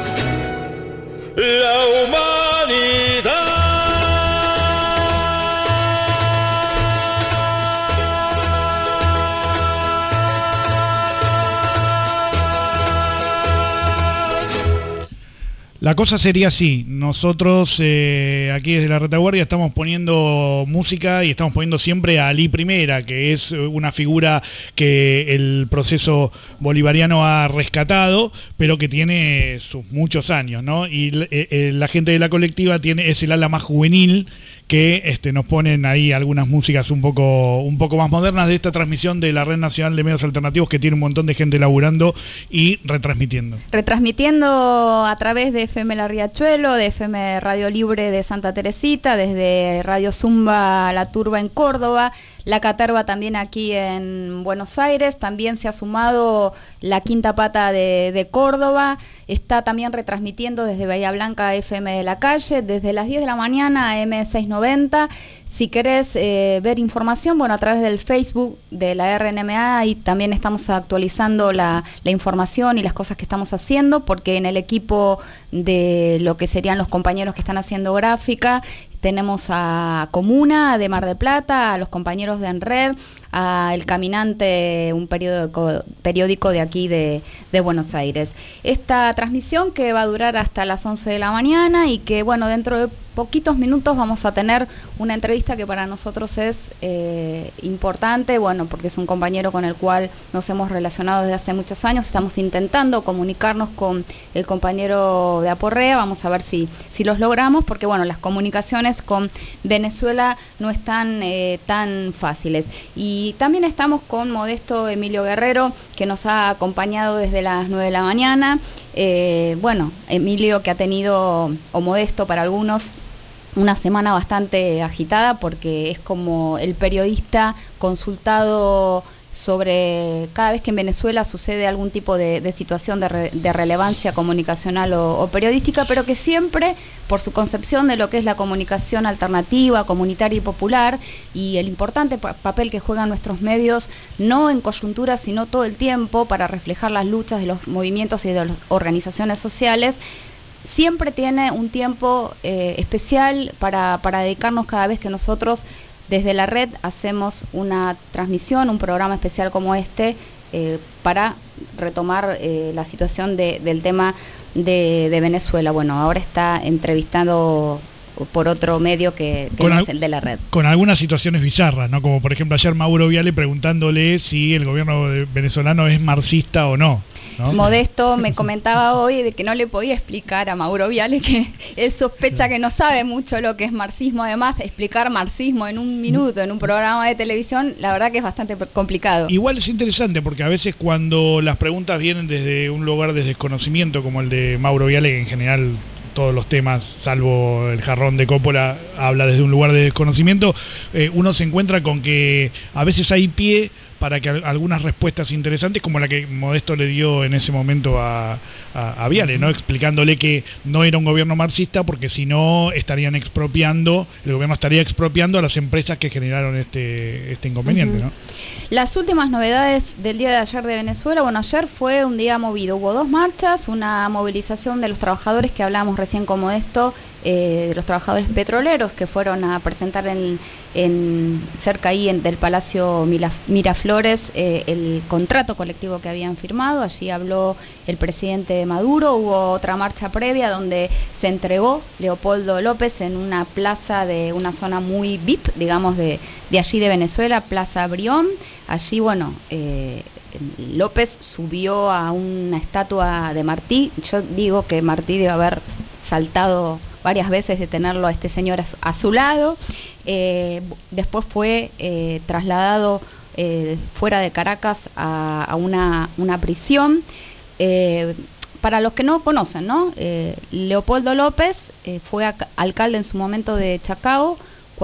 la humanidad. La cosa sería así, nosotros eh, aquí desde la retaguardia estamos poniendo música y estamos poniendo siempre a Ali Primera, que es una figura que el proceso bolivariano ha rescatado, pero que tiene sus muchos años, ¿no? Y eh, eh, la gente de la colectiva tiene, es el ala más juvenil, que este, nos ponen ahí algunas músicas un poco, un poco más modernas de esta transmisión de la Red Nacional de Medios Alternativos, que tiene un montón de gente laburando y retransmitiendo. Retransmitiendo a través de F M La Riachuelo, de F M Radio Libre de Santa Teresita, desde Radio Zumba La Turba en Córdoba, La Caterva también aquí en Buenos Aires, también se ha sumado La Quinta Pata de, de Córdoba, está también retransmitiendo desde Bahía Blanca F M de la Calle, desde las diez de la mañana a M seiscientos noventa. Si querés eh, ver información, bueno, a través del Facebook de la R N M A, y también estamos actualizando la, la información y las cosas que estamos haciendo, porque en el equipo de lo que serían los compañeros que están haciendo gráfica, tenemos a Comuna de Mar del Plata, a los compañeros de Enred, a El Caminante, un periódico, periódico de aquí de, de Buenos Aires. Esta transmisión que va a durar hasta las once de la mañana y que, bueno, dentro de poquitos minutos vamos a tener una entrevista que para nosotros es eh, importante, bueno, porque es un compañero con el cual nos hemos relacionado desde hace muchos años, estamos intentando comunicarnos con el compañero de Aporrea, vamos a ver si, si los logramos, porque bueno, las comunicaciones con Venezuela no están eh, tan fáciles. Y también estamos con Modesto Emilio Guerrero, que nos ha acompañado desde las nueve de la mañana. Eh, bueno, Emilio, que ha tenido, o Modesto para algunos, una semana bastante agitada, porque es como el periodista consultado sobre cada vez que en Venezuela sucede algún tipo de, de situación de, re, de relevancia comunicacional o, o periodística, pero que siempre, por su concepción de lo que es la comunicación alternativa, comunitaria y popular, y el importante pa papel que juegan nuestros medios, no en coyuntura, sino todo el tiempo, para reflejar las luchas de los movimientos y de las organizaciones sociales, siempre tiene un tiempo eh, especial para, para dedicarnos cada vez que nosotros desde la red hacemos una transmisión, un programa especial como este, eh, para retomar eh, la situación de, del tema de, de Venezuela. Bueno, ahora está entrevistando por otro medio que, que no es el de la red. Con algunas situaciones bizarras, ¿no? Como por ejemplo ayer Mauro Viale preguntándole si el gobierno venezolano es marxista o no, ¿no? Modesto me comentaba hoy de que no le podía explicar a Mauro Viale, que él sospecha que no sabe mucho lo que es marxismo. Además, explicar marxismo en un minuto en un programa de televisión, la verdad que es bastante complicado. Igual es interesante, porque a veces cuando las preguntas vienen desde un lugar de desconocimiento, como el de Mauro Viale, que en general todos los temas, salvo el jarrón de Coppola, habla desde un lugar de desconocimiento, eh, uno se encuentra con que a veces hay pie para que algunas respuestas interesantes, como la que Modesto le dio en ese momento a, a, a Viale, ¿no? Explicándole que no era un gobierno marxista, porque si no estarían expropiando, el gobierno estaría expropiando a las empresas que generaron este, este inconveniente, ¿no? Las últimas novedades del día de ayer de Venezuela, bueno, ayer fue un día movido, hubo dos marchas, una movilización de los trabajadores que hablábamos recién con Modesto, eh, de los trabajadores petroleros que fueron a presentar en, en cerca ahí en, del Palacio Miraflores eh, el contrato colectivo que habían firmado. Allí habló el presidente Maduro. Hubo otra marcha previa donde se entregó Leopoldo López en una plaza de una zona muy V I P, digamos, de, de allí de Venezuela, Plaza Brión. Allí, bueno, eh, López subió a una estatua de Martí. Yo digo que Martí debe haber saltado varias veces de tenerlo a este señor a su, a su lado. Eh, después fue eh, trasladado eh, fuera de Caracas a, a una, una prisión. Eh, para los que no conocen, ¿no? Eh, Leopoldo López eh, fue a, alcalde en su momento de Chacao,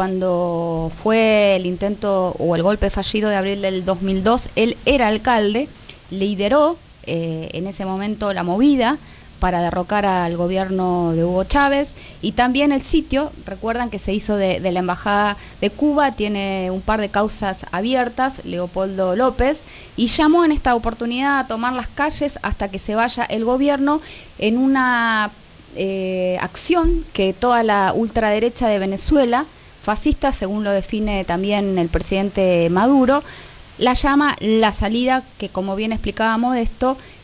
cuando fue el intento o el golpe fallido de abril del dos mil dos. Él era alcalde, lideró eh, en ese momento la movida para derrocar al gobierno de Hugo Chávez, y también el sitio, recuerdan que se hizo de, de la Embajada de Cuba, tiene un par de causas abiertas, Leopoldo López, y llamó en esta oportunidad a tomar las calles hasta que se vaya el gobierno, en una eh, acción que toda la ultraderecha de Venezuela, fascista según lo define también el presidente Maduro, la llama la salida, que como bien explicaba Modesto,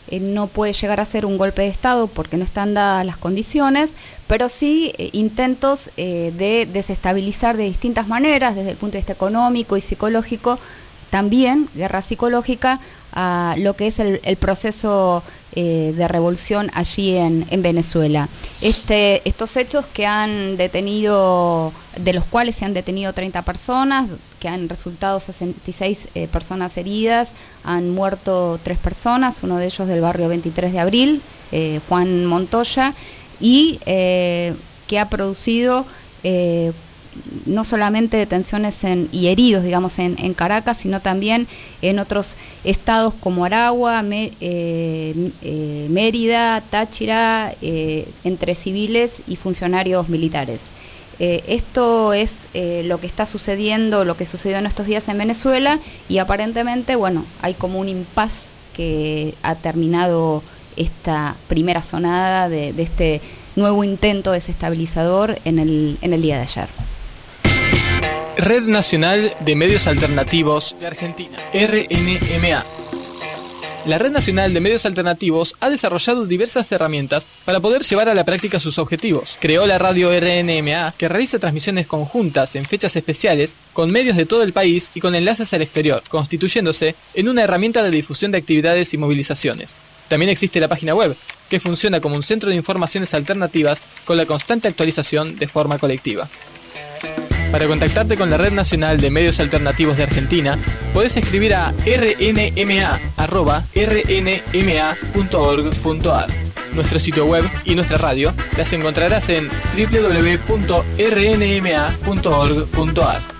eh, no puede llegar a ser un golpe de Estado porque no están dadas las condiciones, pero sí eh, intentos eh, de desestabilizar de distintas maneras, desde el punto de vista económico y psicológico, también guerra psicológica, a lo que es el, el proceso eh, de revolución allí en, en Venezuela. Este, estos hechos que han detenido, de los cuales se han detenido treinta personas, que han resultado sesenta y seis eh, personas heridas, han muerto tres personas, uno de ellos del barrio veintitrés de abril, eh, Juan Montoya, y eh, que ha producido eh, no solamente detenciones en, y heridos, digamos, en, en Caracas, sino también en otros estados como Aragua, me, eh, eh, Mérida, Táchira, eh, entre civiles y funcionarios militares. Eh, esto es eh, lo que está sucediendo, lo que sucedió en estos días en Venezuela, y aparentemente, bueno, hay como un impas que ha terminado esta primera sonada de, de este nuevo intento desestabilizador en el, en el día de ayer. Red Nacional de Medios Alternativos de Argentina, R N M A. La Red Nacional de Medios Alternativos ha desarrollado diversas herramientas para poder llevar a la práctica sus objetivos. Creó la radio R N M A, que realiza transmisiones conjuntas en fechas especiales con medios de todo el país y con enlaces al exterior, constituyéndose en una herramienta de difusión de actividades y movilizaciones. También existe la página web, que funciona como un centro de informaciones alternativas con la constante actualización de forma colectiva. Para contactarte con la Red Nacional de Medios Alternativos de Argentina, podés escribir a r n m a arroba r n m a punto org punto a r. Nuestro sitio web y nuestra radio las encontrarás en w w w punto r n m a punto org punto a r.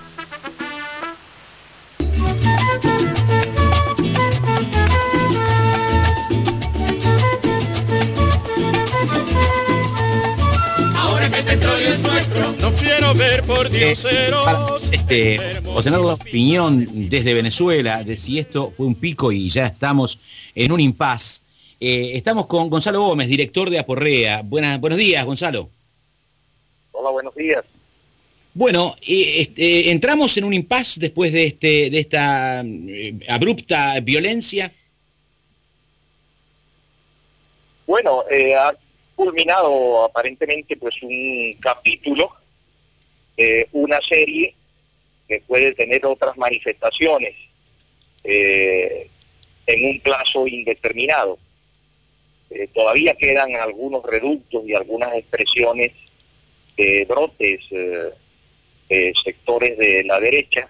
No quiero ver por dioseros. Para este, obtener la opinión desde Venezuela de si esto fue un pico y ya estamos en un impas. Eh, estamos con Gonzalo Gómez, director de Aporrea. Buenas, buenos días, Gonzalo. Hola, buenos días. Bueno, eh, este, entramos en un impas después de este, de esta eh, abrupta violencia. Bueno, eh, ha culminado aparentemente pues un capítulo, eh, una serie que puede tener otras manifestaciones eh, en un plazo indeterminado. Eh, todavía quedan algunos reductos y algunas expresiones de brotes, eh, eh, sectores de la derecha,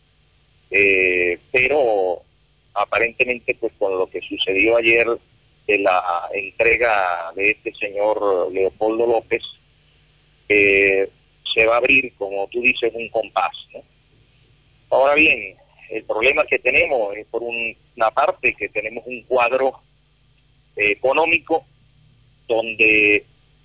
eh, pero aparentemente pues con lo que sucedió ayer de la entrega de este señor Leopoldo López, eh, se va a abrir, como tú dices, un compás, ¿no? Ahora bien, el problema que tenemos es por un, una parte que tenemos un cuadro eh, económico donde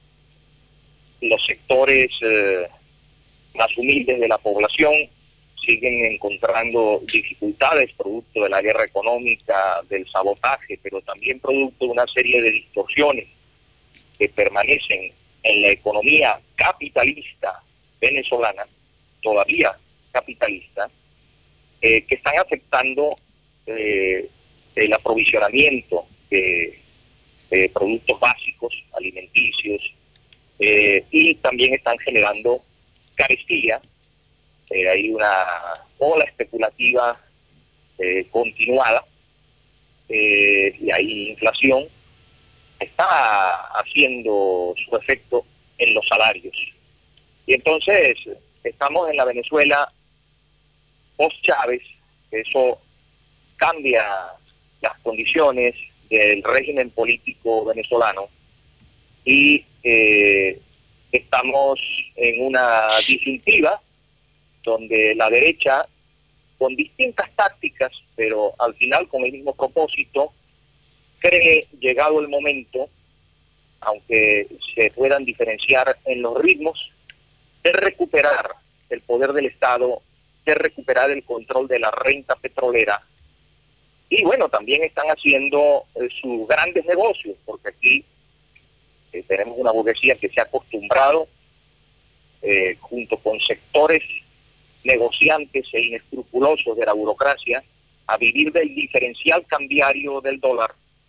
los sectores eh, más humildes de la población siguen encontrando dificultades producto de la guerra económica, del sabotaje, pero también producto de una serie de distorsiones que permanecen en la economía capitalista venezolana, todavía capitalista, eh, que están afectando eh, el aprovisionamiento de, de productos básicos, alimenticios, eh, y también están generando carestía. Eh, hay una ola especulativa eh, continuada eh, y hay inflación, está haciendo su efecto en los salarios. Y entonces estamos en la Venezuela post Chávez, eso cambia las condiciones del régimen político venezolano y eh, estamos en una disyuntiva donde la derecha, con distintas tácticas, pero al final con el mismo propósito, cree llegado el momento, aunque se puedan diferenciar en los ritmos, de recuperar el poder del Estado, de recuperar el control de la renta petrolera. Y bueno, también están haciendo eh, sus grandes negocios, porque aquí eh, tenemos una burguesía que se ha acostumbrado, eh, junto con sectores negociantes e inescrupulosos de la burocracia, a vivir del diferencial cambiario del dólar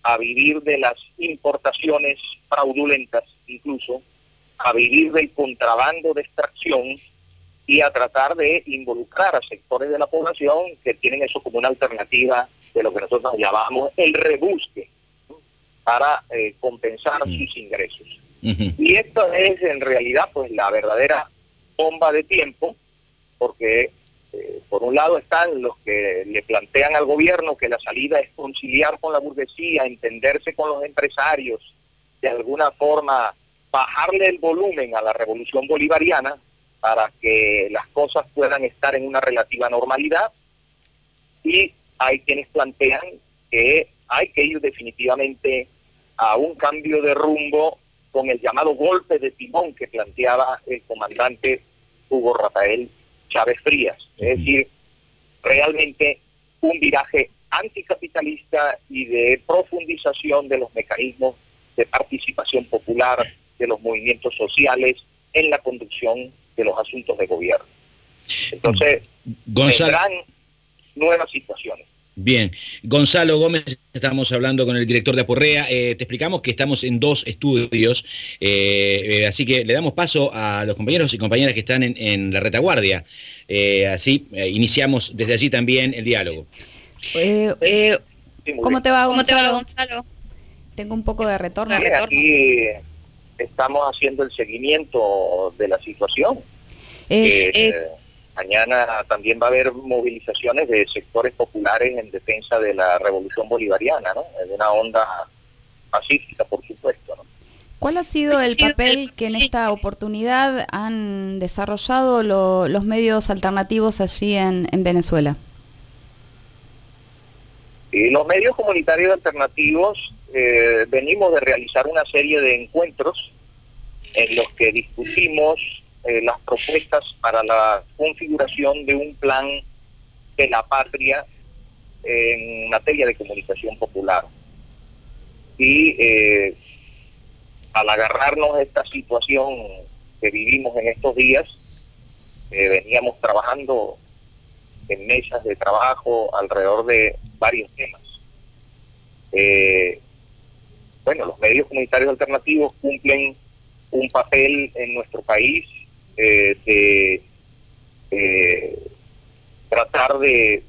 a vivir de las importaciones fraudulentas, incluso a vivir del contrabando de extracción y a tratar de involucrar a sectores de la población que tienen eso como una alternativa de lo que nosotros llamamos el rebusque para eh, compensar mm. sus ingresos. Uh-huh. Y esto es en realidad pues la verdadera bomba de tiempo, porque eh, por un lado están los que le plantean al gobierno que la salida es conciliar con la burguesía, entenderse con los empresarios, de alguna forma bajarle el volumen a la revolución bolivariana para que las cosas puedan estar en una relativa normalidad, y hay quienes plantean que hay que ir definitivamente a un cambio de rumbo con el llamado golpe de timón que planteaba el comandante Hugo Rafael Chávez Frías. Es decir, realmente un viraje anticapitalista y de profundización de los mecanismos de participación popular de los movimientos sociales en la conducción de los asuntos de gobierno. Entonces, Gonzalo, vendrán nuevas situaciones. Bien, Gonzalo Gómez, estamos hablando con el director de Aporrea. Eh, te explicamos que estamos en dos estudios, eh, eh, así que le damos paso a los compañeros y compañeras que están en, en la retaguardia. Eh, así eh, iniciamos desde allí también el diálogo. Eh, eh, ¿Cómo te va, Gonzalo? ¿Cómo te va, Gonzalo? Tengo un poco de retorno. Sí, aquí estamos haciendo el seguimiento de la situación. Eh, eh, eh, Mañana también va a haber movilizaciones de sectores populares en defensa de la revolución bolivariana, ¿no? En una onda pacífica, por supuesto, ¿no? ¿Cuál ha sido el papel que en esta oportunidad han desarrollado lo, los medios alternativos allí en, en Venezuela? Y los medios comunitarios alternativos eh, venimos de realizar una serie de encuentros en los que discutimos Eh, las propuestas para la configuración de un plan de la patria en materia de comunicación popular. Y eh, al agarrarnos a esta situación que vivimos en estos días, eh, veníamos trabajando en mesas de trabajo alrededor de varios temas. Eh, bueno, los medios comunitarios alternativos cumplen un papel en nuestro país Eh, de eh, tratar de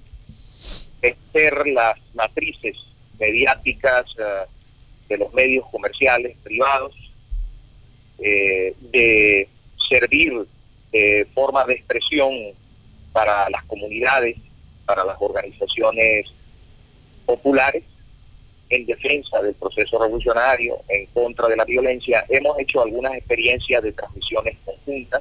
ser las matrices mediáticas uh, de los medios comerciales privados, eh, de servir de forma de expresión para las comunidades, para las organizaciones populares, en defensa del proceso revolucionario, en contra de la violencia. Hemos hecho algunas experiencias de transmisiones conjuntas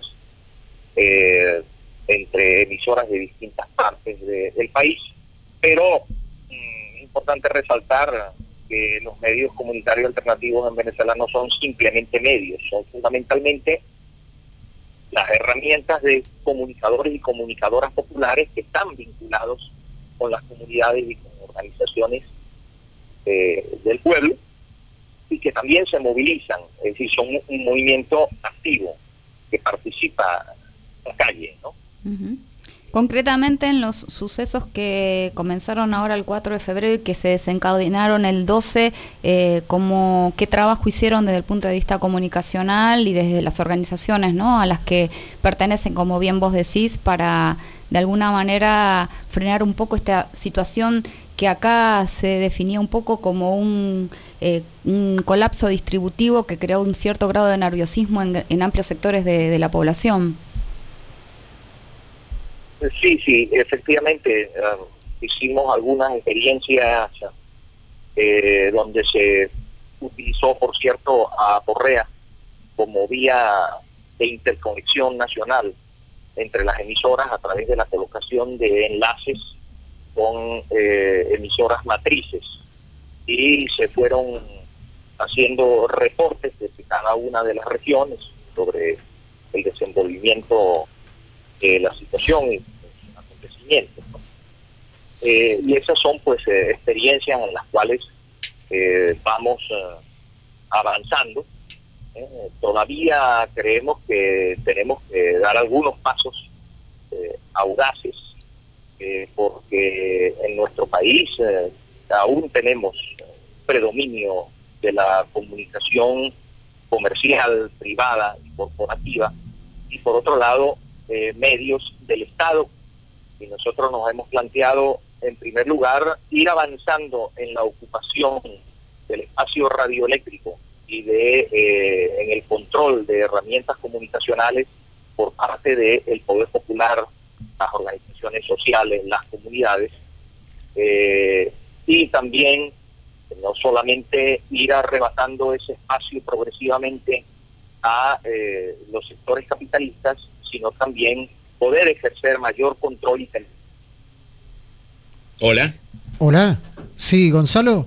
eh, entre emisoras de distintas partes de, del país, pero es mm, importante resaltar que los medios comunitarios alternativos en Venezuela no son simplemente medios, son fundamentalmente las herramientas de comunicadores y comunicadoras populares que están vinculados con las comunidades y con organizaciones Eh, del pueblo, y que también se movilizan, es decir, son un, un movimiento activo que participa en la calle, ¿no? Uh-huh. Concretamente en los sucesos que comenzaron ahora el cuatro de febrero y que se desencadenaron el doce, eh, como, ¿qué trabajo hicieron desde el punto de vista comunicacional y desde las organizaciones, ¿no?, a las que pertenecen, como bien vos decís, para de alguna manera frenar un poco esta situación que acá se definía un poco como un, eh, un colapso distributivo que creó un cierto grado de nerviosismo en, en amplios sectores de, de la población? Sí, sí, efectivamente, uh, hicimos algunas experiencias eh, donde se utilizó, por cierto, a Aporrea como vía de interconexión nacional entre las emisoras a través de la colocación de enlaces con eh, emisoras matrices, y se fueron haciendo reportes desde cada una de las regiones sobre el desenvolvimiento de la situación y los acontecimientos, ¿no? Eh, y esas son pues eh, experiencias en las cuales eh, vamos eh, avanzando. Eh, todavía creemos que tenemos que dar algunos pasos eh, audaces, eh, porque en nuestro país eh, aún tenemos predominio de la comunicación comercial, privada y corporativa, y por otro lado, eh, medios del Estado. Y nosotros nos hemos planteado, en primer lugar, ir avanzando en la ocupación del espacio radioeléctrico y de eh, en el control de herramientas comunicacionales por parte del poder popular, las organizaciones sociales, las comunidades, eh, y también no solamente ir arrebatando ese espacio progresivamente a eh, los sectores capitalistas, sino también poder ejercer mayor control y tener. Hola. Hola. Sí, Gonzalo.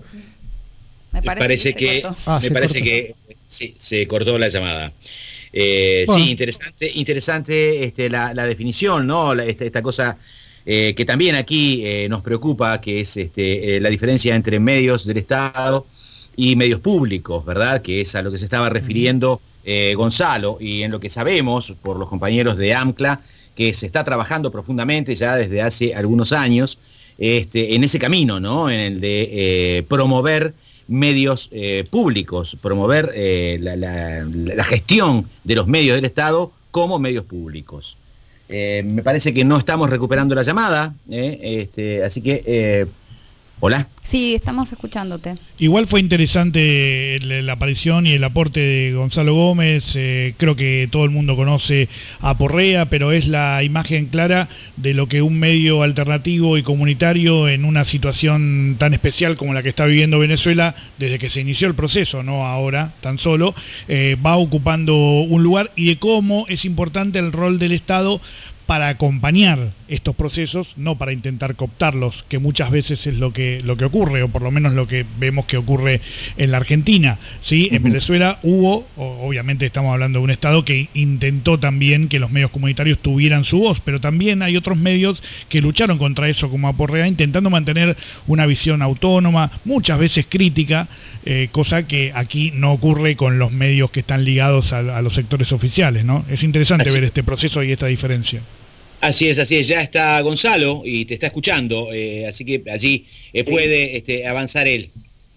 Me parece, parece que, que, se Ah, me se parece cortó. que sí, se cortó la llamada. Eh, Bueno. Sí, interesante, interesante este, la, la definición, ¿no? La- esta, esta cosa eh, que también aquí eh, nos preocupa, que es este, eh, la diferencia entre medios del Estado y medios públicos, ¿verdad? Que es a lo que se estaba refiriendo eh, Gonzalo, y en lo que sabemos por los compañeros de AMCLA, que se está trabajando profundamente ya desde hace algunos años este, en ese camino, ¿no? En el de eh, promover medios eh, públicos, promover eh, la, la- la gestión de los medios del Estado como medios públicos. Eh, me parece que no estamos recuperando la llamada, eh, este, así que, eh, hola. Sí, estamos escuchándote. Igual fue interesante la, la aparición y el aporte de Gonzalo Gómez. Eh, creo que todo el mundo conoce a Porrea, pero es la imagen clara de lo que un medio alternativo y comunitario en una situación tan especial como la que está viviendo Venezuela desde que se inició el proceso, no ahora tan solo, eh, va ocupando un lugar, y de cómo es importante el rol del Estado para acompañar estos procesos, no para intentar cooptarlos, que muchas veces es lo que lo que ocurre, o por lo menos lo que vemos que ocurre en la Argentina, ¿sí? En Venezuela hubo, o- obviamente estamos hablando de un Estado que intentó también que los medios comunitarios tuvieran su voz, pero también hay otros medios que lucharon contra eso, como Aporrea, intentando mantener una visión autónoma, muchas veces crítica, eh, cosa que aquí no ocurre con los medios que están ligados a, a los sectores oficiales, ¿no? Es interesante Así. ver este proceso y esta diferencia. Así es, así es, ya está Gonzalo y te está escuchando, eh, así que allí eh, puede este, avanzar él.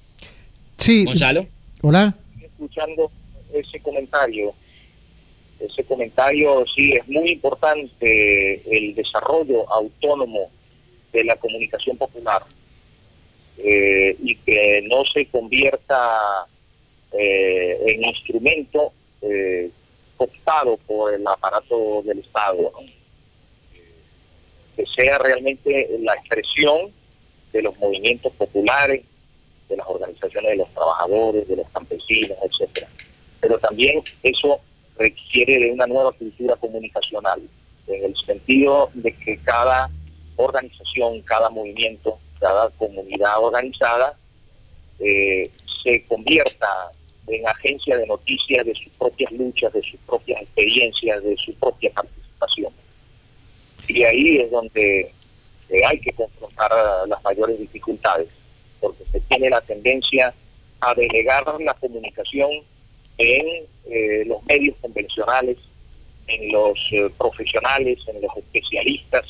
Sí. Gonzalo. Hola. Escuchando ese comentario, ese comentario sí es muy importante, el desarrollo autónomo de la comunicación popular, eh, y que no se convierta eh, en instrumento eh, cooptado por el aparato del Estado, ¿no? Que sea realmente la expresión de los movimientos populares, de las organizaciones de los trabajadores, de los campesinos, etcétera. Pero también eso requiere de una nueva cultura comunicacional, en el sentido de que cada organización, cada movimiento, cada comunidad organizada eh, se convierta en agencia de noticias de sus propias luchas, de sus propias experiencias, de su propia participación. Y ahí es donde eh, hay que confrontar las mayores dificultades, porque se tiene la tendencia a delegar la comunicación en eh, los medios convencionales, en los eh, profesionales, en los especialistas.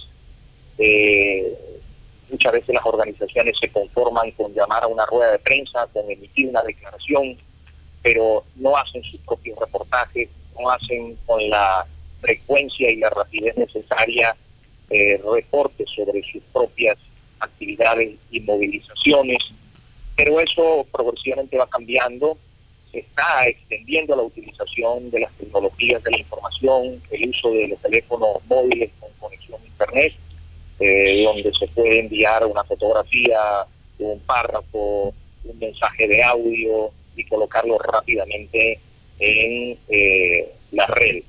Eh, muchas veces las organizaciones se conforman con llamar a una rueda de prensa, con emitir una declaración, pero no hacen sus propios reportajes, no hacen con la frecuencia y la rapidez necesaria eh, reportes sobre sus propias actividades y movilizaciones, pero eso progresivamente va cambiando. Se está extendiendo la utilización de las tecnologías de la información, el uso de los teléfonos móviles con conexión a internet, eh, donde se puede enviar una fotografía, un párrafo, un mensaje de audio y colocarlo rápidamente en eh, la red.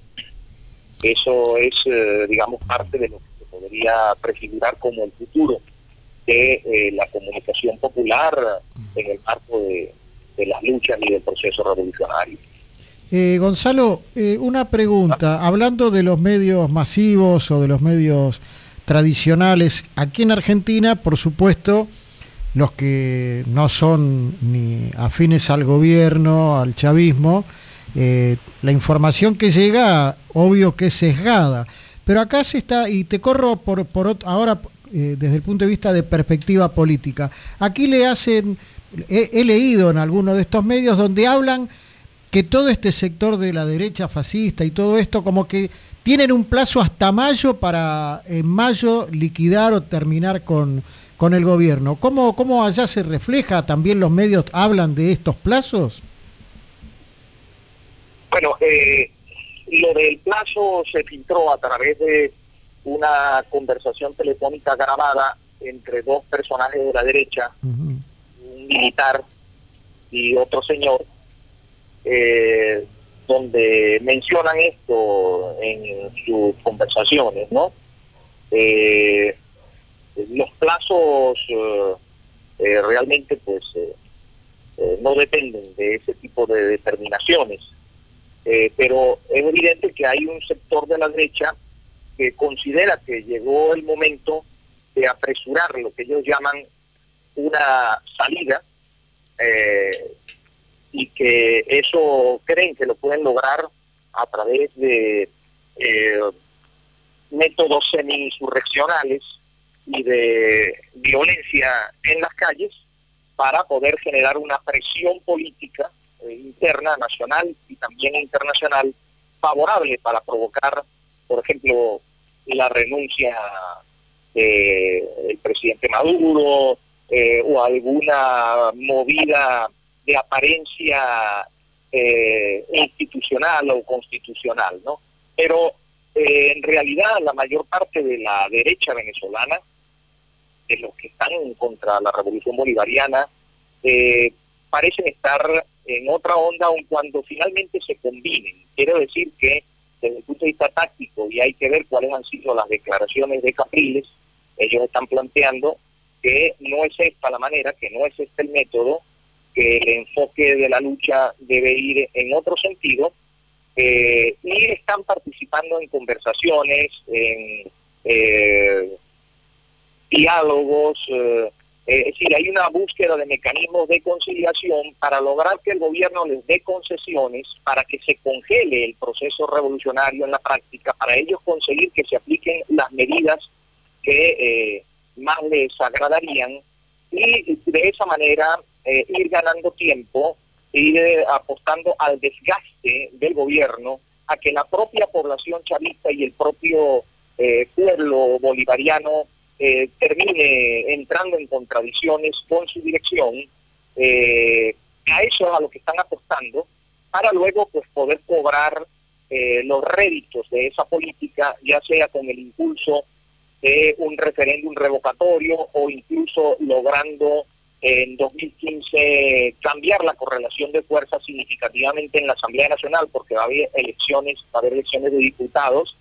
Eso es, eh, digamos, parte de lo que se podría prefigurar como el futuro de eh, la comunicación popular en el marco de, de las luchas y del proceso revolucionario. Eh, Gonzalo, eh, una pregunta. Hablando de los medios masivos o de los medios tradicionales, aquí en Argentina, por supuesto, los que no son ni afines al gobierno, al chavismo, eh, la información que llega, obvio que es sesgada. Pero acá se está, y te corro por, por ot- ahora eh, desde el punto de vista de perspectiva política, aquí le hacen he, he leído en alguno de estos medios donde hablan que todo este sector de la derecha fascista y todo esto como que tienen un plazo hasta mayo para en mayo liquidar o terminar con, con el gobierno. ¿Cómo, cómo allá se refleja? ¿También los medios hablan de estos plazos? Bueno, eh, lo del plazo se filtró a través de una conversación telefónica grabada entre dos personajes de la derecha, uh-huh. un militar y otro señor, eh, donde mencionan esto en sus conversaciones, ¿no? Eh, los plazos eh, eh, realmente pues eh, eh, no dependen de ese tipo de determinaciones, eh, pero es evidente que hay un sector de la derecha que considera que llegó el momento de apresurar lo que ellos llaman una salida, eh, y que eso creen que lo pueden lograr a través de eh, métodos semi-insurreccionales y de violencia en las calles para poder generar una presión política eh, interna, nacional y también internacional favorable para provocar, por ejemplo, la renuncia del presidente Maduro eh, o alguna movida de apariencia eh, institucional o constitucional, ¿no? Pero eh, en realidad la mayor parte de la derecha venezolana, de los que están contra la revolución bolivariana, eh, parecen estar en otra onda, aun cuando finalmente se combinen. Quiero decir que desde el punto de vista táctico, y hay que ver cuáles han sido las declaraciones de Capriles, ellos están planteando que no es esta la manera, que no es este el método, que el enfoque de la lucha debe ir en otro sentido, eh, y están participando en conversaciones, en eh, diálogos, eh, es decir, hay una búsqueda de mecanismos de conciliación para lograr que el gobierno les dé concesiones, para que se congele el proceso revolucionario en la práctica, para ellos conseguir que se apliquen las medidas que eh, más les agradarían, y de esa manera eh, ir ganando tiempo, ir eh, apostando al desgaste del gobierno, a que la propia población chavista y el propio eh, pueblo bolivariano Eh, termine entrando en contradicciones con su dirección. Eh, a eso es a lo que están apostando, para luego pues poder cobrar eh, los réditos de esa política, ya sea con el impulso de un referéndum revocatorio o incluso logrando eh, en dos mil quince cambiar la correlación de fuerzas significativamente en la Asamblea Nacional, porque va a haber elecciones, va a haber elecciones de diputados,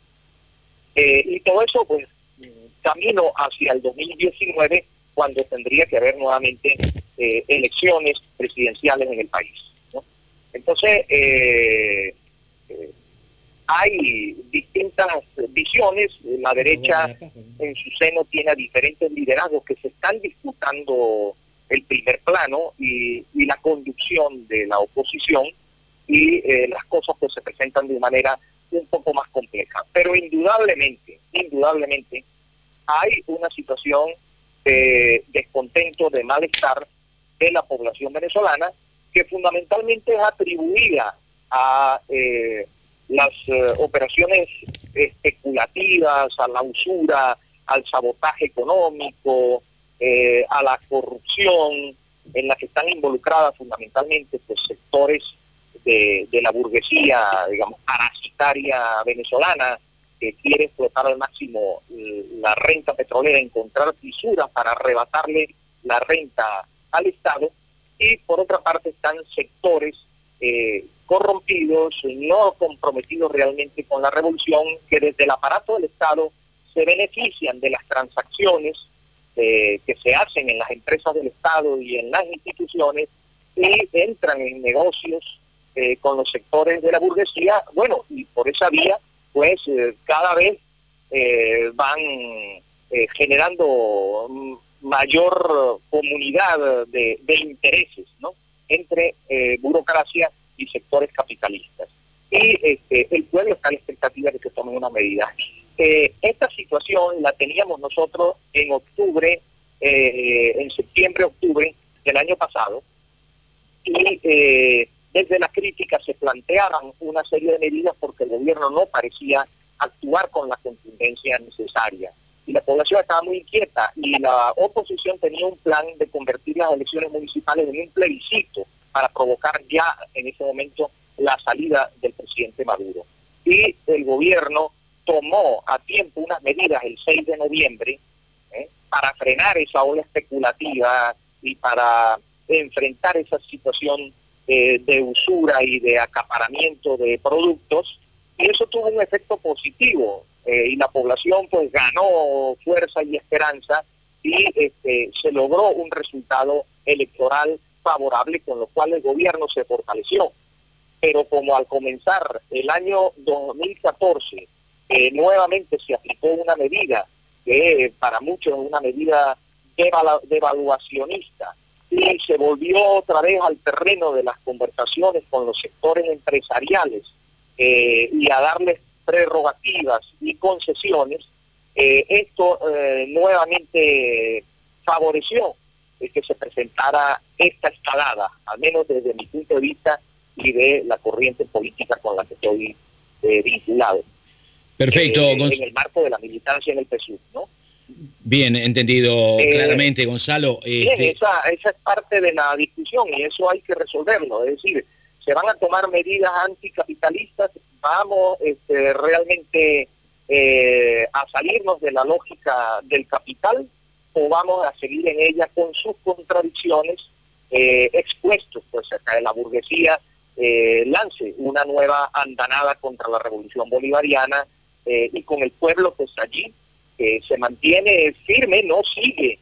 eh, y todo eso pues camino hacia el dos mil diecinueve, cuando tendría que haber nuevamente eh, elecciones presidenciales en el país, ¿no? Entonces, eh, eh, hay distintas visiones. La derecha en su seno tiene a diferentes liderazgos que se están disputando el primer plano y, y la conducción de la oposición, y eh, las cosas pues se presentan de manera un poco más compleja. Pero indudablemente, indudablemente, hay una situación de descontento, de malestar de la población venezolana, que fundamentalmente es atribuida a eh, las eh, operaciones especulativas, a la usura, al sabotaje económico, eh, a la corrupción, en la que están involucradas fundamentalmente pues, sectores de, de la burguesía, digamos, parasitaria venezolana, que quiere explotar al máximo la renta petrolera, encontrar fisuras para arrebatarle la renta al Estado, y por otra parte están sectores eh, corrompidos, no comprometidos realmente con la revolución, que desde el aparato del Estado se benefician de las transacciones eh, que se hacen en las empresas del Estado y en las instituciones, y entran en negocios eh, con los sectores de la burguesía, bueno, y por esa vía pues eh, cada vez eh, van eh, generando mayor comunidad de, de intereses, ¿no?, entre eh, burocracia y sectores capitalistas. Y este, el pueblo está a la expectativa de que tomen una medida. Eh, esta situación la teníamos nosotros en octubre, eh, en septiembre, octubre del año pasado, y eh, desde la crítica se planteaban una serie de medidas porque el gobierno no parecía actuar con la contundencia necesaria. Y la población estaba muy inquieta y la oposición tenía un plan de convertir las elecciones municipales en un plebiscito para provocar ya en ese momento la salida del presidente Maduro. Y el gobierno tomó a tiempo unas medidas el seis de noviembre ¿eh? para frenar esa ola especulativa y para enfrentar esa situación eh, de usura y de acaparamiento de productos, y eso tuvo un efecto positivo. Eh, y la población pues ganó fuerza y esperanza y este, se logró un resultado electoral favorable, con lo cual el gobierno se fortaleció. Pero como al comenzar el año dos mil catorce eh, nuevamente se aplicó una medida que eh, para muchos es una medida devalu- devaluacionista y se volvió otra vez al terreno de las conversaciones con los sectores empresariales eh, y a darles prerrogativas y concesiones, eh, esto eh, nuevamente favoreció eh, que se presentara esta escalada, al menos desde mi punto de vista y de la corriente política con la que estoy eh, vinculado. Perfecto. Eh, Gonz- en el marco de la militancia en el P S U V, ¿no? Bien, entendido Eh, claramente, Gonzalo. Bien, Este, esa, esa es parte de la discusión y eso hay que resolverlo. Es decir, se van a tomar medidas anticapitalistas, vamos este, realmente eh, a salirnos de la lógica del capital o vamos a seguir en ella con sus contradicciones eh, expuestos, pues acá de la burguesía eh, lance una nueva andanada contra la revolución bolivariana eh, y con el pueblo pues allí eh, se mantiene firme, no sigue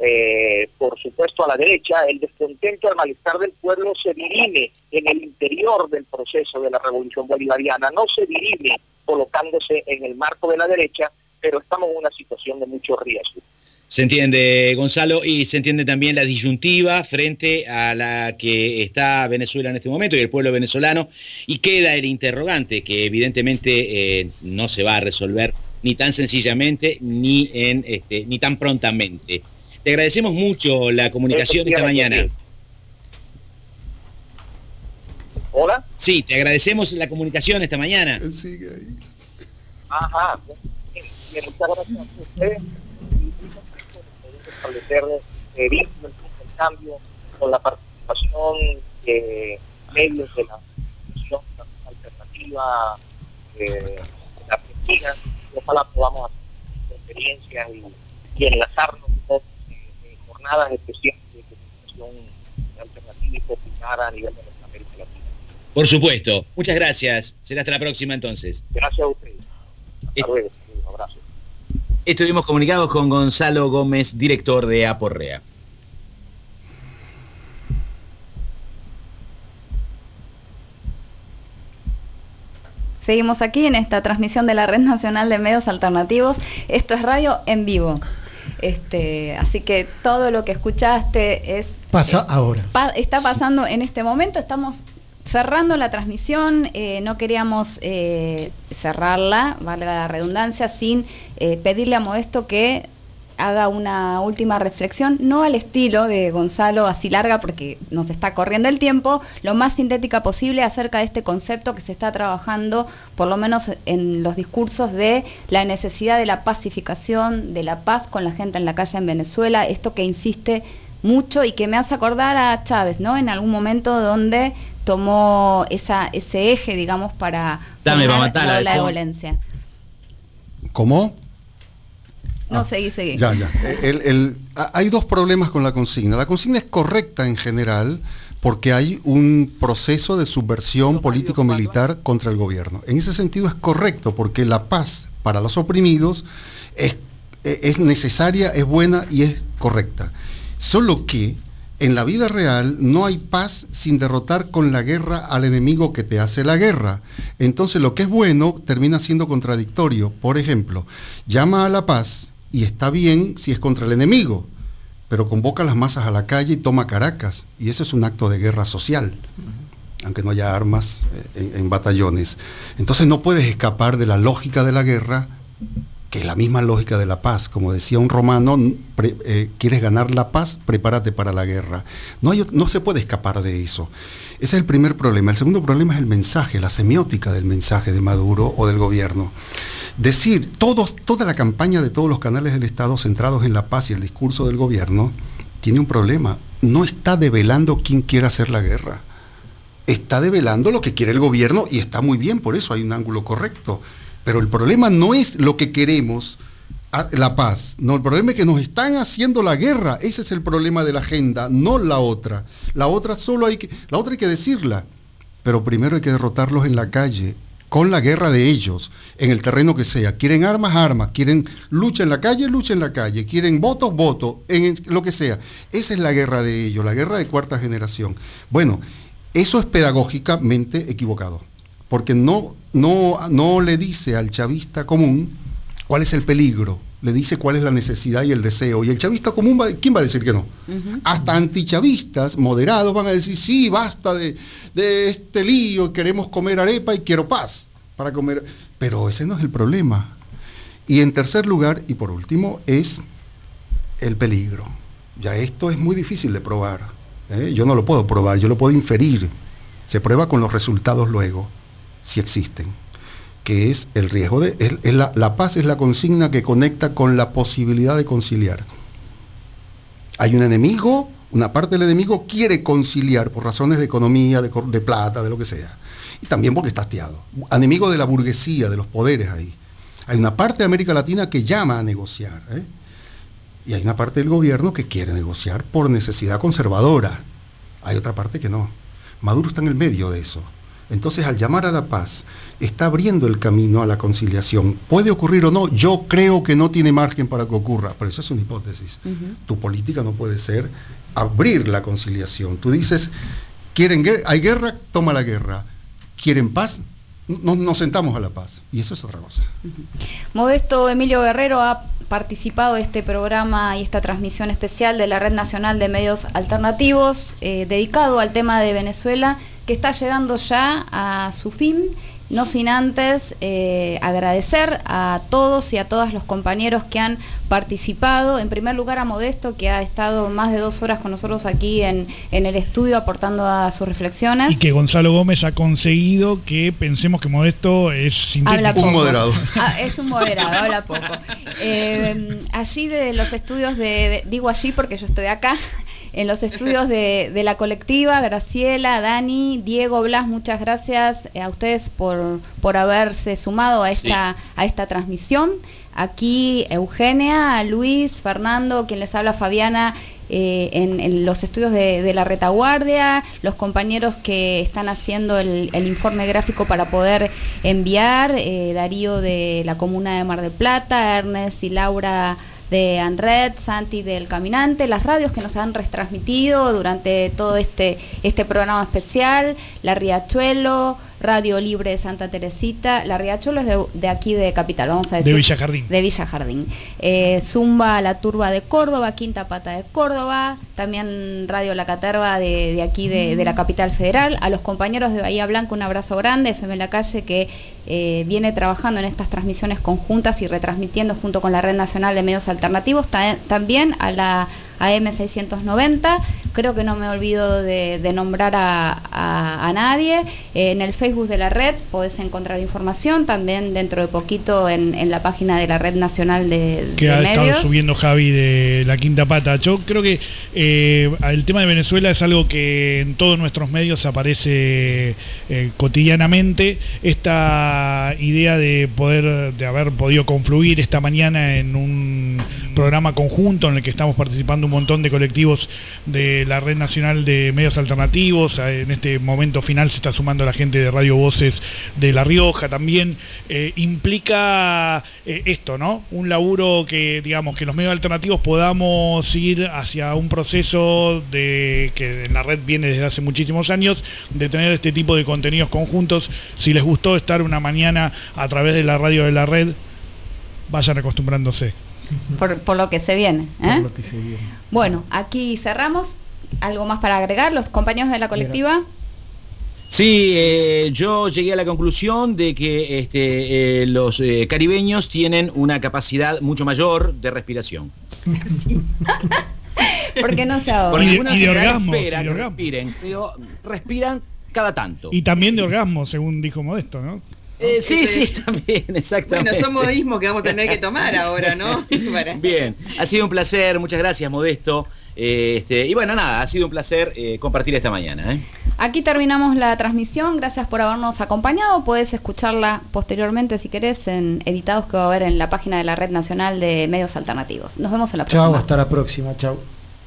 eh, por supuesto a la derecha. El descontento, el malestar del pueblo se dirime en el interior del proceso de la revolución bolivariana, no se dirime colocándose en el marco de la derecha, pero estamos en una situación de mucho riesgo. Se entiende, Gonzalo, y se entiende también la disyuntiva frente a la que está Venezuela en este momento y el pueblo venezolano, y queda el interrogante que evidentemente eh, no se va a resolver ni tan sencillamente ni en este, ni tan prontamente. Te agradecemos mucho la comunicación esta mañana. ¿Hola? Sí, te agradecemos la comunicación esta mañana. Él sigue ahí. Ajá, bien, bien, muchas gracias a ustedes. Establecer eh, vínculos en cambio con la participación de medios de la institución alternativa eh, de Argentina. Ojalá podamos hacer experiencias y, y enlazarnos todos en, en jornadas especiales de comunicación alternativa y popular a nivel de nuestra América Latina. Por supuesto. Muchas gracias. Será hasta la próxima entonces. Gracias a ustedes. Hasta luego. Un abrazo. Estuvimos comunicados con Gonzalo Gómez, director de Aporrea. Seguimos aquí en esta transmisión de la Red Nacional de Medios Alternativos. Esto es radio en vivo. Este, así que todo lo que escuchaste es Pasa eh, ahora. Pa está pasando en este momento. Estamos cerrando la transmisión. Eh, no queríamos eh, cerrarla, valga la redundancia, sin eh, pedirle a Modesto que haga una última reflexión, no al estilo de Gonzalo, así larga porque nos está corriendo el tiempo, lo más sintética posible acerca de este concepto que se está trabajando, por lo menos en los discursos, de la necesidad de la pacificación, de la paz con la gente en la calle en Venezuela, esto que insiste mucho y que me hace acordar a Chávez, ¿no? En algún momento donde tomó esa, ese eje, digamos, para Dame, frenar va a matar la a ola de Alfon- violencia. ¿Cómo? No, seguí, seguí. Ya, ya. El- el- a- hay dos problemas con la consigna. La consigna es correcta en general porque hay un proceso de subversión político-militar contra el gobierno. En ese sentido es correcto porque la paz para los oprimidos es, es necesaria, es buena y es correcta. Solo que en la vida real no hay paz sin derrotar con la guerra al enemigo que te hace la guerra. Entonces lo que es bueno termina siendo contradictorio. Por ejemplo, llama a la paz y está bien si es contra el enemigo, pero convoca a las masas a la calle y toma Caracas, y eso es un acto de guerra social, aunque no haya armas en, en batallones. Entonces no puedes escapar de la lógica de la guerra, que es la misma lógica de la paz. Como decía un romano, pre, eh, ¿quieres ganar la paz? Prepárate para la guerra. No, hay, no se puede escapar de eso. Ese es el primer problema. El segundo problema es el mensaje, la semiótica del mensaje de Maduro o del gobierno. Decir, todos, toda la campaña de todos los canales del Estado centrados en la paz y el discurso del gobierno tiene un problema. No está develando quién quiere hacer la guerra. Está develando lo que quiere el gobierno y está muy bien, por eso hay un ángulo correcto. Pero el problema no es lo que queremos, la paz. No, el problema es que nos están haciendo la guerra. Ese es el problema de la agenda, no la otra. La otra solo hay que, la otra hay que decirla. Pero primero hay que derrotarlos en la calle, con la guerra de ellos, en el terreno que sea. Quieren armas, armas. Quieren lucha en la calle, lucha en la calle. Quieren votos, votos, en lo que sea. Esa es la guerra de ellos, la guerra de cuarta generación. Bueno, eso es pedagógicamente equivocado, porque no, no, no le dice al chavista común cuál es el peligro, le dice cuál es la necesidad y el deseo. Y el chavista común, va, ¿quién va a decir que no? Uh-huh. Hasta antichavistas moderados van a decir, sí, basta de, de este lío, queremos comer arepa y quiero paz para comer. Pero ese no es el problema. Y en tercer lugar, y por último, es el peligro. Ya esto es muy difícil de probar. ¿eh? Yo no lo puedo probar, yo lo puedo inferir. Se prueba con los resultados luego, si existen. Que es el riesgo de... Es, es la, la paz es la consigna que conecta con la posibilidad de conciliar. Hay un enemigo, una parte del enemigo quiere conciliar por razones de economía, de, de plata, de lo que sea. Y también porque está hastiado. Enemigo de la burguesía, de los poderes ahí. Hay una parte de América Latina que llama a negociar. ¿eh? Y hay una parte del gobierno que quiere negociar por necesidad conservadora. Hay otra parte que no. Maduro está en el medio de eso. Entonces, al llamar a la paz, está abriendo el camino a la conciliación. ¿Puede ocurrir o no? Yo creo que no tiene margen para que ocurra, pero eso es una hipótesis. Uh-huh. Tu política no puede ser abrir la conciliación. Tú dices, ¿quieren guerra? ¿Hay guerra? Toma la guerra. ¿Quieren paz? Nos, nos sentamos a la paz. Y eso es otra cosa. Uh-huh. Modesto Emilio Guerrero ha participado de este programa y esta transmisión especial de la Red Nacional de Medios Alternativos, eh, dedicado al tema de Venezuela, que está llegando ya a su fin, no sin antes eh, agradecer a todos y a todas los compañeros que han participado. En primer lugar a Modesto, que ha estado más de dos horas con nosotros aquí en, en el estudio aportando a sus reflexiones. Y que Gonzalo Gómez ha conseguido que pensemos que Modesto es sintético. Un moderado. Ah, es un moderado, habla poco. Eh, allí de los estudios de, de, digo allí porque yo estoy acá, en los estudios de, de la colectiva, Graciela, Dani, Diego, Blas, muchas gracias a ustedes por, por haberse sumado a esta, sí. a esta transmisión. Aquí Eugenia, Luis, Fernando, quien les habla, Fabiana, eh, en, en los estudios de, de la retaguardia, los compañeros que están haciendo el, el informe gráfico para poder enviar, eh, Darío de la comuna de Mar del Plata, Ernest y Laura de ANRED, Santi del Caminante, las radios que nos han retransmitido durante todo este, este programa especial, La Riachuelo, Radio Libre de Santa Teresita, La Riachuelo es de, de aquí de Capital, vamos a decir. De Villa Jardín. De Villa Jardín. Eh, Zumba La Turba de Córdoba, Quinta Pata de Córdoba, también Radio La Caterva de, de aquí de, de la Capital Federal. A los compañeros de Bahía Blanca un abrazo grande, F M La Calle, que eh, viene trabajando en estas transmisiones conjuntas y retransmitiendo junto con la Red Nacional de Medios Alternativos, ta también a la A M seiscientos noventa, creo que no me olvido de, de nombrar a, a, a nadie. Eh, en el Facebook de la red podés encontrar información, también dentro de poquito en, en la página de la Red Nacional de, que de ha Medios. Estado subiendo Javi de la Quinta Pata. Yo creo que eh, el tema de Venezuela es algo que en todos nuestros medios aparece eh, cotidianamente. Esta idea de poder, de haber podido confluir esta mañana en un programa conjunto en el que estamos participando un montón de colectivos de la Red Nacional de Medios Alternativos. En este momento final se está sumando la gente de Radio Voces de La Rioja también. Eh, implica eh, esto, ¿no? Un laburo que, digamos, que los medios alternativos podamos ir hacia un proceso de que en la red viene desde hace muchísimos años, de tener este tipo de contenidos conjuntos. Si les gustó estar una mañana a través de la radio de la red, vayan acostumbrándose. Por, por lo que se viene, ¿eh? Por lo que se viene. Bueno, aquí cerramos. ¿Algo más para agregar? ¿Los compañeros de la colectiva? Sí, eh, yo llegué a la conclusión de que este, eh, los eh, caribeños tienen una capacidad mucho mayor de respiración. Sí. ¿Por qué no se ahogan? Porque Y de- algunas y de general orgasmos, espera y de que orgasmos. respiren, pero respiran cada tanto. Y también de orgasmo, según dijo Modesto, ¿no? Eh, sí, Ese- sí, también, exactamente. Bueno, son modismos que vamos a tener que tomar ahora, ¿no? Para- Bien, ha sido un placer, muchas gracias, Modesto. Eh, este, y bueno, nada, ha sido un placer eh, compartir esta mañana. ¿eh? Aquí terminamos la transmisión, gracias por habernos acompañado, puedes escucharla posteriormente si querés en editados que va a haber en la página de la Red Nacional de Medios Alternativos. Nos vemos en la próxima. Chao, hasta la próxima, chao.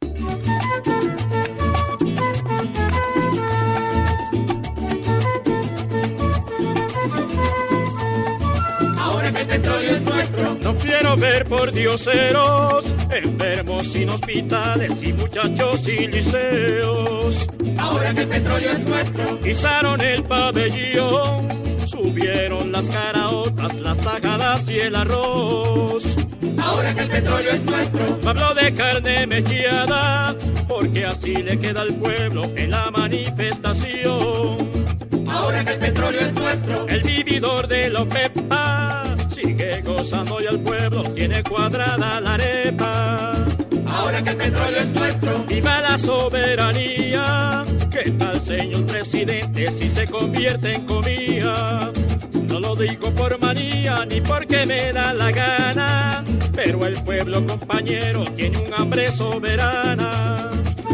Ahora que el petróleo es nuestro, no quiero ver por dioseros, enfermos sin hospitales y muchachos sin liceos. Ahora que el petróleo es nuestro, izaron el pabellón, subieron las caraotas, las tajadas y el arroz. Ahora que el petróleo es nuestro, habló de carne mechada, porque así le queda al pueblo en la manifestación. Ahora que el petróleo es nuestro, el vividor de la OPEPA sigue gozando y al pueblo tiene cuadrada la arepa. Ahora que el petróleo es nuestro, viva la soberanía. ¿Qué tal, señor presidente, si se convierte en comida? No lo digo por manía ni porque me da la gana, pero el pueblo, compañero, tiene un hambre soberana.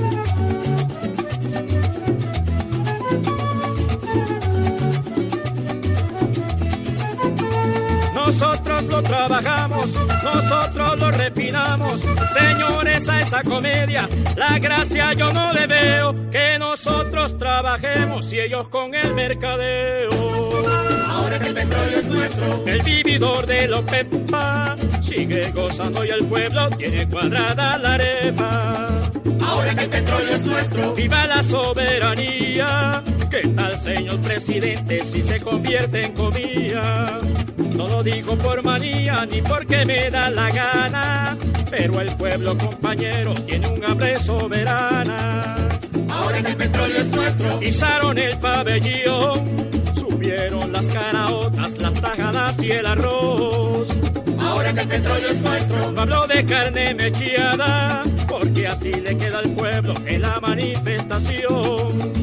Nosotros lo trabajamos, nosotros lo refinamos. Señores, a esa comedia la gracia yo no le veo. Que nosotros trabajemos y ellos con el mercadeo. Ahora que el petróleo es nuestro, el vividor de la OPEPA sigue gozando y el pueblo tiene cuadrada la arepa. Ahora que el petróleo es nuestro, viva la soberanía. ¿Qué tal, señor presidente, si se convierte en comida? No lo digo por manía ni porque me da la gana, pero el pueblo, compañero, tiene un hambre soberana. Ahora que el petróleo es nuestro, izaron el pabellón, subieron las caraotas, las tajadas y el arroz. Ahora que el petróleo es nuestro, no hablo de carne mechada, porque así le queda al pueblo en la manifestación.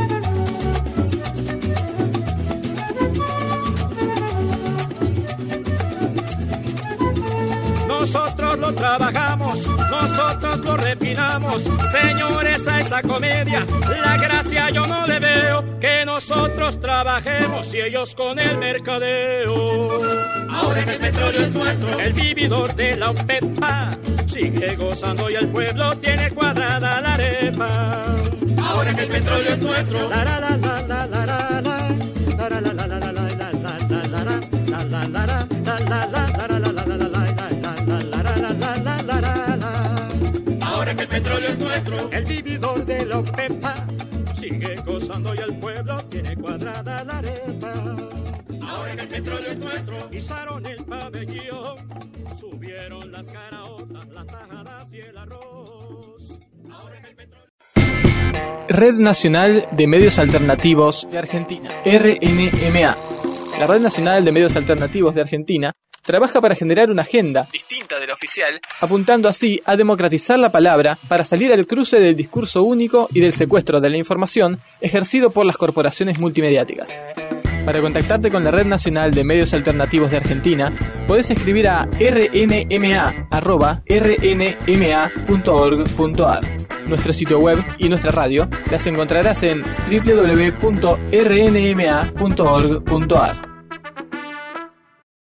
Nosotros lo trabajamos, nosotros lo refinamos. Señores, a esa comedia la gracia yo no le veo. Que nosotros trabajemos y ellos con el mercadeo. Ahora que el petróleo es nuestro, el vividor de la OPEPA sigue gozando y el pueblo tiene cuadrada la arepa. Ahora que el petróleo es nuestro, la la la la la la la la la la la la la la la la la la la. Ahora que el petróleo es nuestro, el vividor de la OPEPA sigue gozando y el pueblo tiene cuadrada la arepa. Ahora que el petróleo es nuestro, izaron el pabellón, subieron las caraotas, las tajadas y el arroz. Ahora que el petróleo... Red Nacional de Medios Alternativos de Argentina, R N M A. La Red Nacional de Medios Alternativos de Argentina trabaja para generar una agenda distinta de la oficial, apuntando así a democratizar la palabra para salir al cruce del discurso único y del secuestro de la información ejercido por las corporaciones multimediáticas. Para contactarte con la Red Nacional de Medios Alternativos de Argentina, podés escribir a r n m a arroba r n m a punto org punto a r. Nuestro sitio web y nuestra radio las encontrarás en w w w punto r n m a punto org punto a r.